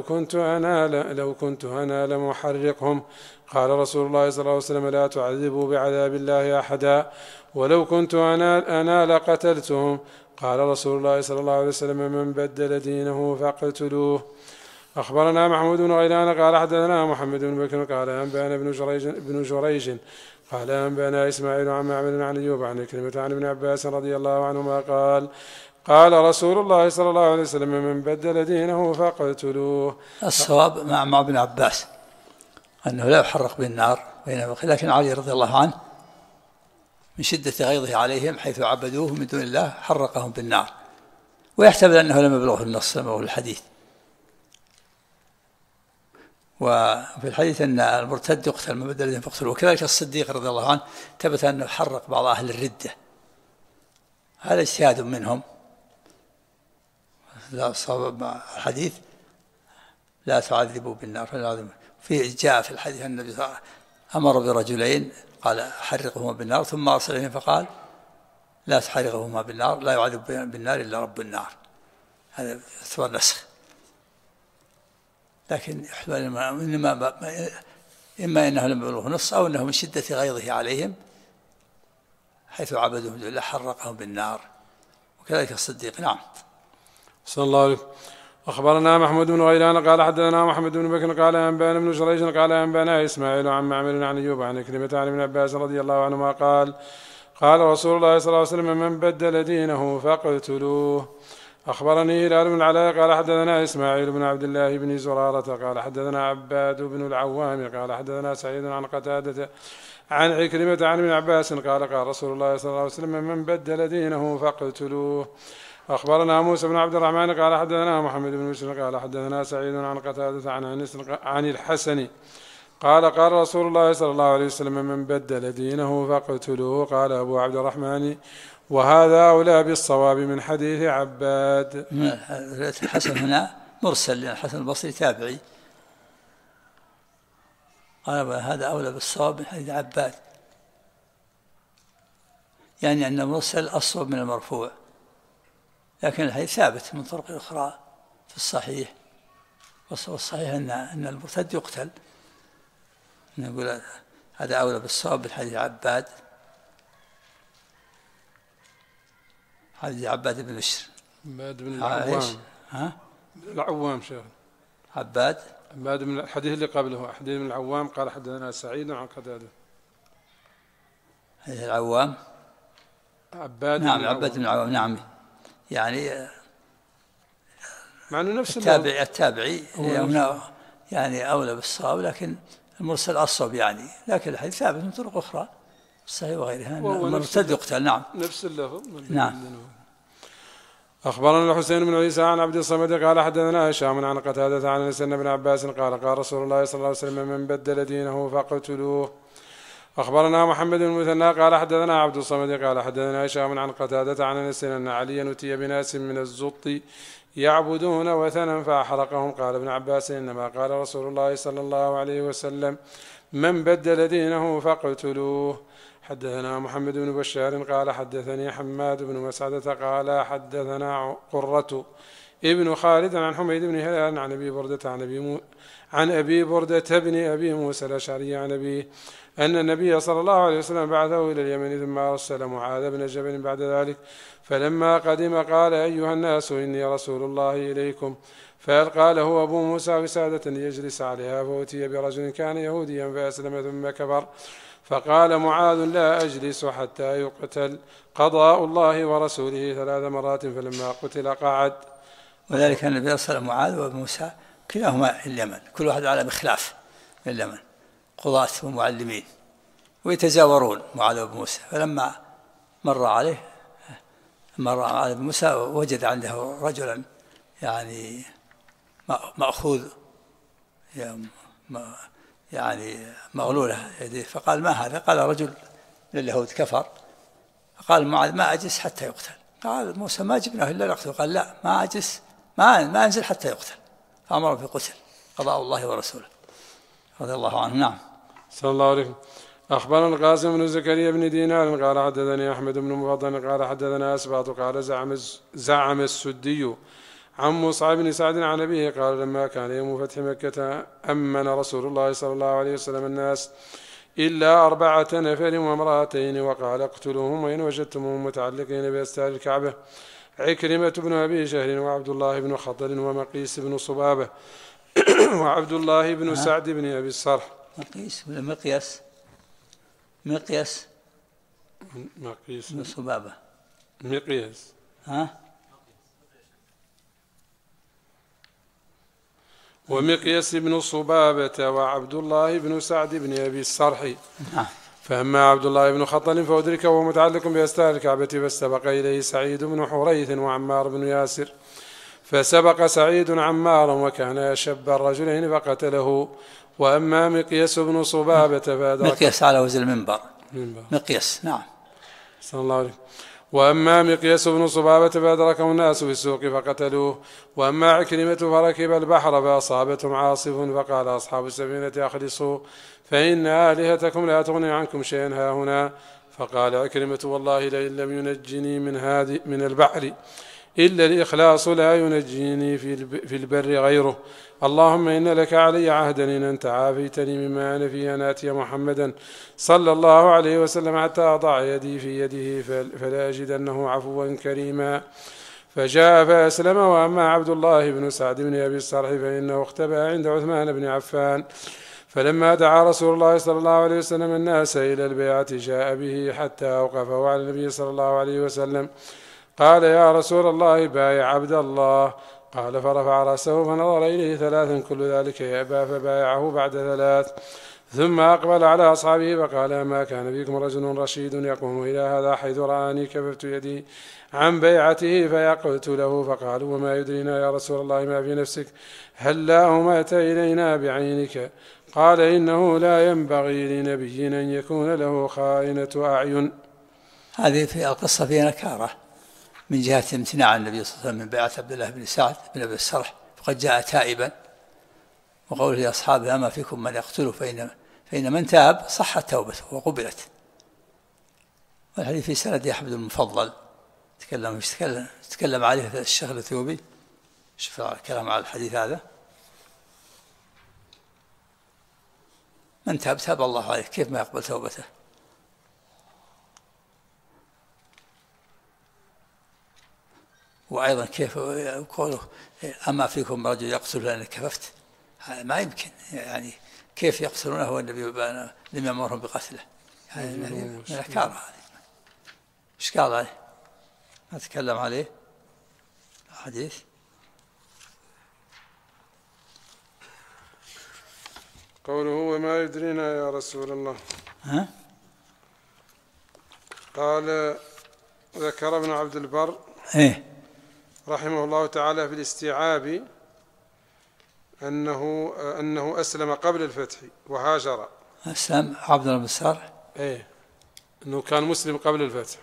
كنت أنا لمحرقهم. قال رسول الله صلى الله عليه وسلم لا تعذبوا بعذاب الله أحدا، ولو كنت أنا لقتلتهم. قال رسول الله صلى الله عليه وسلم من بدل دينه فاقتلوه. أخبرنا محمود بن غيلان قال حدثنا محمد بن بكر قال أنبأنا ابن جريج قال أنبأنا إسماعيل عن معمر عن أيوب عن كلمة عن ابن عباس رضي الله عنهما قال رسول الله صلى الله عليه وسلم من بدل دينه فاقتلوه. الصواب مع ابن عباس أنه لا يحرق بالنار، لكن علي رضي الله عنه من شدة غيظه عليهم حيث عبدوه من دون الله حرقهم بالنار، ويحتمل أنه لم يبلغه النص، لم يبلغه الحديث. وفي الحديث أن المرتد يقتل من بدل دينه فاقتلوه. وكذلك الصديق رضي الله عنه ثبت أنه حرق بعض أهل الردة، هذا اجتهاد منهم. لا صواب الحديث لا تعذبوا بالنار. في جاء في الحديث أن النبي صلى الله عليه وسلم أمر برجلين قال حرقهما بالنار، ثم أرسل إليهم فقال لا تحرقهما بالنار، لا يعذب بالنار إلا رب النار. هذا يعتبر نسخ، لكن إما أنه لم يبلغه نص، أو أنه من شدة غيظه عليهم حيث عبدوا من دون الله حرقهم بالنار، وكذلك الصديق. نعم. صلى الله عليه. أخبرنا محمود بن غيلان قال حدثنا محمد بن بكر قال أنبانا بن جريج قال أنبانا إسماعيل عن معمر عن أيوب عن كلمة عن ابن عباس رضي الله عنهما قال قال رسول الله صلى الله عليه وسلم من بدل دينه فاقتلوه. أخبرني هلال بن العلاء قال حدثنا إسماعيل بن عبد الله بن زرارة قال حدثنا عباد بن العوام قال حدثنا سعيد عن قتادة عن عكرمة عن ابن عباس قال قال رسول الله صلى الله عليه وسلم من بدل دينه فاقتلوه. أخبرنا موسى بن عبد الرحمن قال حدثنا محمد بن بشر قال حدثنا سعيد عن قتادة عن أنس عن الحسن قال قال رسول الله صلى الله عليه وسلم من بدل دينه فاقتلوه. قال أبو عبد الرحمن وهذا أولى بالصواب من حديث عباد. الحسن هنا مرسل لأن الحسن البصري تابعي، قال هذا أولى بالصواب من حديث عباد، يعني أن المرسل أصوب من المرفوع، لكن الحديث ثابت من طرق أخرى في الصحيح، والصحيح أن المرتد يقتل. نقول هذا أولى بالصواب من حديث عباد، حديث عباد بن بشر. عباد بن العوام. بن العوام شيخ. عباد من الحديث اللي قبله حديث بن العوام قال حدثنا سعيد عن قتادة. حديث العوام عباد. نعم عباد بن العوام. نعم يعني مع انه نفس التابعي يعني أولى بالصواب، لكن المرسل أصوب يعني، لكن الحديث ثابت من طرق أخرى الصحيح وغيرها المرتد يقتل. نعم نفس اللفظ. نعم. أخبرنا الحسين بن عيسى عن عبد الصمد قال حدثنا هشام عن قتادة عن أنس بن عباس قال قال رسول الله صلى الله عليه وسلم من بدل دينه فاقتلوه. أخبرنا محمد بن المثنى قال حدثنا عبد الصمد قال حدثنا هشام عن قتادة عن أنس أن عليا أتي بناس من الزط يعبدون وثنا فأحرقهم. قال ابن عباس إنما قال رسول الله صلى الله عليه وسلم من بدل دينه فاقتلوه. حدثنا محمد بن بشار قال حدثني حماد بن مسعدة قال حدثنا قرة ابن خالد عن حميد بن هلال عن أبي بردة بن أبي موسى الأشعري عن أبيه أن النبي صلى الله عليه وسلم بعثه إلى اليمن ثم أرسل معاذ بن جبل بعد ذلك، فلما قدم قال أيها الناس إني رسول الله إليكم، فألقى له أبو موسى وسادة يجلس عليها، فأتي برجل كان يهوديا فأسلم ثم كفر، فقال معاذ لا أجلس حتى يقتل قضاء الله ورسوله 3 مرات، فلما قتل قعد. وذلك النبي أرسل معاذ وأبو موسى كلاهما اليمن، كل واحد على بخلاف من اليمن، قضاة ومعلمين ويتزاورون معاذ وأبو موسى. فلما مر على أبو موسى وجد عنده رجلا يعني مأخوذ يعني مغلولة يديه، فقال ما هذا؟ قال رجل من اليهود كفر. فقال معاذ ما أجلس حتى يقتل. قال موسى ما جبناه إلا لقتله. قال لا ما أجلس ما أنزل حتى يقتل، فأمر بقتل قضاء الله ورسوله رضي الله عنه. نعم. صلى الله عليه وسلم. أخبرنا القاسم بن زكريا بن دينار قال حدثني أحمد بن مفضل قال حدثنا أسباط قال زعم السدي عن مصعب بن سعد عن أبيه قال لما كان يوم فتح مكة أمن رسول الله صلى الله عليه وسلم الناس إلا 4 نفر وامرأتين، وقال اقتلوهم وإن وجدتموهم متعلقين بأستار الكعبة، عكرمة بن أبي شهر وعبد الله بن خطل ومقيس بن صبابة وعبد الله بن سعد بن أبي الصرح. مقيس بن صبابة. مقياس ومقياس بن صبابة وعبد الله بن سعد بن أبي الصرح. فأما عبد الله بن خطل فأدركه وهو متعلق بأستار الكعبة، فاستبق إليه سعيد بن حريث وعمار بن ياسر، فسبق سعيد عمارا وكان أشب الرجلين فقتله. وأما مقياس بن صبابة فأدركه. مقياس على وزن المنبر. مقياس. نعم. صلى الله عليه. وأما مقياس بن صبابة فأدركه الناس في السوق فقتلوه. وأما عكرمة فركب البحر فأصابتهم عاصف، فقال أصحاب السفينة أخلصوا فإن آلهتكم لا تغني عنكم شيئا هاهنا. فقال عكرمة والله لئن لم ينجني من البحر إلا الإخلاص لا ينجيني في البر غيره. اللهم إن لك علي عهدا إن أنت عافيتني مما أنا فيه أن آتي محمدا صلى الله عليه وسلم حتى أضع يدي في يده فلا أجدنه عفوا كريما. فجاء فأسلم. وأما عبد الله بن سعد بن أبي الصرح فإنه اختبأ عند عثمان بن عفان، فلما دعا رسول الله صلى الله عليه وسلم الناس إلى البيعة جاء به حتى أوقفه على النبي صلى الله عليه وسلم. قال يا رسول الله بايع عبد الله. قال فرفع رأسه فنظر إليه ثلاثا كل ذلك يأبى فبايعه بعد ثلاث. ثم أقبل على أصحابه فقال ما كان فيكم رجل رشيد يقوم إلى هذا حيث رآني كففت يدي عن بيعته فيقتله. فقالوا وما يدرينا يا رسول الله ما في نفسك، هل لا همأت إلينا بعينك؟ قال إنه لا ينبغي لنبي أن يكون له خائنة أعين. هذه في القصة فيها نكارة من جهة امتناع النبي صلى الله عليه وسلم من بيعة عبد الله بن سعد بن أبي السرح، فقد جاء تائبا، وقوله لأصحابه أما فيكم من يقتله فإن من تاب صحت توبته وقبلت. والحديث في سند أحمد المفضل تكلم عليه الشيخ الإثيوبي. شوف الكلام على الحديث هذا، من تاب تاب الله عليه، كيف ما يقبل توبته؟ وأيضا كيف قوله أما فيكم رجل يقتل لأن كففت، هذا ما يمكن، يعني كيف يقتلونه والنبي لم يأمرهم بقتله؟ يعني نكارة هذه. إيش قال عليه؟ ما تكلم عليه حديث. قوله وما يدرينا يا رسول الله. قال ذكر ابن عبد البر رحمه الله تعالى في الاستيعاب أنه أسلم قبل الفتح وهاجر. أسلم عبد الله بن السرح، أنه كان مسلم قبل الفتح.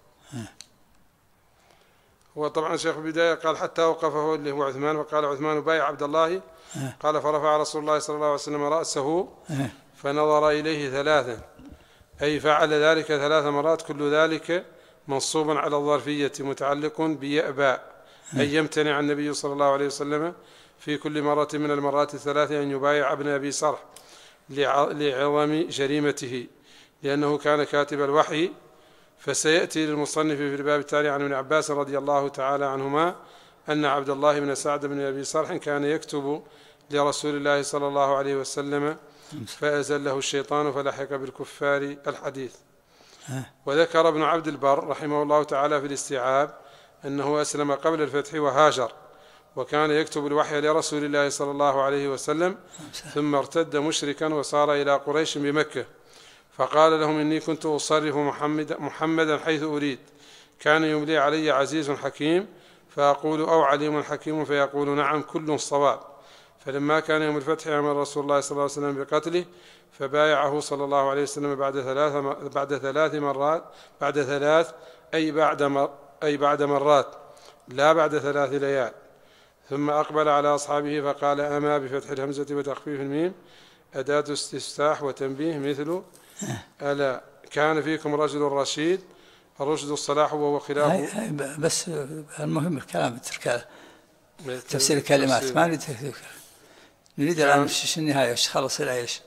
هو طبعا شيخ البداية قال حتى أوقفه اللي هو عثمان، فقال عثمان بايع عبد الله. قال فرفع رسول الله صلى الله عليه وسلم رأسه فنظر إليه ثلاثا، أي فعل ذلك 3 مرات، كل ذلك منصوب على الظرفية متعلق بيأبى، أي يمتنع النبي صلى الله عليه وسلم في كل مرة من المرات ال3 أن يبايع ابن أبي صرح لعظم جريمته، لأنه كان كاتب الوحي. فسيأتي للمصنف في الباب التالي عن ابن عباس رضي الله تعالى عنهما أن عبد الله بن سعد بن أبي صرح كان يكتب لرسول الله صلى الله عليه وسلم فأزله الشيطان فلحق بالكفار الحديث. وذكر ابن عبد البر رحمه الله تعالى في الاستيعاب أنه أسلم قبل الفتح وهاجر، وكان يكتب الوحي لرسول الله صلى الله عليه وسلم، ثم ارتد مشركا وصار إلى قريش بمكة، فقال لهم إني كنت أصرف محمدا حيث أريد، كان يملي علي عزيز حكيم فأقول أو عليم حكيم فيقول نعم كل صواب. فلما كان يوم الفتح أمر رسول الله صلى الله عليه وسلم بقتله، فبايعه صلى الله عليه وسلم بعد 3 مرات، بعد 3 أي بعد مرات لا بعد 3 ليال. ثم أقبل على أصحابه فقال أما بفتح الهمزة وتخفيف الميم أداة استفتاح وتنبيه مثل ألا كان فيكم رجل رشيد، الرشد الصلاح وهو خلاف. بس المهم الكلام تفسير الكلمات، ما نريد الآن ايش النهاية، ايش خلص إلى ايش؟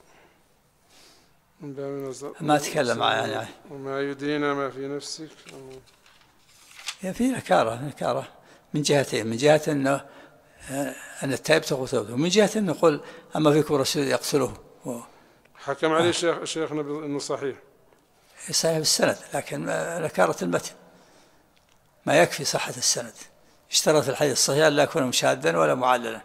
ما تكلم يعني. وما يدرينا ما في نفسك. في نكارة من جهتين، من جهة أن التائب تقول توبته، ومن جهة أن نقول أما فيكم رسول يقتله. حكم عليه شيخنا أنه صحيح السند، لكن نكارة المتن ما يكفي صحة السند. اشترط الحديث الصحيح لا يكون مشاذا ولا معللا.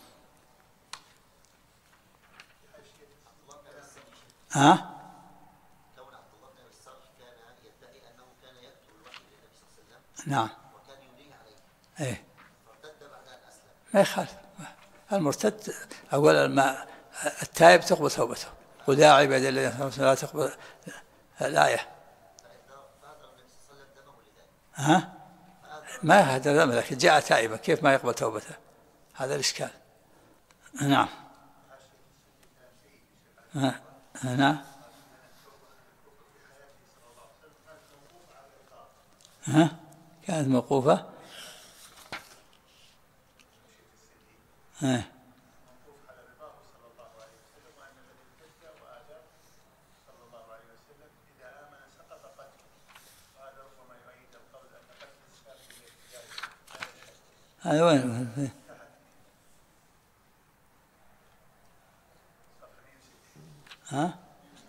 كون عبد الله بن الصرح كان يدعي أنه كان يكتب الوحي للنبي صلى الله عليه وسلم. نعم. وكان يمليه عليه. فارتد بعد أن أسلم. ما يخالف. المرتد أولا ما التائب تقبل توبته، وداعي بعد الذين لا تقبل الآية. ما هذا دم، لكن جاء تائبا كيف ما يقبل توبته؟ هذا الإشكال. نعم. نعم. كانت موقوفة هذا وين؟ ها؟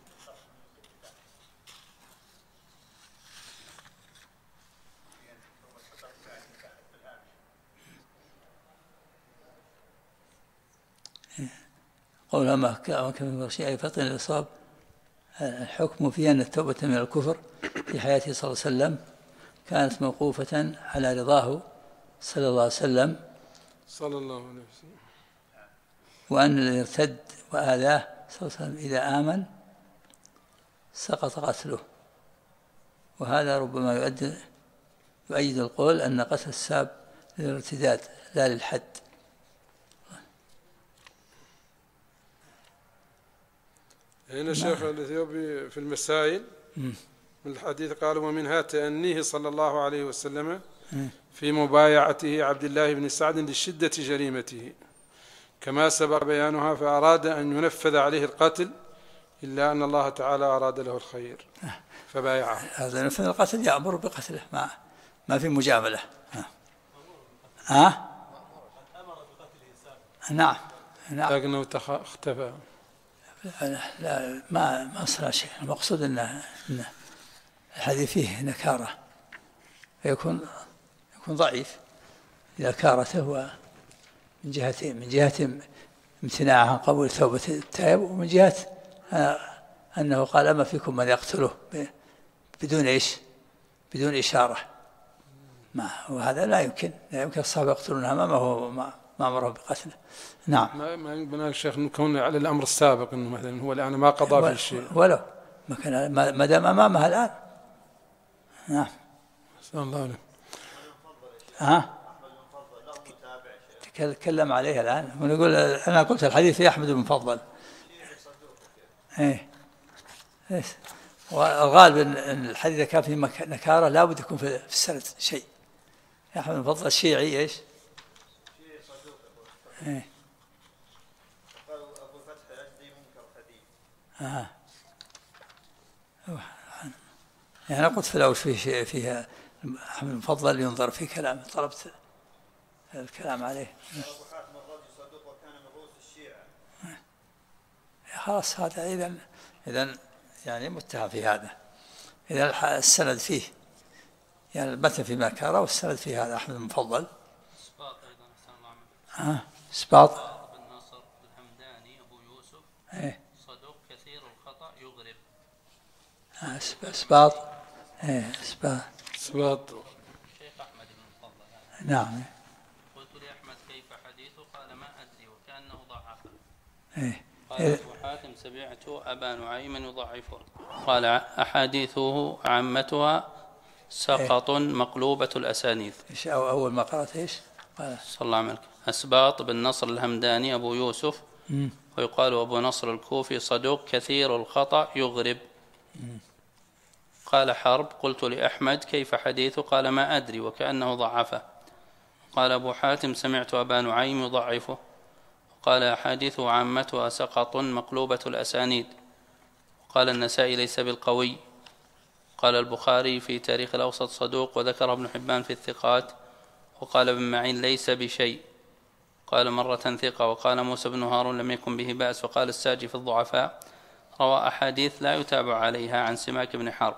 قولها ما كان شيء فطن الإصاب. الحكم فيه أن التوبة من الكفر في حياته صلى الله عليه وسلم كانت موقوفة على رضاه صلى الله عليه وسلم، صلى الله عليه وسلم، وأن الذي ارتد وآذاه صلى الله عليه وسلم إذا آمن سقط قتله. وهذا ربما يؤيد القول أن قتل الساب للارتداد لا للحد. هنا الشيخ الإثيوبي في المسائل من الحديث قال: ومنها تأنيه صلى الله عليه وسلم في مبايعته عبد الله بن سعد لشدة جريمته كما سبق بيانها، فأراد أن ينفذ عليه القتل إلا أن الله تعالى أراد له الخير فبايعه. هذا نفذ القتل يأمر بقتله، ما في مجاملة. نعم لكنه اختفى. لا ما أصلا شيء. المقصود أن الحديث فيه نكارة فيكون ضعيف إذا كارته، من جهتين: من جهة امتناعه عن قبول توبة التائب، ومن جهة أنه قال: أما فيكم من يقتله بدون إشارة. وهذا لا يمكن الصحابة يقتلونها ما أمره بقتله. نعم. ما يمكن الشيخ نكون على الأمر السابق أنه مثلا هو الآن ما قضى في الشيء، ولو ما دام أمامها الآن. نعم. صلى الله عليه. تكلم عليها الآن ونقول أنا قلت الحديث في أحمد المفضل. والغالب أن الحديث كان فيه نكارة لا بد يكون في السند شيء. أحمد المفضل الشيعي إيش؟ أبو فتح الأجدي منكر حديث. يعني أنا قلت في الأول فيها أحمد المفضل ينظر في كلامه، طلبت الكلام عليه. أبو حاتم الرازي صدوق وكان من رؤوس الشيعة. خلاص هذا إذن يعني متهم في هذا. إذا السند فيه يعني المتن في مكارة والسند فيه هذا أحمد المفضل. إسباط أيضا أحسن الله عمله. إسباط بن نصر الهمداني أبو يوسف صدوق كثير الخطأ يغرب. إسباط شيخ أحمد بن المفضل. نعم. قلت لأحمد: كيف حديثه؟ قال: ما أدري، وكأنه ضعفه. قال أبو حاتم: سمعت أبا نعيم يضعفه. قال: أحاديثه عامتها سقط مقلوبة الأسانيد. إيش أول ما قرأت إيش؟ صلى الله عليه وسلم. أسباط بن نصر الهمداني أبو يوسف، ويقال أبو نصر الكوفي صدوق كثير الخطأ يغرب. قال حرب: قلت لأحمد: كيف حديثه؟ قال: ما أدري، وكأنه ضعفه. قال أبو حاتم: سمعت أبا نعيم يضعفه. قال: أحاديثه عامتها سقط مقلوبة الأسانيد. قال النسائي: ليس بالقوي. قال البخاري في تاريخ الأوسط: صدوق. وذكر ابن حبان في الثقات. وقال ابن معين: ليس بشيء. قال مرة ثقة. وقال موسى بن هارون: لم يكن به بأس. وقال الساجي في الضعفاء: روى أحاديث لا يتابع عليها عن سماك بن حرب.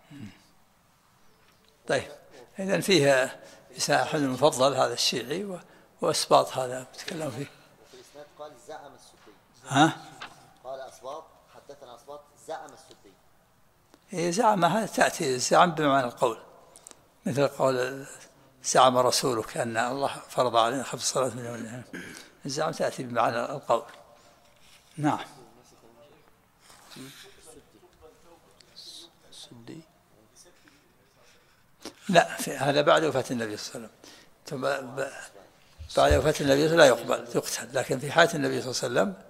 طيب، إذن فيها أحمد المفضل هذا الشيعي، وأسباط هذا تكلم فيه. وفي الإسناد قال: زعم السدي. قال أسباط: حدثنا أسباط زعم السدي. زعم هذا تأتي زعم بمعنى القول، مثل قول زعم رسولك أن الله فرض علينا 5 صلوات من يوم. الزعم تأتي بمعنى القول. نعم. السدي لا، هذا بعد وفاة النبي صلى الله عليه وسلم. بعد وفاة النبي لا يقبل، يقتل. لكن في حياة النبي صلى الله عليه وسلم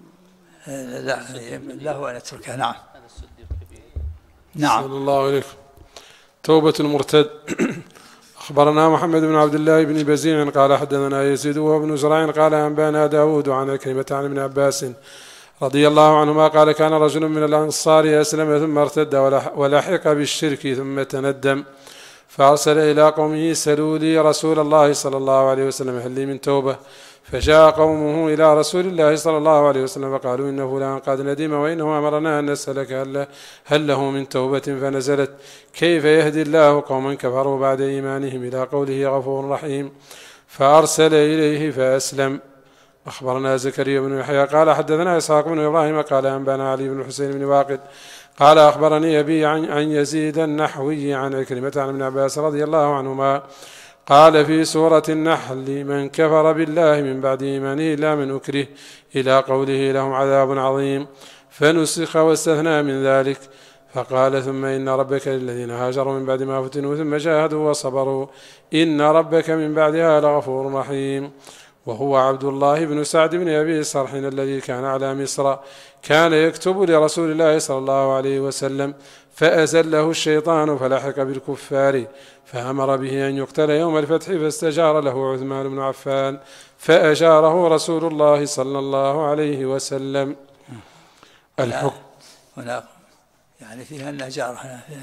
لا هو أن يتركه. نعم. هذا السدي الكبير. نعم. صلى الله عليه. توبة المرتد. أخبرنا محمد بن عبد الله بن بزيع قال حدثنا يزيد وهو بن زرع قال أنبانا داود عن عكرمة عن ابن عباس رضي الله عنهما قال كان رجل من الأنصار أسلم ثم ارتد ولحق بالشرك ثم تندم فأرسل إلى قومه سلوا لي رسول الله صلى الله عليه وسلم هل لي من توبة؟ فجاء قومه إلى رسول الله صلى الله عليه وسلم فقالوا إن فلان قد ندم وإنه أمرنا أن نسألك هل له من توبة؟ فنزلت كيف يهدي الله قوما كفروا بعد إيمانهم إلى قوله غفور رحيم فأرسل إليه فأسلم. أخبرنا زكريا بن يحيى قال حدثنا إسحاق بن إبراهيم قال أنبانا علي بن الحسين بن واقد قال أخبرني أبي عن يزيد النحوي عن عكرمة عن ابن عباس رضي الله عنهما قال في سورة النحل من كفر بالله من بعد إيمانه إلا من أكره إلى قوله لهم عذاب عظيم فنسخ واستثنى من ذلك فقال ثم إن ربك للذين هاجروا من بعد ما فتنوا ثم جاهدوا وصبروا إن ربك من بعدها لغفور رحيم. وهو عبد الله بن سعد بن أبي صرح الذي كان على مصر كان يكتب لرسول الله صلى الله عليه وسلم فأزله الشيطان فلحق بالكفار فأمر به أن يقتل يوم الفتح فاستجار له عثمان بن عفان فأجاره رسول الله صلى الله عليه وسلم. الحكم هنا يعني فيها النجار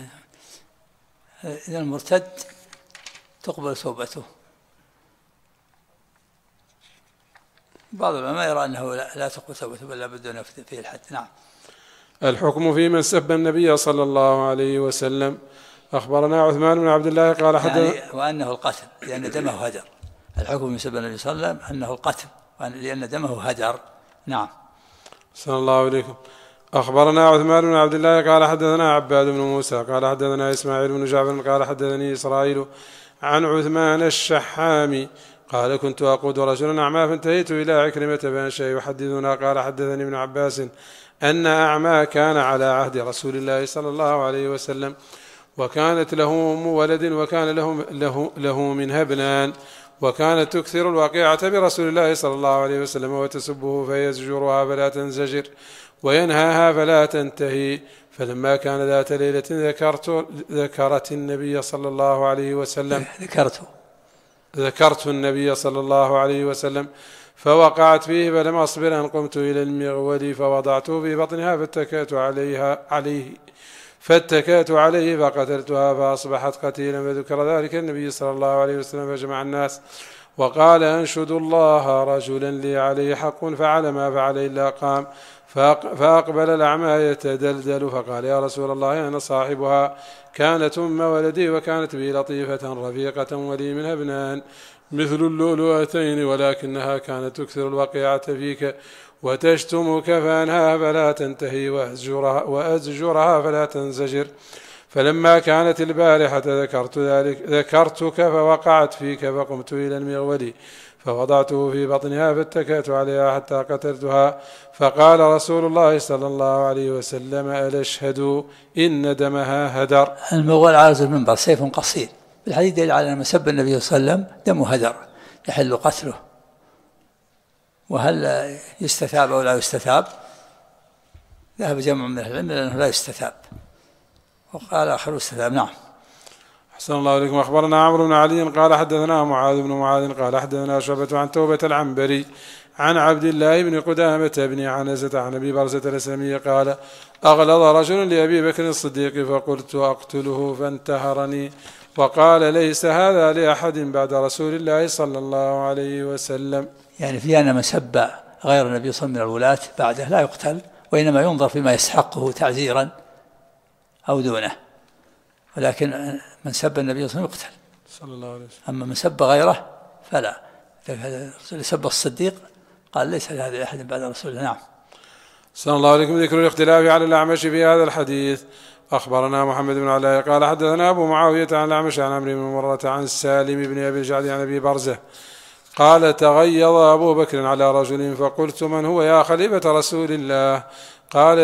إذا المرتد تقبل توبته. بعض العلماء يرى أنه لا تقبل توبته بل لابد أن فيه الحد. نعم. الحكم في من سب النبي صلى الله عليه وسلم. أخبرنا عثمان بن عبد الله قال يعني وأنه القتل لأن دمه هدر. الحكم في سب النبي صلى الله عليه وسلم أنه القتل لأن دمه هدر. نعم. صلى الله عليكم. أخبرنا عثمان بن عبد الله قال حدثنا عباد بن موسى قال حدثنا إسماعيل بن جعفر قال حدثني إسرائيل عن عثمان الشحامي قال كنت أقود رجلا أعمى فانتهيت إلى عكرمة بن شيء يحدثنا قال حدثني ابن عباس أن أعمى كان على عهد رسول الله صلى الله عليه وسلم وكانت له أم ولد وكان له منها ابنان وكانت تكثر الوقيعة برسول الله صلى الله عليه وسلم وتسبه فيزجرها فلا تنزجر وينهاها فلا تنتهي. فلما كان ذات ليلة ذكرت النبي صلى الله عليه وسلم ذكرت النبي صلى الله عليه وسلم فوقعت فيه فلم أصبر أن قمت إلى المغول فوضعته في بطنها فاتكأت عليه فقتلتها فأصبحت قتيلا فذكر ذلك النبي صلى الله عليه وسلم فجمع الناس وقال أنشد الله رجلا لي عليه حق فعل ما فعل إلا قام فأقبل الأعمى يتدلدل فقال يا رسول الله أنا صاحبها كانت أم ولدي وكانت بي لطيفة رفيقة ولي منها ابنان مثل اللؤلؤتين ولكنها كانت تكثر الوقيعة فيك وتشتمك فأنها فلا تنتهي وأزجرها فلا تنزجر. فلما كانت البارحة ذكرتك فوقعت فيك فقمت إلى المغول فوضعته في بطنها فاتكأت عليها حتى قتلتها فقال رسول الله صلى الله عليه وسلم ألا اشهدوا إن دمها هدر. المغول عارض المنبر سيف قصير بالحديث دليل على أن مسب النبي صلى الله عليه وسلم دمه هدر يحل قتله. وهل يستثاب أو لا يستثاب؟ ذهب جمع من العلم لأنه لا يستثاب وقال آخر يستثاب. نعم. أحسن الله عليكم. أخبرنا عمرو بن علي قال حدثنا معاذ بن معاذ قال حدثنا شعبة عن توبة العنبري عن عبد الله بن قدامة بن عنزة عن أبي برزة الأسلمي قال أغلظ رجل لأبي بكر الصديق فقلت أقتله فانتهرني وقال ليس هذا لأحد بعد رسول الله صلى الله عليه وسلم. يعني في أن من سب غير النبي صلى الله عليه وسلم من الولاة بعده لا يقتل وإنما ينظر فيما يستحقه تعزيرا أو دونه ولكن من سب النبي صلى الله عليه وسلم يقتل صلى الله عليه وسلم. أما من سب غيره فلا. سب الصديق قال ليس لهذا أحد بعد رسول الله. نعم. صلى الله عليكم. ذكر الاختلاف على الأعمش في هذا الحديث. أخبرنا محمد بن علاء قال حدثنا أبو معاوية عن الأعمش عن عمرو بن مرة عن سالم بن أبي الجعد عن أبي برزة قال تغيظ أبو بكر على رجل فقلت من هو يا خليفة رسول الله؟ قال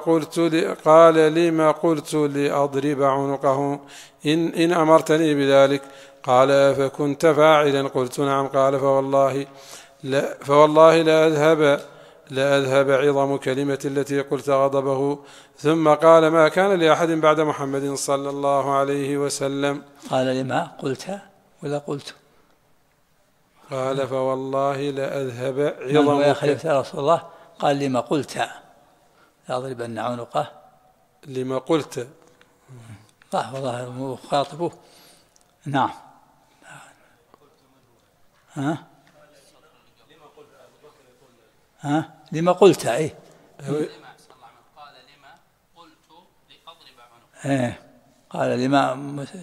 لما قلت لأضرب عنقه إن أمرتني بذلك. قال فكنت فاعلا؟ قلت نعم. قال فوالله لا أذهب عظم كلمة التي قلت غضبه. ثم قال ما كان لأحد بعد محمد صلى الله عليه وسلم. قال لما قلت ولا قلت؟ قال فوالله لأذهب من هو يا عظمك. خليفة يا رسول الله؟ قال لما قلت لأضربن عنقه. لما قلت. والله مخاطبه. نعم. لما قلت أي قال لما قلت لأضرب عنقه. قال لما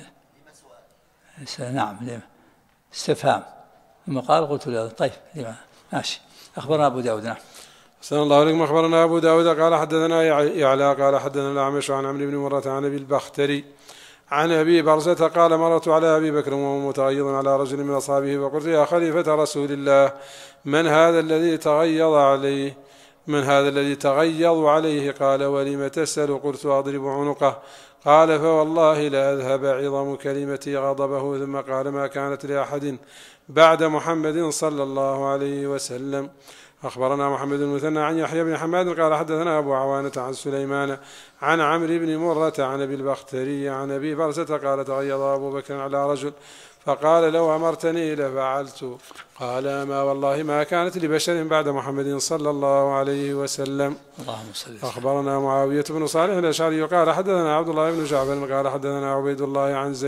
نعم لما استفهام، ثم قال قلت له طيب لما. ماشي. أخبرنا أبو داود. نعم. أحسن الله عليكم. أخبرنا أبو داود قال حدثنا يعلى قال حدثنا الأعمش عن عمرو بن مرة عن أبي البختري عن أبي برزة قال مررت على أبي بكر وهو متغيظ على رجل من أصحابه فقلت يا خليفة رسول الله من هذا الذي تغيظ عليه؟ من هذا الذي تغيظ عليه؟ قال ولم تسأل؟ قلت أضرب عنقه. قال فوالله لا أذهب عظم كلمتي غضبه. ثم قال ما كانت لأحد بعد محمد صلى الله عليه وسلم. أخبرنا محمد المثنى عن يحيى بن حماد قال حدثنا أبو عوانة عن سليمان عن عمرو بن مرة عن أبي البختري عن أبي برزة قال تغيظ أبو بكر على رجل فقال لو أمرتني لفعلت. قال ما والله ما كانت لبشر بعد محمد صلى الله عليه وسلم. اللهم صل. أخبرنا معاوية بن صالح الأشعري قال حدثنا عبد الله بن جعفر قال حدثنا عبيد الله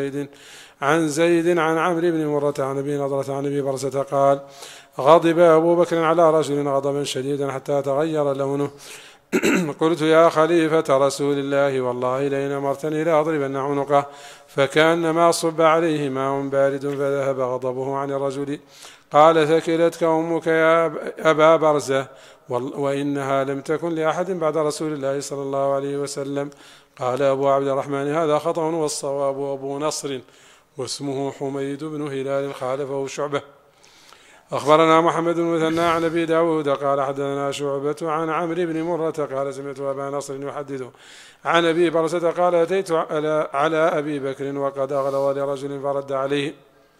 عن زيد عن عمرو بن مرة عن أبي نضرة عن أبي برزة قال غضب أبو بكر على رجل غضبا شديدا حتى تغير لونه. قلت يا خليفة رسول الله والله لئن أمرتني لأضربن عنقه. فكأنما صب عليه ماء بارد فذهب غضبه عن الرجل. قال ثكلتك أمك يا أبا برزة وإنها لم تكن لأحد بعد رسول الله صلى الله عليه وسلم. قال أبو عبد الرحمن هذا خطأ والصواب أبو نصر واسمه حميد بن هلال خالفه شعبة. أخبرنا محمد المثنى عن أبي داود قال حدثنا شعبة عن عمرو بن مرة قال سمعت أبا نصر يحدث عن أبي برزة قال أتيت على أبي بكر وقد أغلظ لرجل فرد عليه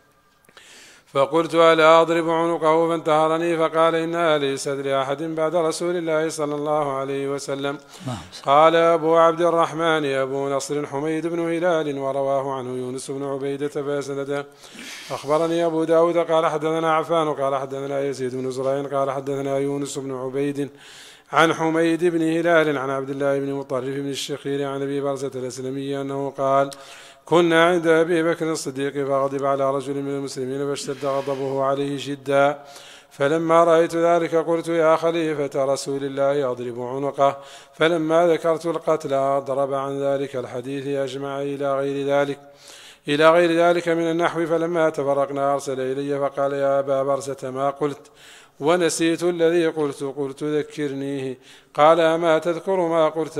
فقلت ألا أضرب عنقه فانتهرني فقال إنها ليست لأحد بعد رسول الله صلى الله عليه وسلم. قال أبو عبد الرحمن أبو نصر حميد بن هلال ورواه عنه يونس بن عبيدة فأسنده. أخبرني أبو داود قال حدثنا عفان قال حدثنا يزيد بن زرعين قال حدثنا يونس بن عبيد عن حميد بن هلال عن عبد الله بن مطرف بن الشخير عن أبي برزة الأسلمي أنه قال كنا عند أبي بكر الصديق فغضب على رجل من المسلمين فاشتد غضبه عليه جدا. فلما رأيت ذلك قلت يا خليفة رسول الله أضرب عنقه. فلما ذكرت القتل أضرب عن ذلك الحديث أجمع إلى غير ذلك من النحو. فلما تفرقنا أرسل إلي فقال يا أبا برزة ما قلت ونسيت الذي قلت ذكرنيه. قال أما تذكر ما قلت؟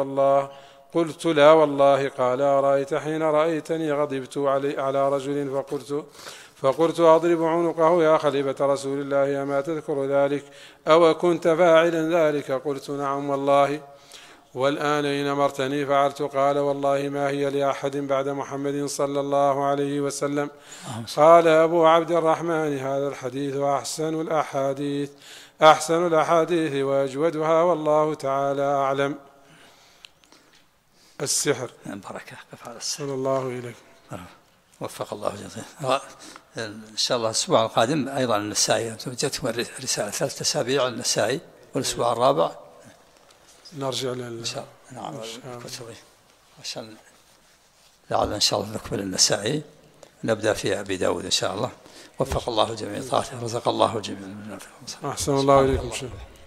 قلت لا والله. قال أرأيت حين رأيتني غضبت على رجل فقلت أضرب عنقه يا خليفة رسول الله أما تذكر ذلك أو كنت فاعلا ذلك؟ قلت نعم والله والآن إن أمرتني فعلت. قال والله ما هي لأحد بعد محمد صلى الله عليه وسلم. قال أبو عبد الرحمن هذا الحديث أحسن الأحاديث وأجودها والله تعالى أعلم. السحر بركة على السحر. صلى الله إليك. وفق الله جزاك. إن شاء الله الأسبوع القادم أيضا النسائي جتكم رسالة 3 أسابيع النسائي والأسبوع الرابع نرجع إن شاء الله. نعم عشان لعل إن شاء الله نكمل النسائي نبدأ في أبي داود إن شاء الله. وفق الله جميع طاعته رزق الله جميع. أحسن الله إليكم شيخ.